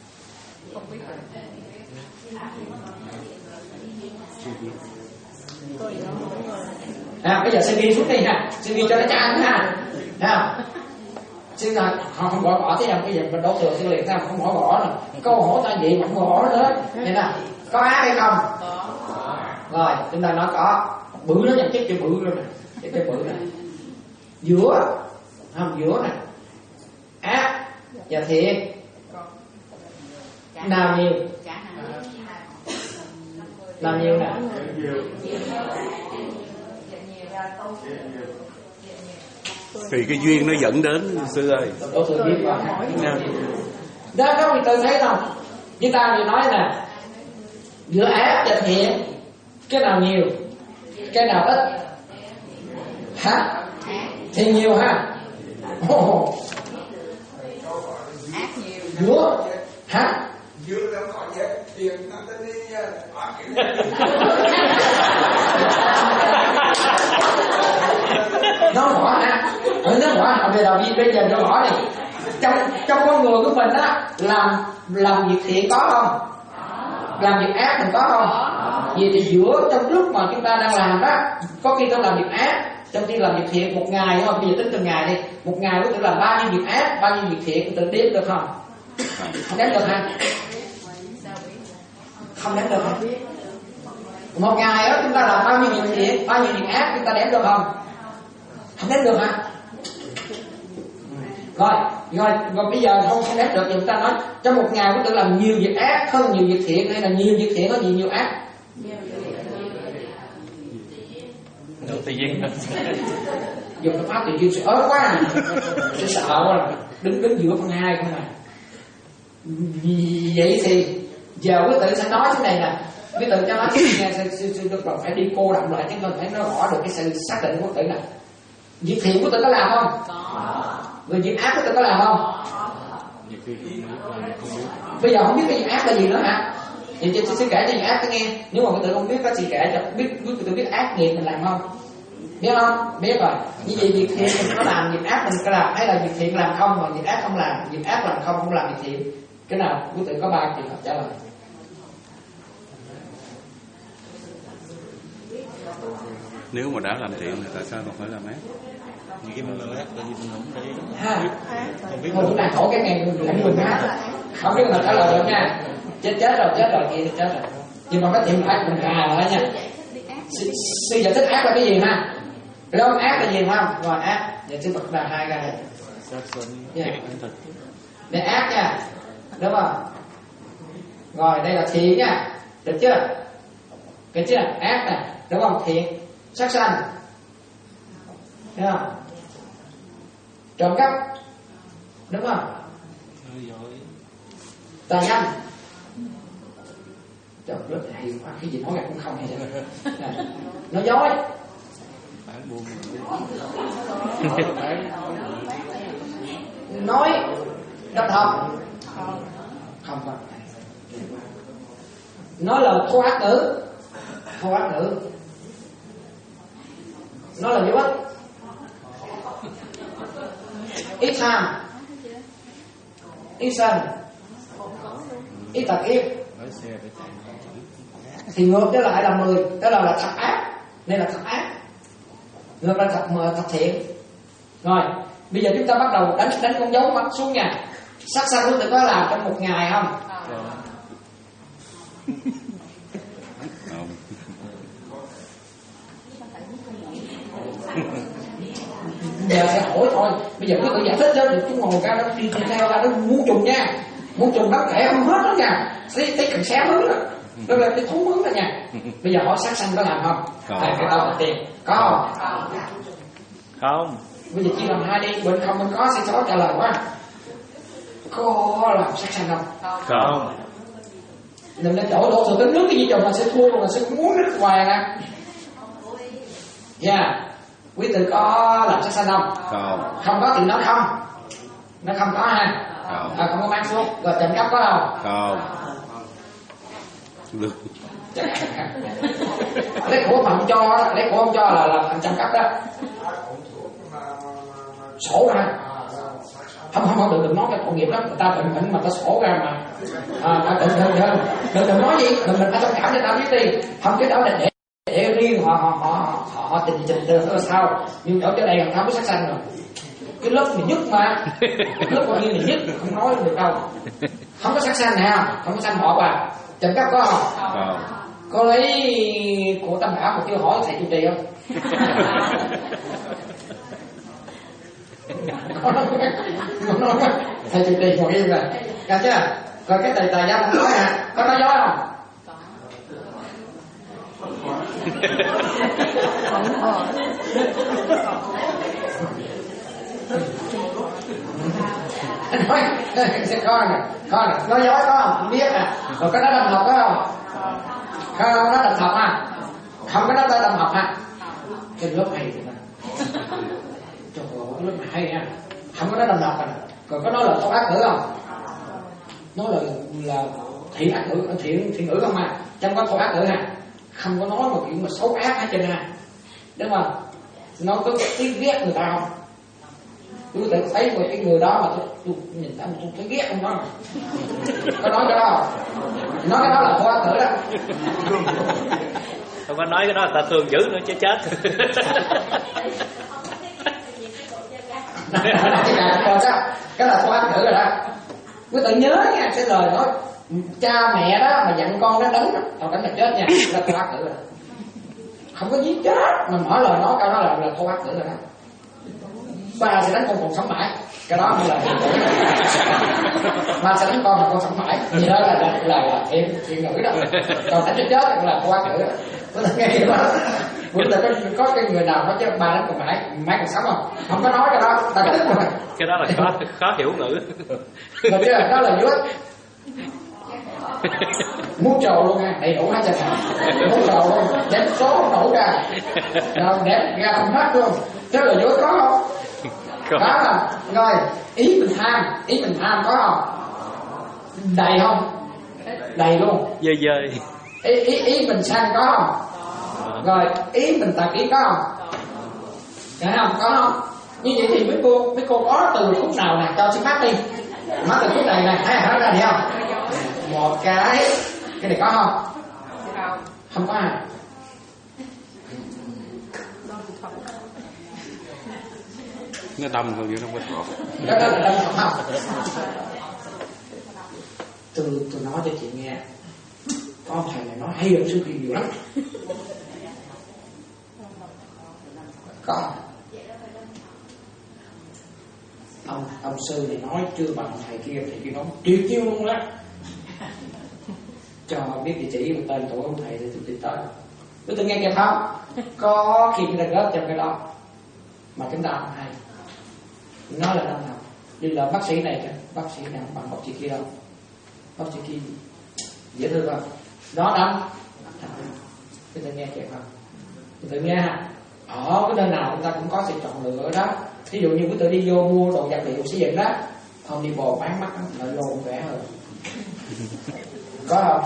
À, bây giờ sẽ ghi xuống đây ha, sẽ ghi cho nó chán ha. Ha. Xin là không không bỏ bỏ thế nào, bây giờ mình đổ thừa sẽ liền sao không bỏ bỏ nữa. Câu hỏi ta vậy mà không bỏ nữa. Thế nào? Có ác hay không? Có. Rồi, chúng ta nói có. Bự nó nhận chất cho bự luôn nè. Cái cái bự này. Giữa không giữa nè. Ác và thiện. Nào nhiều? Nào nhiều nè? Thì cái duyên nó dẫn đến sư ơi. Đổ thừa biết vào. Đó các vị tự thấy không? Chúng ta vừa nói là giữa ác và thiện, cái nào nhiều, cái nào ít? Hả? Thì nhiều ha. Oh. Ác nhiều. Giữa hả? Giữa đâu có gì tiền nó tới đi Nó bỏ ha. Nó bỏ bây giờ bây giờ nó bỏ đi. Trong trong con người của mình á, làm làm việc thiện có không? Làm việc ác mình có không? Vì thì giữa trong lúc mà chúng ta đang làm đó, có khi tôi làm việc ác, trong khi làm việc thiện một ngày thôi, bây giờ tính từng ngày đi, một ngày có thể làm bao nhiêu việc ác, bao nhiêu việc thiện, tôi tự đếm được không? Không đếm được ha? Không đếm được ha? Một ngày đó chúng ta làm bao nhiêu việc thiện, bao nhiêu việc ác, chúng ta đếm được không? Không đếm được hả? Rồi, rồi, rồi bây giờ không không đếm được thì chúng ta nói trong một ngày có thể làm nhiều việc ác hơn nhiều việc thiện, hay là nhiều việc thiện hơn nhiều nhiều ác? Đầu tiên Dùng cái pháp tự nhiên sẽ ớt quá à. Sẽ sợ quá là đứng đứng giữa con hai không à. Vậy thì giờ quý tử sẽ nói thế này nè, quý tử cho nói nghe được rồi, phải đi cô đọng lại chứ mình phải nói rõ được cái sự xác định của quý tử nè. Việc thiện quý tử có làm không? Có. Rồi việc ác quý tử có làm không? Bây giờ không biết cái việc ác là gì nữa hả? Vậy chị sẽ kể cho việc ác tôi nghe. Nếu mà quý tử không biết có chị kể cho biết quý tử biết ác nghiệp mình làm không? Biết không? Biết rồi. Như vậy việc thiện mình có làm, việc ác mình có làm, hay là việc thiện làm không mà việc ác không làm, việc ác làm không không làm việc thiện? Cái nào? Quý tử có ba trường hợp trả lời. nếu mà đã làm thiện thì tại sao còn phải làm ác? Vì cái mình làm ác tại vì mình không thấy Ha. không biết. Thôi chúng ta khổ cái ngày mình lãnh mình á. Không biết mà trả lời được nha. Chết chết rồi, chết rồi kia chết rồi. Nhưng mà cái thiện ác mình cà lại nha. Sư giải thích ác là cái gì ha? Cái đó ác là gì không? Rồi ác. Vậy sư Phật là hai cái này. Sát sinh, Yeah. ăn thịt. Đây ác nha. Đúng không? Rồi đây là thiện nha. Được chưa? Được chưa? Ác nè. Đúng không? Thiện. Sát sanh. Thấy không? Trộm cắp. Đúng không? Nói dối. Tà dâm. Trời rất là hiền quá. Cái gì nói cũng không hay vậy. Nói dối. Bán buôn. Nói đập thật. Không phải. Nói lời thô ác ngữ. Thô ác ngữ. Nói là vô ích. Ít tham. Ít sân. Ít tật yết. Lái xe phải chạy. Thì ngược trở lại là mười. Đó là, là thật ác. Đây là thật ác. Ngược là thật mờ, thật thiện. Rồi bây giờ chúng ta bắt đầu đánh đánh con dấu mắt xuống nha. Sát sanh của tự có làm trong một ngày không? Không. Giờ sẽ hỏi thôi. Bây giờ cứ tự giải thích cho được. Chúng ngồi cao đó đi theo ra nó muốn trùng nha. Muốn trùng bắt kẻ không hết đó nha. Thấy thấy cần xé hướng đó. Đó là cái thú hướng đó nha. Bây giờ hỏi sát sanh có làm không? Có. À, cái đầu là tiền. Có không? Không. Bây giờ chia làm hai đi, bên không bên có, sẽ có trả lời quá. Có làm sát sanh không? Không. Đừng nên đổ đổ thừa tính nước cái gì chồng là sẽ thua, là sẽ muốn nước hoài nè. Dạ. Quý tử có làm sát sanh không? Không. Không có thì nó không. Nó không có ha. Không. À, không có mang xuống. Rồi trộm cắp có không? Không. Được. Lấy của mà không cho đó, lấy của không cho là là thành trộm cắp đó. Sổ ra. Không không không đừng, đừng nói cái tội nghiệp lắm, người ta bệnh bệnh mà ta sổ ra mà. À, đừng đừng đừng đừng đừng nói gì, đừng đừng ai thông cảm cho ta biết đi. Không cái đó là để để riêng họ họ họ họ, họ trình trình được là sao? Nhưng ở chỗ đây là không có sát sanh rồi. Cái lớp này nhất mà, lớp coi như này nhất không nói được đâu. Không có sát sanh nè, không có sanh họ bà. Trộm cắp có không? Không. Có lấy của Tâm Bảo mà chưa hỏi thầy chủ trì không? Không nói thầy chủ trì ngồi im rồi, nghe chưa? Rồi cái tài tài gia không nói hả? Có nói dối không? Anh nói sẽ coi nè, coi nè, nói dối có không? Biết nè. Rồi có nói đâm học có không? Không, nó đâm học à? Không có nói đâm học à? Cái lớp hay vậy nè. Trời ơi, lớp này hay nha. Không có nói đâm học à? Còn có nói là thấu ác ngữ không? Nói là là thiện ác ngữ, thiện thiện ngữ không à? Chẳng có thấu ác ngữ ha? Không có nói một chuyện mà xấu ác hết trơn ha, đúng không? Nó có tiếng ghét người ta không? Tôi có thể thấy một cái người đó mà tôi, tôi nhìn thấy tôi thấy ghét không đó. Có nói cái đó không? Nói cái đó là thấu ác ngữ đó. Không có nói cái đó người ta thương dữ nữa chứ chết. Cái là thấu ác ngữ rồi đó. Quý tự nhớ nha, cái lời nói cha mẹ đó mà dặn con nó đánh tao đánh là chết nha, là thấu ác ngữ rồi. Không có giết chết mà mở lời nói cái đó là là thấu ác ngữ rồi đó. Ba sẽ đánh con còn sống mãi, cái đó mới là thiện ngữ. Ba sẽ đánh con mà con sống mãi, gì đó là là là, là thiện thiện ngữ đó. Còn đánh cho chết là thấu ác ngữ đó. Có thể nghe cái đó. Bữa giờ có có cái người nào nói chứ ba đánh còn mãi, mãi còn sống không? Không có nói cái đó, ta tức rồi. Cái đó là khó khó hiểu ngữ. Rồi chứ đó là dưới. Muốn trầu luôn nha, đầy đủ hết trơn nè. Muốn trầu luôn, đếm số không đủ ra. Rồi đếm ra không hết luôn. Thế là dưới có không? Có. Có không? Rồi, ý mình tham, ý mình tham có không? Đầy không? Đầy luôn. Dơi dơi. Ý, ý, ý mình sanh có không? Rồi, ý mình tạc ý có không? Thấy không? Có không? Như vậy thì mấy cô, mấy cô có từ khúc nào nè, cho xin mắt đi. Mắt từ khúc này nè, thấy hả? Ra đi không? Một cái, cái này có không? Không có à? Nó đâm thôi chứ không có thọ. Đó đó là đâm thật không? Tôi, tôi nói cho chị nghe. Con thầy này nói hay hơn sư khi nhiều lắm. Có. Ông, ông sư này nói chưa bằng thầy kia, thầy kia nói tuyệt chiêu luôn đó. Cho biết địa chỉ và tên tuổi ông thầy thì tôi tìm tới. Tôi từng nghe kịp không? Có khi người ta gớt trong cái đó mà chúng ta không hay. Nó là năm nào? Đi là bác sĩ này, bác sĩ nào bằng bác sĩ kia đâu? Bác sĩ kia dễ thương không? Đó đâm. Chúng ta nghe kịp không? Chúng ta nghe ha. Ở cái nơi nào chúng ta cũng có sự chọn lựa đó. Ví dụ như quý tự đi vô mua đồ vật liệu xây dựng đó, không đi bò bán mắt lợi lô rẻ hơn. Có không?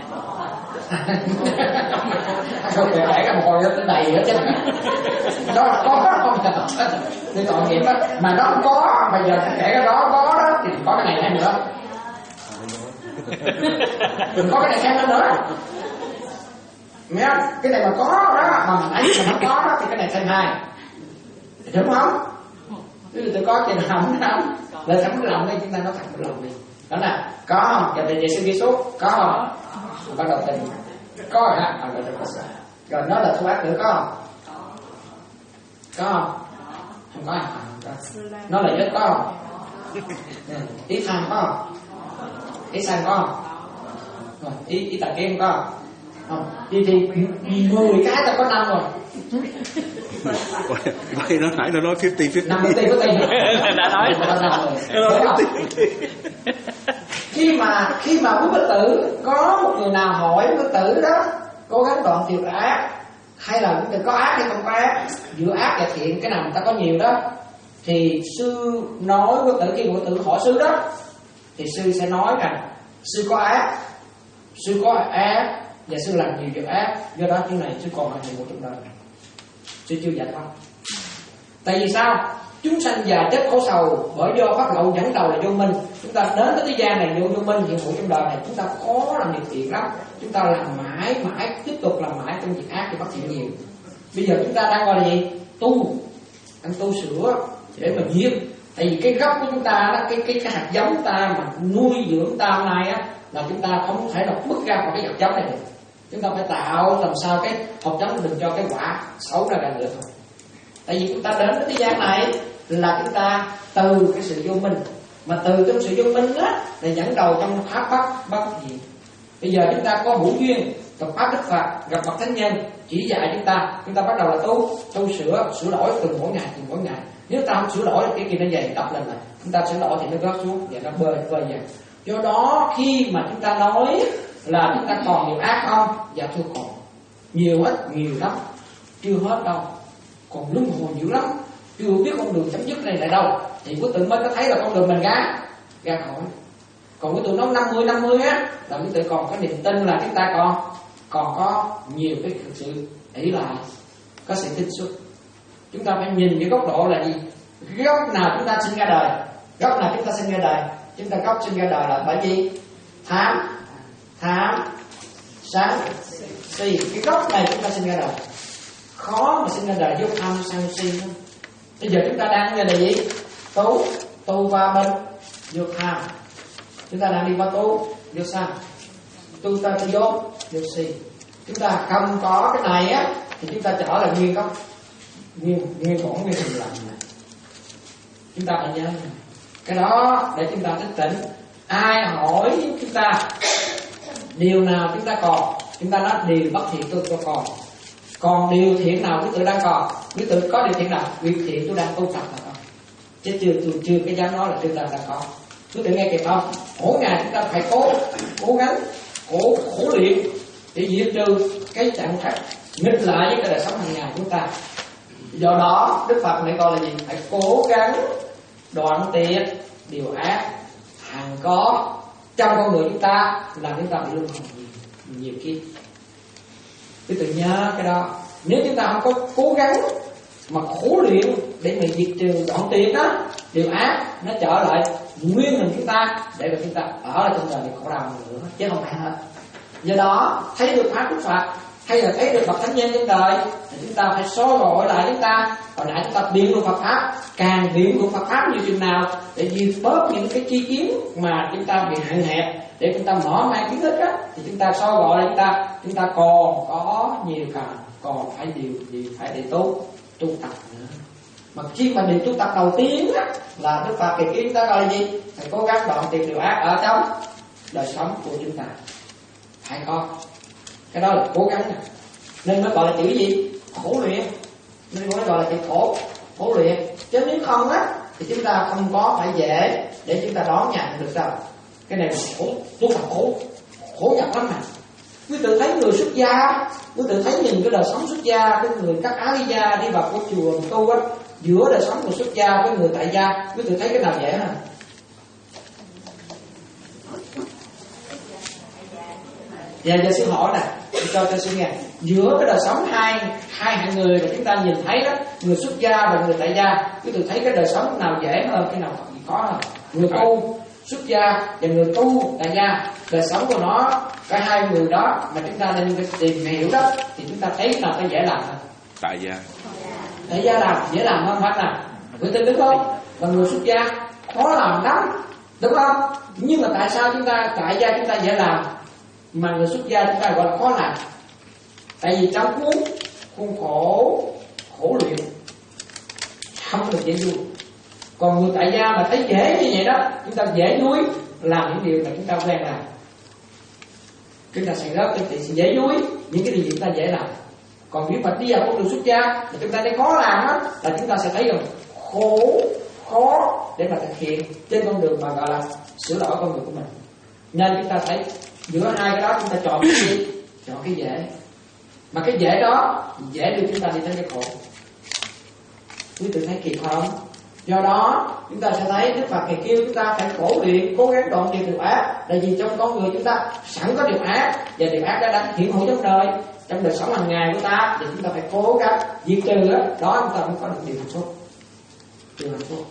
Không phải rẻ cái mồi nó đầy hết chứ. Đó là có không? Đi tội nghiệp đó. Mà nó không có, bây giờ kể cái đó có đó thì có cái này thêm nữa. Đừng có cái này thêm nữa. Nghe không? Cái này mà có đó mà mình ấy mà nó có đó thì cái này thêm hai. Đúng không? Ví dụ tôi có tiền không không? Lời thẳng lòng đi, chúng ta nói thẳng lòng đi. Đó là có không? Giờ thì sư ghi số có không? Bắt đầu tình có rồi ha. À, rồi, rồi nó là thu ác nữa có không? Có không? Không có à? Có. Nó là nhất có không? Ý tham có không? Ý sanh có không? Rồi, ý ý tài kiến có không? Thì thì mười cái ta có năm rồi. Vậy nó nãy nó nói fifty fifty. Năm fifty fifty. Đã nói. Khi mà khi mà quý Phật tử có một người nào hỏi quý Phật tử đó cố gắng đoạn tuyệt ác, hay là quý Phật tử có ác hay không có ác, giữa ác và thiện cái nào người ta có nhiều đó, thì sư nói quý Phật tử, khi quý Phật tử hỏi sư đó thì sư sẽ nói rằng sư có ác, sư có ác và sư làm nhiều việc ác, do đó chuyện này sư còn hành nhiều trong đời này, sư chưa giải thoát. Tại vì sao? Chúng sanh già chết khổ sầu bởi do pháp lậu dẫn đầu là vô minh. Chúng ta đến với thế gian này vô vô minh, hiện hữu trong đời này chúng ta khó làm việc thiện lắm. Chúng ta làm mãi mãi tiếp tục làm mãi trong việc ác thì phát triển nhiều. Bây giờ chúng ta đang gọi là gì? Tu, đang tu sửa để mà diệt. Tại vì cái gốc của chúng ta đó, cái cái cái hạt giống ta mà nuôi dưỡng ta hôm nay á, là chúng ta không thể nào bước ra khỏi cái hạt giống này được. Chúng ta phải tạo làm sao cái hạt giống đừng cho cái quả xấu ra càng được thôi. Tại vì chúng ta đến với thế gian này là chúng ta từ cái sự vô minh, mà từ trong sự vô minh á là dẫn đầu trong pháp bất bất diệt. Bây giờ chúng ta có hữu duyên gặp pháp Đức Phật, gặp bậc thánh nhân chỉ dạy chúng ta, chúng ta bắt đầu là tu tu sửa sửa đổi từng mỗi ngày từng mỗi ngày. Nếu ta không sửa đổi cái kia nó dày đập lên này, chúng ta sửa đổi thì nó rớt xuống và nó bơi bơi dần. Do đó khi mà chúng ta nói là chúng ta còn nhiều ác không, dạ thưa còn nhiều hết, nhiều lắm, chưa hết đâu, còn luân hồi dữ lắm, chưa biết con đường chấm dứt này là đâu, thì quý tự mới có thấy là con đường mình ra ra khỏi. Còn quý tự nói năm mươi năm mươi á là quý tự còn có niềm tin là chúng ta còn còn có nhiều cái sự ý lại, có sự tinh xuất. Chúng ta phải nhìn cái góc độ là gì? Góc nào chúng ta sinh ra đời, góc nào chúng ta sinh ra đời, chúng ta góc sinh ra đời là bởi vì tham tham sân si. Cái góc này chúng ta sinh ra đời, khó mà sinh ra đời vô tham sân si. Bây giờ chúng ta đang nghe là gì? Tu tu qua bên vô tham, chúng ta đang đi qua tu vô sân, tu ta tu vô vô si. Chúng ta không có cái này á thì chúng ta trở lại nguyên gốc, nguyên nguyên bổn nguyên hình lành này. Chúng ta phải nhớ này. Cái đó để chúng ta thức tỉnh. Ai hỏi chúng ta điều nào chúng ta còn, chúng ta nói điều bất thiện tôi tôi còn. Còn điều thiện nào quý tự đang còn, quý tự có điều thiện nào, việc thiện tôi đang tu tập là không. Chứ chưa tôi chưa cái dám nói là chúng ta đang có. Quý tự nghe kịp không? Mỗi ngày chúng ta phải cố cố gắng khổ khổ luyện để diệt trừ cái trạng thái nghịch lại với cái đời sống hàng ngày của chúng ta. Do đó Đức Phật này gọi là gì? Phải cố gắng đoạn tuyệt điều ác hằng có trong con người chúng ta, làm chúng ta bị luân hồi nhiều, nhiều kiếp. Quý tự nhớ cái đó. Nếu chúng ta không có cố gắng mà khổ luyện để mà diệt trừ đoạn tuyệt đó điều ác, nó trở lại nguyên hình chúng ta để mà chúng ta ở lại trong đời này khổ đau nữa, chứ không phải hết. Do đó thấy được pháp Đức Phật hay là thấy được bậc thánh nhân trên đời thì chúng ta phải soi gọi lại chúng ta. Hồi nãy chúng ta biện luận Phật pháp, càng biện luận Phật pháp như chừng nào để diệt bớt những cái chi kiến mà chúng ta bị hạn hẹp, để chúng ta mở mang kiến thức á, thì chúng ta soi gọi lại chúng ta, chúng ta còn có nhiều cần, còn phải điều điều phải để tu tu tập nữa. Mà khi mà điều tu tập đầu tiên á là Đức Phật kỳ kiến ta gọi là gì? Phải cố gắng đoạn tuyệt điều ác ở trong đời sống của chúng ta, phải có cái đó là cố gắng này. Nên mới gọi là chữ gì? Khổ luyện. Nên mới gọi là chữ khổ khổ luyện. Chứ nếu không á thì chúng ta không có phải dễ để chúng ta đón nhận được đâu. Cái này là khổ, tu tập khổ khổ nhọc lắm mà. Quý tự thấy người xuất gia, quý tự thấy nhìn cái đời sống xuất gia, cái người các áo gia đi vào cái chùa tu á, giữa đời sống người xuất gia với người tại gia, quý tự thấy cái nào dễ hả? Dạ, giờ sư hỏi nè, cho cho sư nghe. Giữa cái đời sống hai hai hạng người mà chúng ta nhìn thấy đó, người xuất gia và người tại gia, quý tự thấy cái đời sống nào dễ hơn, cái nào khó hơn? Người tu xuất gia và người tu tại gia, đời sống của nó, cả hai người đó mà chúng ta nên tìm hiểu đó, thì chúng ta thấy nào cái dễ làm hơn? Tại gia. Tại gia làm dễ làm hơn phải nào? Quý tin đúng không? Và người xuất gia khó làm lắm, đúng không? Nhưng mà tại sao chúng ta tại gia chúng ta dễ làm mà người xuất gia chúng ta gọi là khó làm? Tại vì trong cuốn khuôn khổ khổ luyện không được dễ vui. Còn người tại gia mà thấy dễ như vậy đó, chúng ta dễ nuôi làm những điều mà chúng ta quen làm. chúng ta sẽ rớt cái sẽ dễ dối những cái điều chúng ta dễ làm. Còn nếu mà đi vào con đường xuất gia thì chúng ta thấy khó làm á, là chúng ta sẽ thấy rằng khổ khó để mà thực hiện trên con đường mà gọi là sửa đổi con đường của mình. Nên chúng ta thấy giữa hai cái đó chúng ta chọn cái gì? Chọn cái dễ. Mà cái dễ đó dễ đưa chúng ta đi tới cái khổ. Quý vị thấy kịp không? Do đó chúng ta sẽ thấy Đức Phật ngày kêu chúng ta phải khổ luyện, cố gắng đoạn trừ điều ác. Là vì trong con người chúng ta sẵn có điều ác, và điều ác đã đã hiện hữu trong đời, trong đời sống hàng ngày của ta, thì chúng ta phải cố gắng diệt trừ đó, đó chúng ta mới có được điều hạnh phúc. Điều hạnh phúc.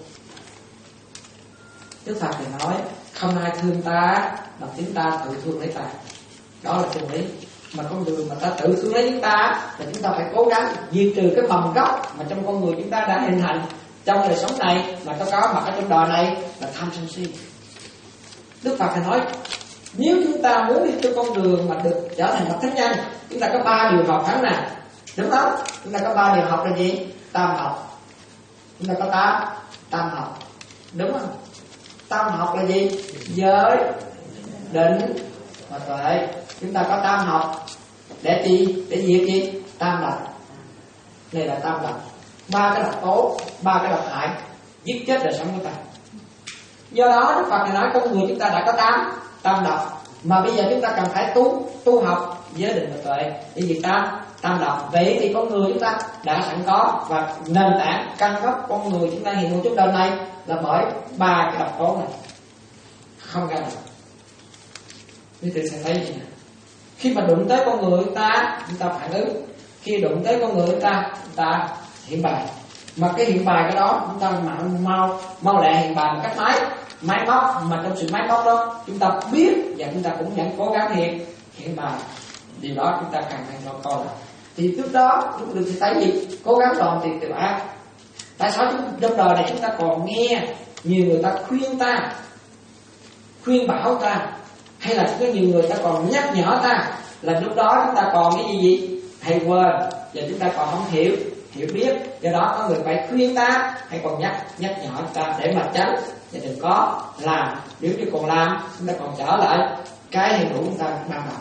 Đức Phật thì nói không ai thương ta bằng chính ta tự thương lấy ta. Đó là chân lý. Mà con đường mà ta tự thương lấy chúng ta là chúng ta phải cố gắng diệt trừ cái mầm gốc mà trong con người chúng ta đã hình thành trong đời sống này, mà nó có mặt ở trong đời này là tham sân si. Đức Phật phải nói nếu chúng ta muốn đi trên con đường mà được trở thành bậc thánh nhân, chúng ta có ba điều học hắn nè, đúng không? Chúng ta có ba điều học là gì? Tam học. Chúng ta có tám tam học, đúng không? Tam học là gì? Giới, định và tuệ. Chúng ta có tam học để gì? Để diệt gì? Tam độc. Này là tam độc. Ba cái độc tố, ba cái độc hại giết chết đời sống của ta. Do đó Đức Phật này nói con người chúng ta đã có tám tam độc, mà bây giờ chúng ta cần phải tu tu học giới định và tuệ để diệt tam tam độc. Vậy thì con người chúng ta đã sẵn có, và nền tảng căn gốc con người chúng ta hiện hữu trong đời này là bởi ba cái độc tố này. Không ra được. Quý vị sẽ thấy gì nè? Khi mà đụng tới con người chúng ta, chúng ta phản ứng. Khi đụng tới con người chúng ta, chúng ta hiện bài. Mà cái hiện bài cái đó chúng ta mau mau lẹ hiện bài một cách máy máy móc, mà trong sự máy móc đó chúng ta biết và chúng ta cũng vẫn cố gắng hiện hiện bài. Điều đó chúng ta cần phải cho coi là thì lúc đó chúng ta được thấy gì? Cố gắng đoạn tuyệt điều ác. Tại sao trong đời này chúng ta còn nghe nhiều người ta khuyên ta, khuyên bảo ta, hay là có nhiều người ta còn nhắc nhở ta, là lúc đó chúng ta còn cái gì gì hay quên, và chúng ta còn không hiểu hiểu biết. Do đó có người phải khuyên ta hay còn nhắc nhắc nhở ta để mà tránh và đừng có làm. Nếu như còn làm, chúng ta còn trở lại cái hiện hữu chúng ta ban đầu.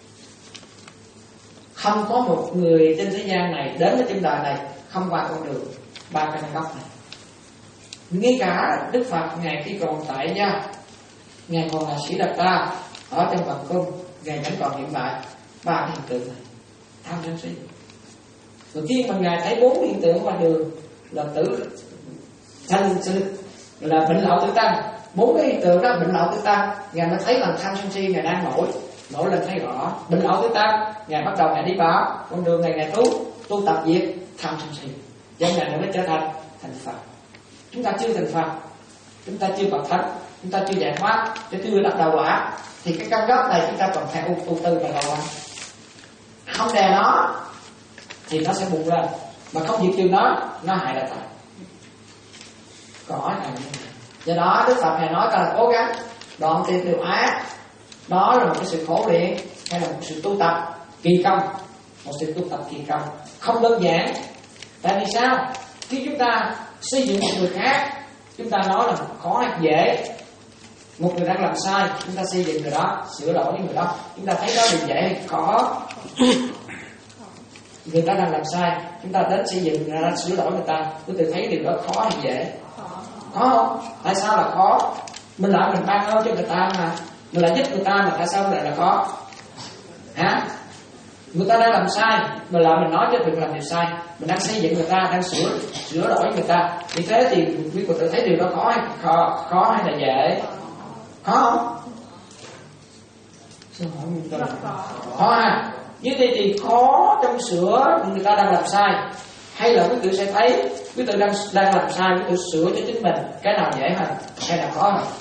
Không có một người trên thế gian này đến với trên đời này không qua con đường ba căn gốc này. Ngay cả Đức Phật ngày khi còn tại gia, ngài còn là Sĩ Đạt Ta ở trong hoàng cung, ngài vẫn còn hiện tại ba cái hiện tượng này: tham sân si. Đầu tiên mà ngài thấy bốn hiện tượng ngoài đường là tử sanh sự là bệnh lậu tử tăng. Bốn cái hiện tượng đó bệnh lậu tử tăng, ngài mới thấy là tham sân si ngài đang nổi nổi lên thấy rõ. Bệnh lậu tử tăng, ngài bắt đầu ngài đi vào con đường này, ngài tu tu tập diệt tham sân si, cho ngài mới trở thành thành Phật. Chúng ta chưa thành Phật, chúng ta chưa bậc thánh, chúng ta chưa giải thoát, chưa đặt đầu quả, thì cái căn gốc này chúng ta còn phải tu tư và đầu. Không đè nó thì nó sẽ bùng lên, mà không diệt trừ nó, nó hại là tại. Có này. Do đó Đức Phật này nói ta là cố gắng đoạn tuyệt điều ác. Đó là một cái sự khổ luyện, hay là một sự tu tập kỳ công, một sự tu tập kỳ công không đơn giản. Tại vì sao? Khi chúng ta xây dựng một người khác, chúng ta nói là khó hay dễ. Một người đang làm sai, chúng ta xây dựng người đó, sửa đổi những người đó, chúng ta thấy đó là dễ hay khó. Người ta đang làm sai, chúng ta đến xây dựng người ta, sửa đổi người ta, chúng ta thấy điều đó khó hay dễ? Khó không? Tại sao là khó? Mình lại mình ban ơn cho người ta mà, mình lại giúp người ta mà tại sao lại là khó? Hả? Người ta đang làm sai, mình lại mình nói cho việc làm điều sai, mình đang xây dựng người ta, đang sửa sửa đổi người ta. Vì thế thì quý Phật tử thấy điều đó khó hay khó, khó hay là dễ? Khó không? Sao hỏi mình ta? Khó ha? Như thế thì khó trong sửa người ta đang làm sai, hay là quý tử sẽ thấy quý tử đang đang làm sai, quý tử sửa cho chính mình, cái nào dễ hơn hay là khó hơn?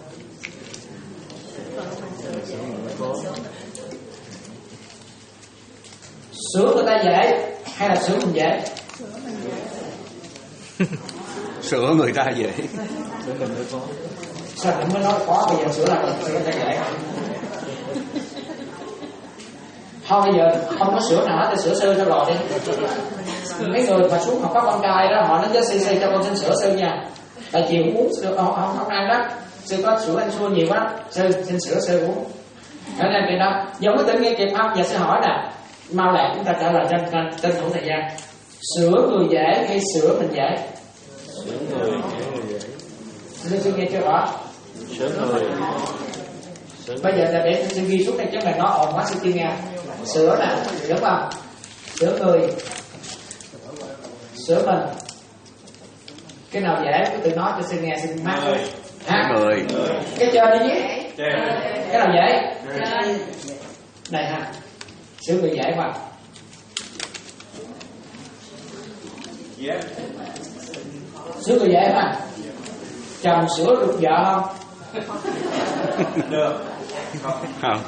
Sửa người ta dễ hay là sửa mình dễ? Sửa người ta dễ. Sửa mình mới khó. Sao anh mới nói khó, bây giờ sửa là sửa người ta dễ? Thôi bây giờ không có sửa nào hết thì sửa sư cho rồi đi. Mấy người mà xuống học có con trai đó, họ nói với sư sư cho con xin sửa sư nha. Tại chiều uống sữa không, không, không ăn đó, sư có sữa ăn xua nhiều quá, sư xin sửa sư uống. Ở đây cái đó, giờ quý tự nghe kịp không? Giờ sẽ hỏi nè, mau lại chúng ta trả lời tranh tranh tranh thủ thời gian. Sửa người dễ hay sửa mình dễ? Sửa người, sửa người dễ. Sư sư nghe chưa rõ? Sửa người. Sửa Bây giờ là để sư ghi xuống đây chứ mà nó ồn quá sư chưa nghe. Sửa nè, đúng không? Sửa người, sửa mình. Cái nào dễ cứ tự nói cho sư nghe sư mát. Ha? Người. Cái trên đi chứ. Cái nào dễ? Đây ha. Sửa người dễ mà. Yeah. Sửa người dễ mà. Chồng sửa được vợ không? Được. Không.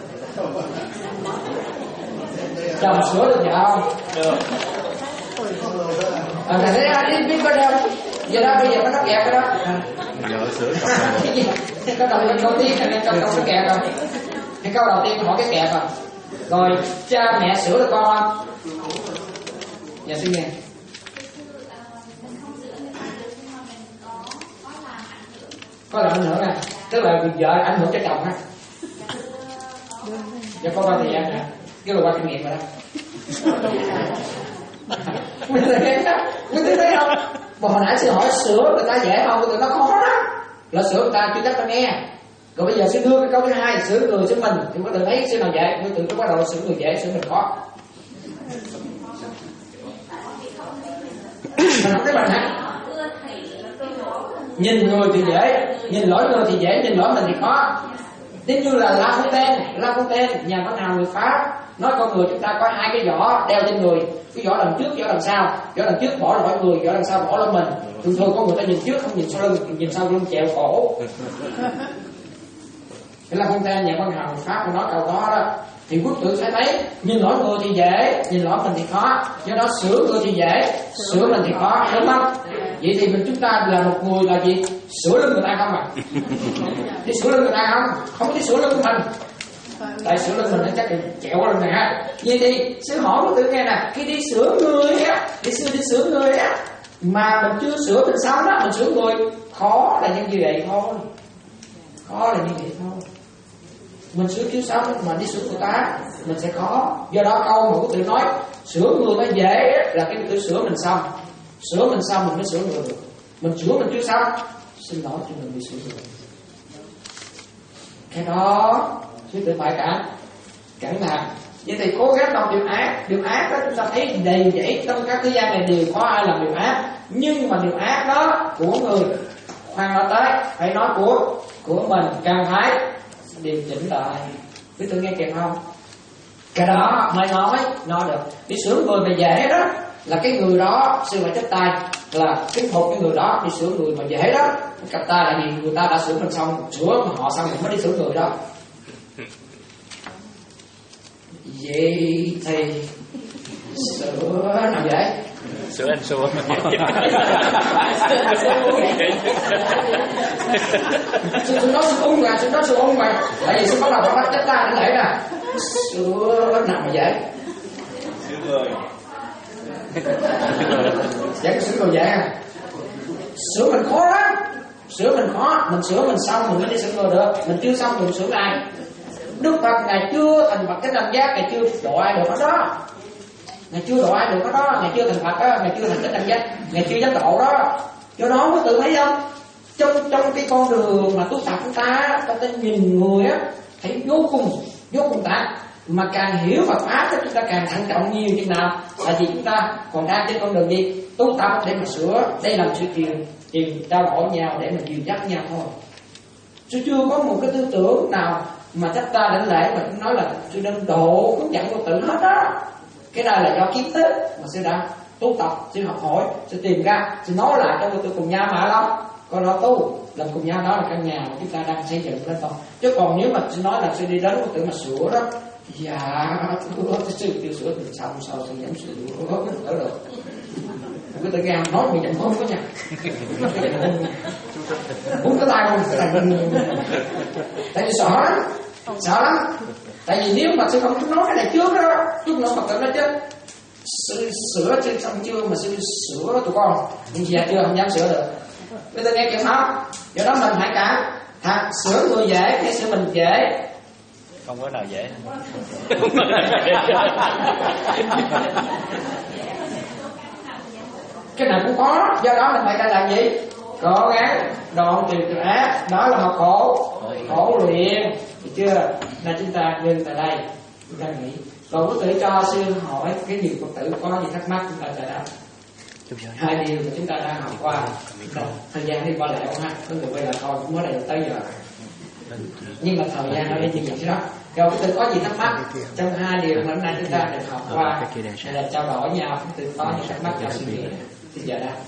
Chồng sửa được vợ không? Được. À, thằng thấy ai đi biết có đâu. Giờ đó bây giờ nó kẹt cái đó. À. vợ sửa chồng. Cái gì? Câu đầu câu tiên này câu câu nó kẹt rồi. Cái câu đầu tiên hỏi cái kẹt rồi. Rồi cha mẹ sửa được con không? Dạ xin nghe. Có làm ảnh hưởng nè, tức là vợ ảnh hưởng cho chồng ha. Dạ có bao thời gian nè, cái là qua kinh nghiệm rồi đó. Mình thấy đó, mình thấy không? Mà hồi nãy sư hỏi sửa người ta dễ không? Người ta khó đó. Là sửa người ta chưa chắc ta nghe. Rồi bây giờ sư đưa cái câu thứ hai, sửa người sửa mình. Thì có tự thấy sư nào dễ, có tự nó bắt đầu sửa người dễ, sửa mình khó. Mình không thấy bạn hả? Nhìn người thì dễ, nhìn lỗi người thì dễ, nhìn lỗi mình thì khó. Giống như là La Fontaine, La Fontaine, nhà văn hào người Pháp, nói con người chúng ta có hai cái vỏ đeo trên người, cái vỏ đằng trước, vỏ đằng sau. Vỏ đằng trước bỏ lỗi người, vỏ đằng sau bỏ lỗi mình. Thường thường con người ta nhìn trước không nhìn sau lưng, nhìn sau lưng chèo cổ. Cái La Fontaine, nhà văn hào người Pháp nói câu đó đó. Thì quốc tử sẽ thấy nhìn lỗi người thì dễ, nhìn lỗi mình thì khó. Do đó sửa người thì dễ, sửa mình thì khó, đúng không? Vậy thì mình chúng ta là một người là gì? Sửa lưng người ta không à? Đi sửa lưng người ta không? Không có đi sửa lưng mình. Tại sửa lưng mình nó chắc là chẹo lưng này ha. Vậy thì sư hỏi của tự nghe nè, khi đi sửa người á, đi sửa đi sửa người á, mà mình chưa sửa mình xong đó, mình sửa người khó là như vậy thôi. Khó là như vậy thôi. Mình sửa chưa xong mà đi sửa người ta mình sẽ khó. Do đó câu mà của tự nói sửa người ta dễ là cái tự sửa mình xong. Sửa mình xong mình mới sửa người được. Mình sửa mình chưa xong, xin lỗi cho mình bị sửa người. Cái đó chứ tự phải cả cẩn thận. Vậy thì cố gắng đọc điều ác. Điều ác đó chúng ta thấy đầy dẫy trong các thế gian này đều có ai làm điều ác. Nhưng mà điều ác đó của người, khoan nói tới, phải nói của của mình càng phải điều chỉnh lại. Quý tự nghe kịp không? Cái đó mới nói nói được. Đi sửa người mà dễ đó là cái người đó sư phải chấp tay là cái phục cái người đó đi sửa người mà dễ đó. Cặp ta là vì người ta đã sửa mình xong, sửa mà họ xong mình mới đi sửa người đó. Vậy thì sửa nào dễ? Sửa anh xua. Sư nói sư ung mà, sư nói sư ung mà. Tại vì sư bắt đầu bắt chấp tay để nè. Sửa nào mà dễ? Sửa người. Dạ cái sửa người dễ à? Sửa mình khó lắm. Sửa mình khó, mình sửa mình xong mình mới đi sửa người được. Mình chưa xong mình sửa ai? Đức Phật Ngài chưa thành Phật cái đẳng giác, Ngài chưa độ ai được cái đó. Ngài chưa độ ai được cái đó, Ngài chưa thành Phật á, Ngài chưa thành cái đẳng giác, Ngài chưa dám độ đó. Do đó mới tự thấy không? Trong trong cái con đường mà tu tập chúng ta, ta ta nhìn người á, thấy vô cùng vô cùng tạng. Mà càng hiểu Phật pháp thì chúng ta càng thận trọng nhiều chừng nào. Tại vì chúng ta còn đang trên con đường gì? Tu tập để mà sửa, đây làm sự truyền truyền trao đổi nhau để mà dìu dắt nhau thôi. Chứ chưa có một cái tư tưởng nào mà chắc ta đảnh lễ mà nói là sư đang độ hướng dẫn của tự hết đó. Cái này là do kiến thức mà sư đã tu tập, sư học hỏi, sư tìm ra, sư nói lại cho tôi cùng nhau mà lắm. Còn đó tu làm cùng nhau đó là căn nhà mà chúng ta đang xây dựng lên thôi. Chứ còn nếu mà sư nói là sư đi đến của tự mà sửa đó, dạ thưa sư chưa sửa thì sao sao sư dám sửa không đỡ được. Cái tự nghe nói bị chậm không có nha. Muốn cái tay không? Tại vì sợ lắm, sợ lắm. Tại vì nếu mà sư không nói cái này trước đó, chút nữa Phật tử nói chứ sư sửa chứ xong chưa mà sư sửa tụi con, nhưng giờ chưa không dám sửa được. Bây giờ nghe kịp không? Do đó mình hãy cả thật sửa người dễ hay sửa mình dễ? Không có nào dễ. Cái nào cũng có, do đó mình phải đang làm gì? Cố gắng đoạn trừ tội ác, đó là học khổ, khổ luyện, được chưa? Là chúng ta dừng tại đây, chúng ta nghĩ. Còn quý tử cho sư hỏi cái gì Phật tử có gì thắc mắc chúng ta giải đáp. Hai điều mà chúng ta đang học qua, thời gian đi qua lẹo ha, có người quay lại thôi cũng mới đây tới giờ. Nhưng mà thời gian nó đi như vậy đó. Rồi quý tử có gì thắc mắc trong hai điều mà hôm nay chúng ta được học qua, hay là trao đổi nhau, quý tử có những thắc mắc cho suy nghĩ, xin giải đáp.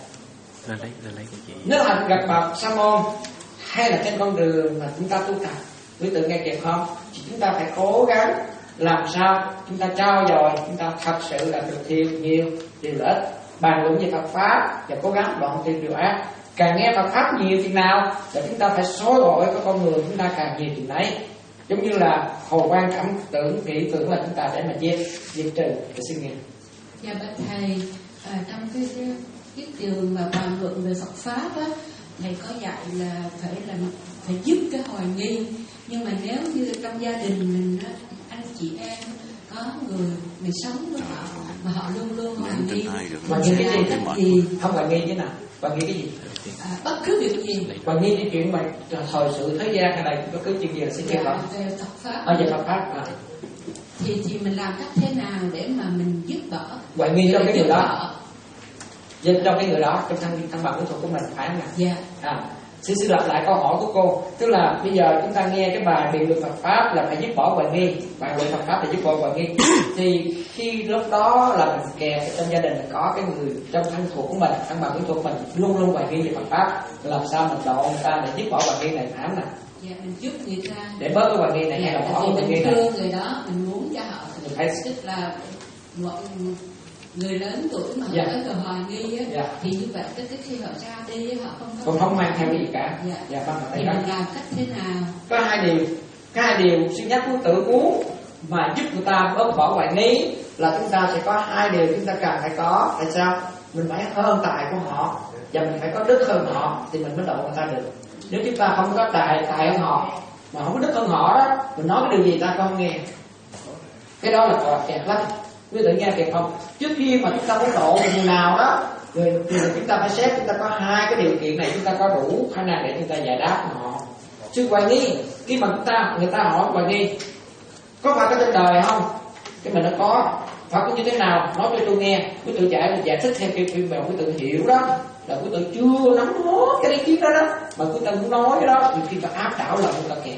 Nếu là gặp bậc sa môn hay là trên con đường mà chúng ta tu tập, quý tử nghe kịp không? Thì chúng ta phải cố gắng làm sao chúng ta trao dồi, chúng ta thật sự là được thêm nhiều điều lợi ích, bàn luận về Phật pháp và cố gắng đoạn trừ điều ác. Càng nghe Phật pháp nhiều chừng nào là chúng ta phải soi dọi cái con người chúng ta càng nhiều chừng đấy. Giống như là hồ quan cảm tưởng nghĩ tưởng là chúng ta để mà diệt diệt trừ cái suy nghĩ. Dạ bạch thầy, à, trong cái cái điều mà bàn luận về Phật pháp á, thầy có dạy là phải làm phải giúp cái hoài nghi. Nhưng mà nếu như trong gia đình mình á, anh chị em có người mình sống với họ mà họ luôn luôn hoài nghi, hoài nghi cái gì? cách gì? Không hoài nghi thế nào? Hoài nghi cái gì? À, bất cứ điều gì. Hoài nghi cái chuyện mà thời sự thế gian hay là bất cứ chuyện gì là sẽ kêu dạ, đó. Về Phật pháp. Ở về Phật pháp à. Thì thì mình làm cách thế nào để mà mình giúp đỡ? Hoài nghi trong cái người đó. Giúp trong cái người đó, trong thân thân bằng kỹ thuật của mình phải không ạ? Dạ. À, xin xin lặp lại câu hỏi của cô. Tức là bây giờ chúng ta nghe cái bài biện luận Phật pháp là phải giúp bỏ hoài nghi, bài luận Phật pháp là giúp bỏ hoài nghi. Thì khi lúc đó là mình kèm trong gia đình là có cái người trong thân thuộc của mình, thân bằng kỹ thuật của mình luôn luôn hoài nghi về Phật pháp, làm sao mình độ người ta để giúp bỏ hoài nghi này phải không nào? Dạ, mình giúp người ta để bớt cái hoài nghi này, dạ, hay là bỏ cái hoài nghi mình này. thương người đó, mình muốn cho họ Phải... tức là mọi người lớn tuổi mà họ dạ. có người hoài nghi á, dạ. thì như vậy cái khi họ ra đi họ không có còn không mang theo cái gì cả. dạ. Dạ, vâng, thì mình làm cách thế nào? Có hai điều, có hai điều suy nhắc của tự muốn mà giúp người ta bớt bỏ hoài nghi là chúng ta sẽ có hai điều chúng ta cần phải có. Tại sao? Mình phải hơn tài của họ và mình phải có đức hơn họ thì mình mới độ người ta được. Nếu chúng ta không có tài tài hơn họ mà không có đức hơn họ đó, mình nói cái điều gì ta không nghe. Cái đó là còn kẹt lắm. Quý vị nghe kịp không? Trước khi mà chúng ta muốn độ người nào đó, rồi thì chúng ta phải xét chúng ta có hai cái điều kiện này, chúng ta có đủ khả năng để chúng ta giải đáp họ. Sự hoài nghi, khi mà chúng ta người ta hỏi hoài nghi có phải có trên đời không? Cái mình nó có, phải có như thế nào? Nói cho tôi nghe. Quý tự giải giải thích theo kiểu kiểu mà quý tự hiểu đó, là quý tự chưa nắm hết cái ý kiến đó đó, mà quý tự muốn nói cái đó, thì khi ta áp đảo lại người ta kẹt.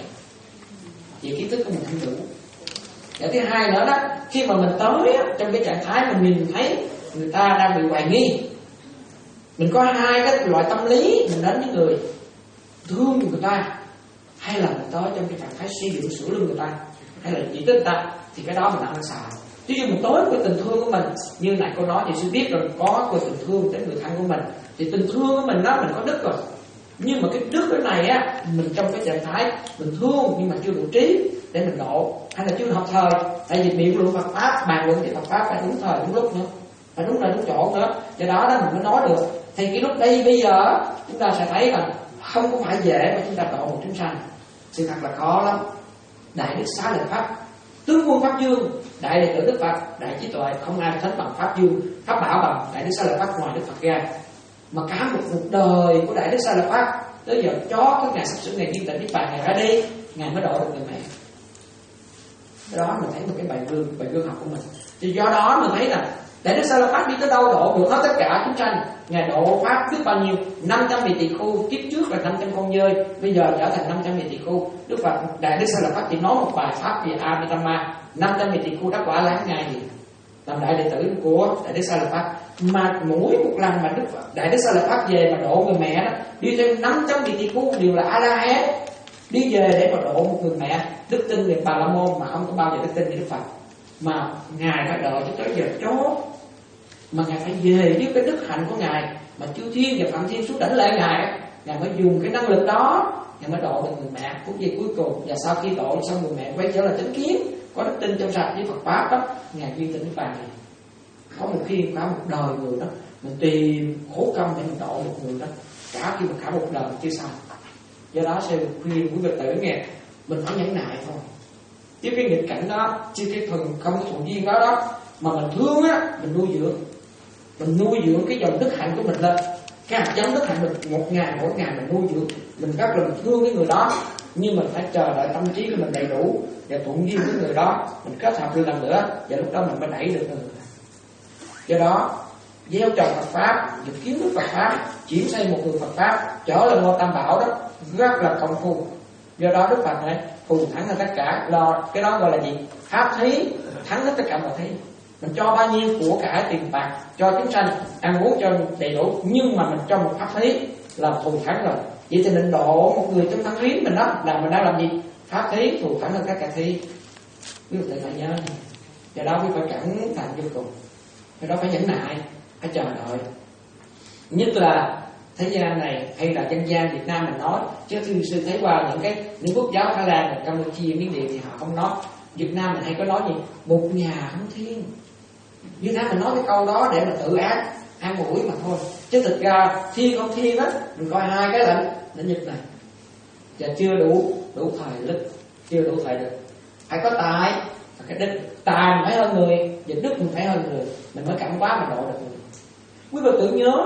Vì kiến thức của mình không đủ. Và thứ hai nữa đó, khi mà mình tới trong cái trạng thái mà mình thấy người ta đang bị hoài nghi, mình có hai cái loại tâm lý mình đến với người thương người ta, hay là mình tới trong cái trạng thái suy nghĩ sửa lưng người ta, hay là chỉ trích người ta, thì cái đó mình đang xài. Chứ dù mình tới với tình thương của mình, như nãy cô nói thì sư biết rồi, có cái tình thương đến người thân của mình, thì tình thương của mình đó mình có đức rồi. Nhưng mà cái đức cái này á, mình trong cái trạng thái mình thương nhưng mà chưa đủ trí để mình độ, hay là chưa học thời. Tại vì biện luận Phật pháp, bàn luận về Phật pháp phải đúng thời đúng lúc nữa, phải đúng nơi đúng chỗ nữa, do đó đó mình mới nói được. Thì cái lúc đây bây giờ chúng ta sẽ thấy là không có phải dễ mà chúng ta độ một chúng sanh, sự thật là khó lắm. Đại đức xá lợi Pháp, tướng quân Pháp Dương, đại đệ tử Đức Phật, đại trí tuệ, không ai thánh bằng Pháp Dương, Pháp bảo bằng đại đức xá lợi Pháp ngoài Đức Phật ra. Mà cả một cuộc đời của đại đức xá lợi Pháp tới giờ cho cái ngày sắp sửa ngày viên tịnh niết bàn, ngày ra đi, ngài mới độ được người mẹ. Cái đó mình thấy một cái bài gương, bài gương học của mình. Thì do đó mình thấy là đại đức xá lợi Pháp đi tới đâu độ được hết tất cả chúng sanh. Ngài độ pháp biết bao nhiêu, năm trăm vị tỳ khưu, kiếp trước là năm trăm con dơi, bây giờ trở thành năm trăm vị tỳ khưu. Đức Phật đại đức xá lợi Pháp chỉ nói một bài pháp về Abhidhamma, năm trăm vị tỳ khưu đắc quả láng ngay gì làm đại đệ tử của đại đức xá lợi Pháp. Mà mỗi một lần mà đức Phật, đại đức xá lợi Pháp về mà độ người mẹ đó, đi theo năm trăm vị tỳ khưu đều là A La Hán, đi về để mà độ một người mẹ đức tin về Bà La Môn mà không có bao giờ đức tin về Đức Phật. Mà ngài đã đợi cho tới giờ chót, mà ngài phải về với cái đức hạnh của ngài, mà chư thiên và phạm thiên xuống đảnh lễ ngài, ngài mới dùng cái năng lực đó, ngài mới độ được người mẹ. Phút giây cuối cùng, và sau khi độ xong người mẹ quay trở lại chánh kiến, có đức tin trong sạch với Phật pháp đó, ngài viên tịnh niết bàn này. Có một khi cả một đời người đó mình tìm khổ công để mình độ một người đó, cả khi mà cả một đời chưa xong. Do đó sư khuyên quý Phật tử nghe, mình phải nhẫn nại thôi. chứ cái nghịch cảnh đó, chứ cái phần không có thuận duyên đó đó mà mình thương á, mình nuôi dưỡng, mình nuôi dưỡng cái dòng đức hạnh của mình lên, cái hạt giống đức hạnh mình một ngày mỗi ngày mình nuôi dưỡng, mình rất là mình thương cái người đó, nhưng mình phải chờ đợi tâm trí của mình đầy đủ và thuận duyên với người đó, mình kết hợp được lần nữa và lúc đó mình mới đẩy được người. Do đó gieo trồng Phật pháp, những kiến thức Phật pháp, chuyển xây một người Phật pháp trở lên ngôi Tam Bảo đó rất là công phu. Do đó Đức Phật này phù thắng hơn tất cả, lo cái đó gọi là gì? Pháp thí, thắng hết tất cả mọi thí. Mình cho bao nhiêu của cải tiền bạc cho chúng sanh ăn uống cho đầy đủ, nhưng mà mình cho một pháp thí là thù thắng rồi. Vậy thì mình độ một người trong thân thí mình đó là mình đang làm gì? Pháp thí thù thắng hơn tất cả thí. Quý vị phải nhớ này. Do đó quý phải cẩn thận vô cùng. Do đó phải nhẫn nại, phải chờ đợi. Nhất là thế gian này hay là dân gian Việt Nam mình nói, chứ thư sư thấy qua những cái những quốc giáo Thái Lan, Campuchia, Miến Điện thì họ không nói. Việt Nam mình hay có nói gì? Một nhà không thiên. Việt Nam mình nói cái câu đó để mà tự ác ăn mũi mà thôi, chứ thực ra thiên không thiên á, mình coi hai cái lĩnh lĩnh vực này và chưa đủ đủ thời lực, chưa đủ thời lực. Phải có tài, cái đức tài mình phải hơn người, và đức mình phải hơn người, mình mới cảm hóa mình độ được người. Quý vị tự nhớ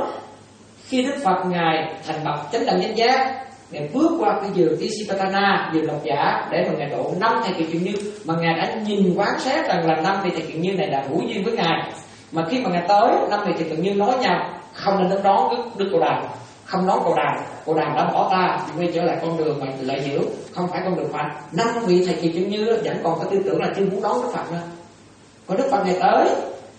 khi Đức Phật ngài thành bậc chánh đẳng chánh giác, ngài bước qua cái giường Tisipatana, giường độc giả để mà ngài độ năm thầy kỳ chuyện như, mà ngài đã nhìn quán xét rằng là năm vị thầy kiện như này đã hữu duyên với ngài. Mà khi mà ngài tới, năm vị thầy kiện như nói nhau không nên đến đón Đức, Đức Cầu Đàm, không đón Cầu Đàm, Cầu Đàm đã bỏ ta quay trở lại con đường mà lợi hiểu, không phải con đường Phật. Năm vị thầy kỳ chuyện như vẫn còn có tư tưởng là chưa muốn đón Đức Phật nữa. Còn Đức Phật ngài tới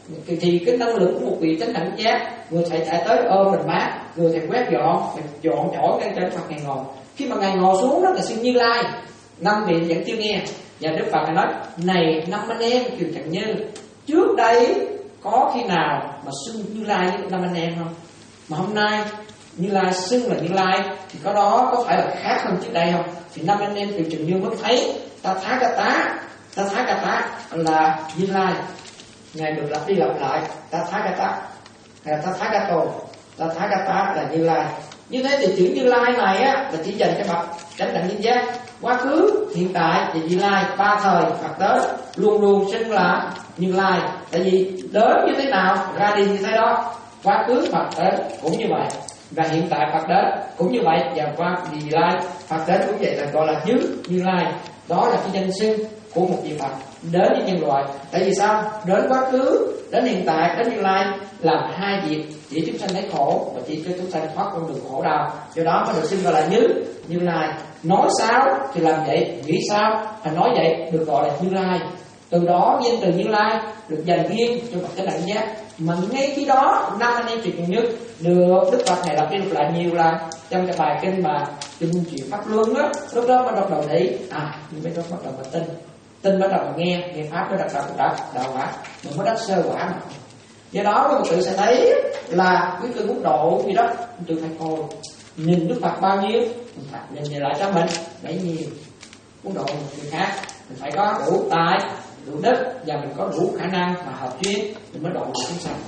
thì cái năng lực của một vị chánh đẳng giác, người thầy chạy tới ôm mình mát, người thầy quét dọn, mình dọn chỗ cái Đức Phật ngài ngồi. Khi mà ngài ngồi xuống đó là sư Như Lai, năm vị vẫn chưa nghe, và Đức Phật ngài nói: này năm anh em kiều Trần Như, trước đây có khi nào mà xưng Như Lai với năm anh em không? Mà hôm nay Như Lai xưng là Như Lai thì có đó có phải là khác hơn trước đây không? Thì năm anh em kiều Trần Như mới thấy ta thá ca tá, ta thá ca tá là Như Lai. Ngài được lặp đi lặp lại ta thá ca tá, ta thá ca tô, ta thá ca tá là Như Lai. Như thế thì chữ Như Lai này á là chỉ dành cho bậc chánh đẳng chánh giác, quá khứ, hiện tại và Như Lai, ba thời Phật đến luôn luôn xưng là Như Lai. Tại vì đến như thế nào ra đi như thế đó, quá khứ Phật đến cũng như vậy, và hiện tại Phật đến cũng như vậy, và qua Như Lai Phật đến cũng vậy, là gọi là Như Như Lai. Đó là cái danh xưng của một vị Phật đến với nhân loại. Tại vì sao? Đến quá khứ, đến hiện tại, đến Như Lai làm hai việc chỉ chúng sanh thấy khổ và chỉ cho chúng sanh thoát con đường khổ đau. Do đó mới được xưng gọi là Như Như Lai. Nói sao thì làm vậy, nghĩ sao phải nói vậy, được gọi là Như Lai. Từ đó danh từ Như Lai được dành riêng cho bậc chánh đẳng giác. Mà ngay khi đó năm anh em truyền nhất được Đức Phật này lặp đi lặp lại nhiều lần trong cái bài kinh mà kinh chuyện pháp luân đó. Lúc đó mới bắt đầu để à nhưng mới bắt đầu mà tin, tin bắt đầu mà nghe nghe pháp mới đặt đầu đặt đạo quả, mình mới đắc sơ quả mà. Do đó quý vị sẽ thấy là quý vị muốn độ gì đó, quý vị phải coi nhìn Đức Phật bao nhiêu, mình phải nhìn về lại cho mình bấy nhiêu. Muốn độ một người khác mình phải có đủ tài, đủ đức và mình có đủ khả năng mà hợp duyên mình mới độ được chúng sanh.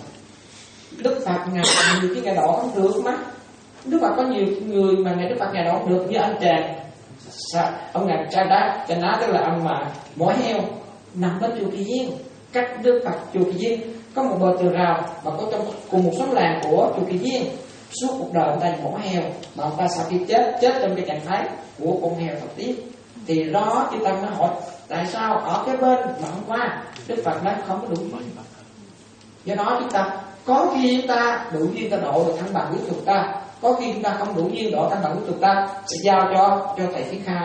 Đức Phật ngài nhiều cái ngài độ không được mà. Đức Phật có nhiều người mà ngài Đức Phật ngài độ không được, như anh chàng ông ngài cha đá cha ná, tức là ông mà mỏ heo nằm bên chùa Kỳ Viên, cách Đức Phật chùa Kỳ Viên có một bờ tường rào mà có trong cùng một xóm làng của chùa Kỳ Viên. Suốt cuộc đời ông ta mổ heo, mà ông ta sau khi chết chết trong cái trạng thái của con heo thật tiếc. Thì đó chúng ta mới hỏi tại sao ở cái bên mà hôm qua Đức Phật nói không có đủ duyên. Do đó chúng ta có khi chúng ta đủ duyên ta độ được thăng bằng của chúng ta, có khi chúng ta không đủ duyên độ thăng bằng của chúng ta sẽ giao cho cho thầy Thiết Khai.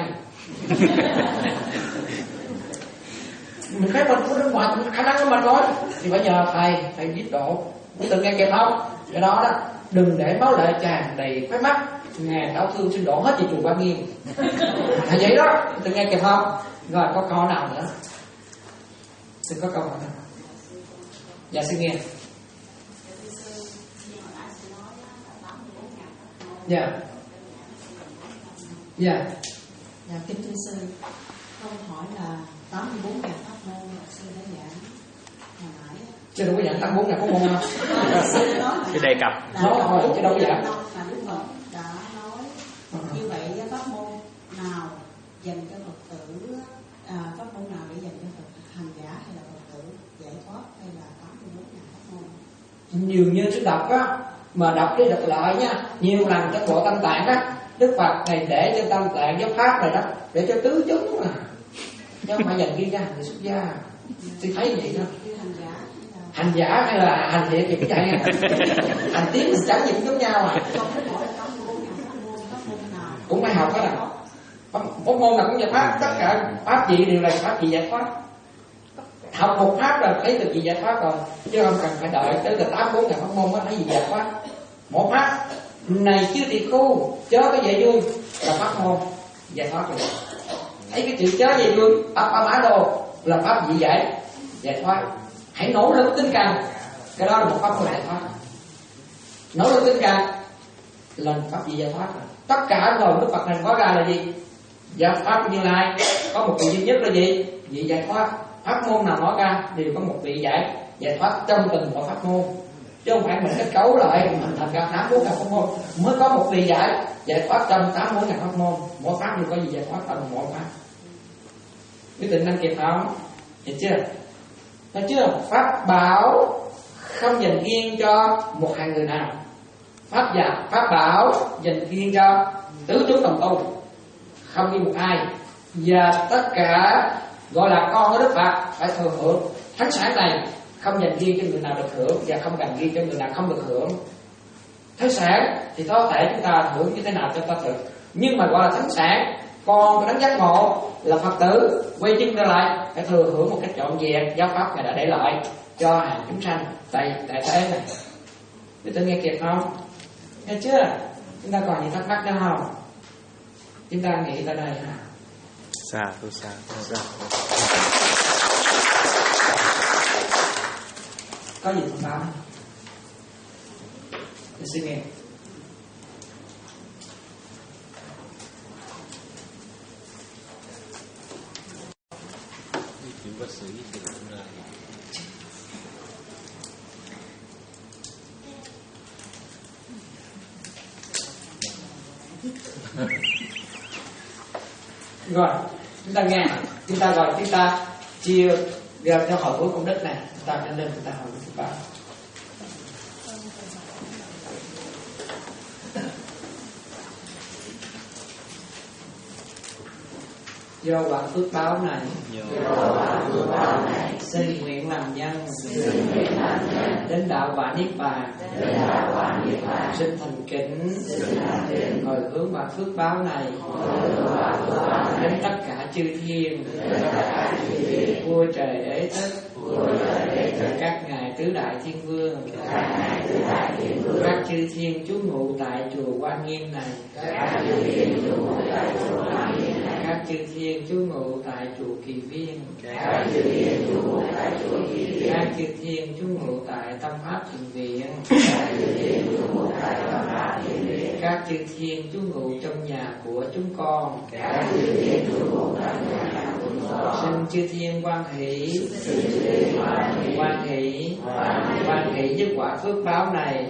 Mình thấy mình có đến ngoài khả năng của mình thôi thì phải nhờ thầy thầy giúp độ. Quý từng nghe kịp không? Do đó đó đừng để máu lệ tràn đầy khóe mắt, ngài đau thương xin đổ hết về chùa Quan Nghiêm. Là vậy đó, từng nghe kịp không? Rồi có câu nào nữa? Xin có câu nào nữa? Dạ xin nghe. Dạ. Dạ. Dạ kính thưa sư, câu hỏi là tám mươi bốn ngàn pháp môn là sư đã giảng hồi nãy. Chứ đâu có giảng tám mươi bốn ngàn pháp môn đâu. Sư nói Sư đề cập. Nói hồi chứ đâu có giảng. Mà Đức Phật đã nói như vậy pháp môn nào dành cho Phật tử à, pháp môn nào để dành cho Phật hành giả hay là Phật tử giải thoát hay là tám mươi bốn ngàn pháp môn? Nhiều như sư đọc á, mà đọc đi đọc lại nha, nhiều lần trong bộ Tâm Tạng á, Đức Phật này để cho Tâm Tạng giáo pháp này đó, để cho tứ chúng à, chứ không phải dành riêng cho hành xuất gia. Tôi thấy vậy thôi. Hành giả hay là hành thiện thì cũng vậy à. Hành tiến mình chẳng gì cũng giống nhau à. Cũng phải học hết à. Pháp môn nào cũng giải pháp, tất cả pháp gì đều là pháp gì giải thoát. Học một pháp là thấy được gì giải thoát rồi, chứ không cần phải đợi tới là tám bốn ngàn pháp môn mới thấy gì giải thoát. Một pháp này chưa tỳ khu chớ có vậy vui là pháp môn giải thoát rồi. Thấy cái chữ chớ vậy vui ấp ấp á đồ là pháp gì giải giải thoát. Hãy nỗ lực tinh cần, cái đó là một pháp môn giải thoát. Nỗ lực tinh cần là pháp gì giải thoát rồi. Tất cả rồi Đức Phật này có ra là gì? Giải pháp Như Lai có một vị duy nhất là gì? Vị giải thoát. Pháp môn nào nói ra đều có một vị giải giải thoát trong từng mỗi pháp môn, chứ không phải mình kết cấu lại mình thành ra tám bốn ngàn pháp môn mới có một vị giải giải thoát trong tám bốn ngàn pháp môn. Mỗi pháp đều có gì giải thoát trong mỗi pháp. Biết định năng kịp không? Hiểu chưa? Thấy chưa? Pháp bảo không dành riêng cho một hai người nào. Pháp giả, pháp bảo dành riêng cho tứ chúng đồng tu, không đi một ai. Và tất cả gọi là con của Đức Phật phải thừa hưởng thánh sản này, không dành riêng cho người nào được hưởng và không dành riêng cho người nào không được hưởng. Thánh sản thì có thể chúng ta hưởng như thế nào cho ta được, nhưng mà gọi là thánh sản, con của đấng giác ngộ là Phật tử quay chân trở lại phải thừa hưởng một cách trọn vẹn giáo pháp Ngài đã để lại cho hàng chúng sanh tại tại thế này. Chúng ta nghe kịp không? Nghe chưa? Chúng ta còn gì thắc mắc nữa không? Chúng ta nghĩ tới đây ha. Xa tu xa xa. Có gì thông báo? Tôi xin nghe. Chuyện bác sĩ thì cũng ra. Rồi, chúng ta nghe, chúng ta gọi chúng ta chia ra theo hồi cuối công đức này, chúng ta lên lên chúng ta hồi thứ ba. Do quả phước báo này, xin nguyện làm nhân, đến đạo quả niết bàn, xin thành kính, hồi hướng quả phước báo này đến tất cả chư thiên, vua trời đế thích, các ngài tứ đại thiên vương, các chư thiên trú ngụ tại chùa Quan Nghiêm này, các chư thiên trú ngụ tại chùa Kỳ Viên, các chư thiên trú ngụ tại Tâm Pháp Thiền Viện, các chư thiên trú ngụ trong nhà của chúng con, xin chư thiên hoan hỷ, hoan hỷ, hoan hỷ với quả phước báo này,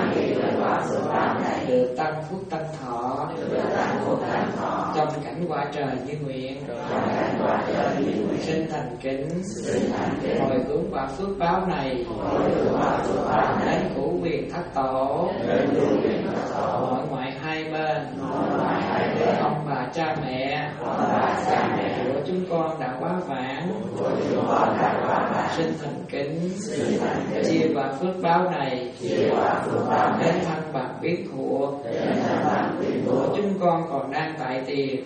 được tăng phúc tăng thọ trong cảnh quả trời như nguyện, xin thành kính, hồi hướng quả phước báo này đến cửu quyền thất tổ, nội ngoại hai bên, ông bà cha mẹ của chúng con đã quá vãng, xin thành kính, chia quả phước báo này đến thân bạc biết thuộc của chúng con còn đang tại tiền,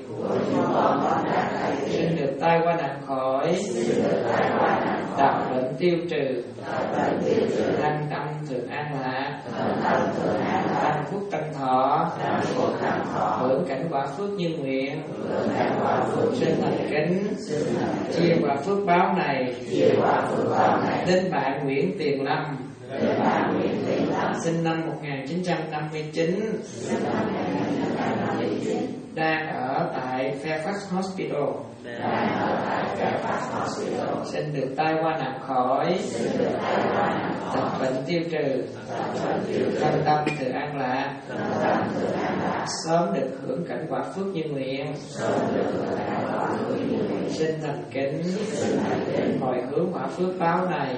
xin được tai qua nạn khỏi, đạp bệnh tiêu trừ, thanh tâm thường an lạc, tăng phúc tăng thọ, hưởng cảnh quả phước như nguyện, xin thành kính, chia quả phước báo này đến bạn Nguyễn Tiền Lâm, sinh năm một nghìn chín trăm năm mươi chín, đang ở tại Fairfax Hospital, xin được tai qua nạn khỏi, tật bệnh tiêu trừ, thân tâm tự an lạc, sớm được hưởng cảnh quả phước như nguyện. Xin thành kính hồi hướng quả phước báo này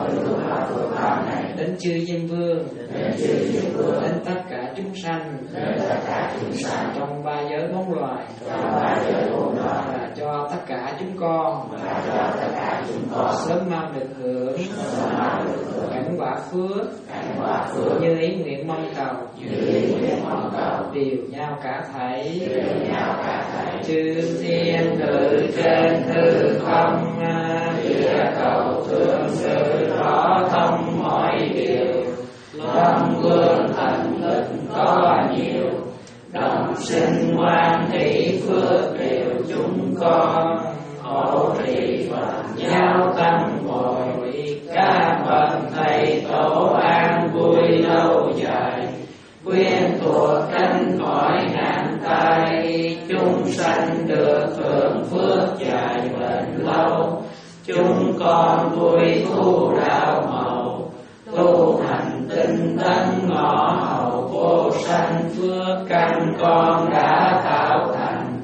đến chư Diêm Vương, đến tất cả chúng sanh trong ba giới bốn loài, và cho tất cả chúng con sớm mau được hưởng cảnh quả phước như ý nguyện mong cầu, đều nhau cả thảy. Chư thiên ngự trên hư không, địa cầu thường sự rõ thông mọi điều. Long vương thần lực có nhiều, đồng sinh hoan hỷ phước đều chúng con. Hộ trì Phật nhau tăng bồi, các bậc thầy tổ an vui lâu dài. Quyên thuộc tránh khỏi nạn tai, chúng sanh được hưởng phước dài bền lâu. Chúng con vui thu đạo màu, tu hành tinh tấn ngõ hầu vô sanh phước căn con đã tạo thành.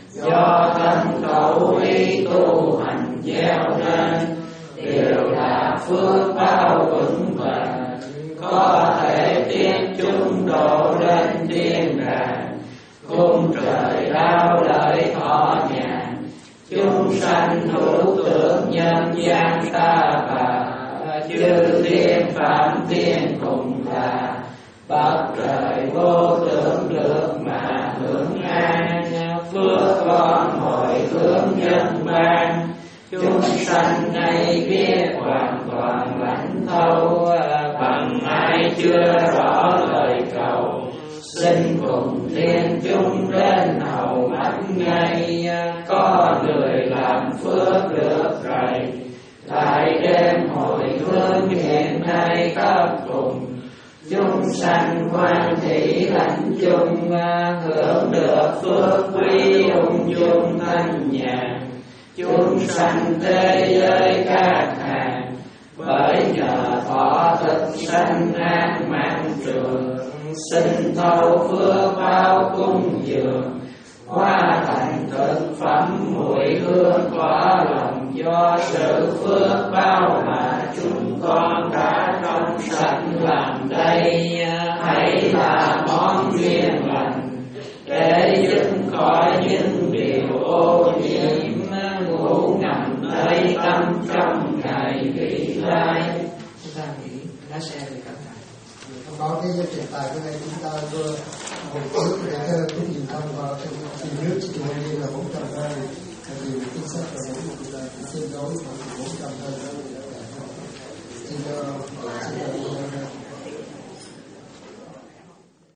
Do thân khẩu ý tu hành gieo nên, đều là phước báo vững bền, có thể tiếp chúng độ lên thiên đàng. Cung trời lao lợi thọ nhàn, chúng sanh hữu tưởng nhân gian ta bà. Chư thiên phạm thiên cùng là, bậc trời vô tưởng được mà hưởng an. Phước con hồi hướng nhân ban, chúng sanh nay biết hoàn toàn lãnh thấu. Bằng ai chưa rõ lời cầu, xin cùng thiên chúng đến hầu mắt ngay. Có người làm phước được rày, lại đêm hồi hướng hiện nay khắp cùng. Chúng sanh quan thị lãnh chung, hưởng được phước quý ung dung thanh nhàn. Chúng sanh thế giới các hàng, bởi nhờ thọ thực sanh an mạng trường. Xin thâu phước báo cung dường, hóa thành thực phẩm mùi hương tỏa lòng. Do sự phước báo mà chúng con đã trong sạch làm đây, hãy là món duyên lành để giúp khỏi những điều ô nhiễm. Ngủ nằm nơi tâm trong ngày vị lai. Chúng ta nghĩ lá xe về cẩn thận. Không có cái giá trị tài cái này chúng ta vừa một phước để cho cái nhìn thông vào thì nước chỉ hồi như là bốn trăm hai, thì chính sách là bốn trăm là xin đối khoảng bốn trăm hơn. Xin xin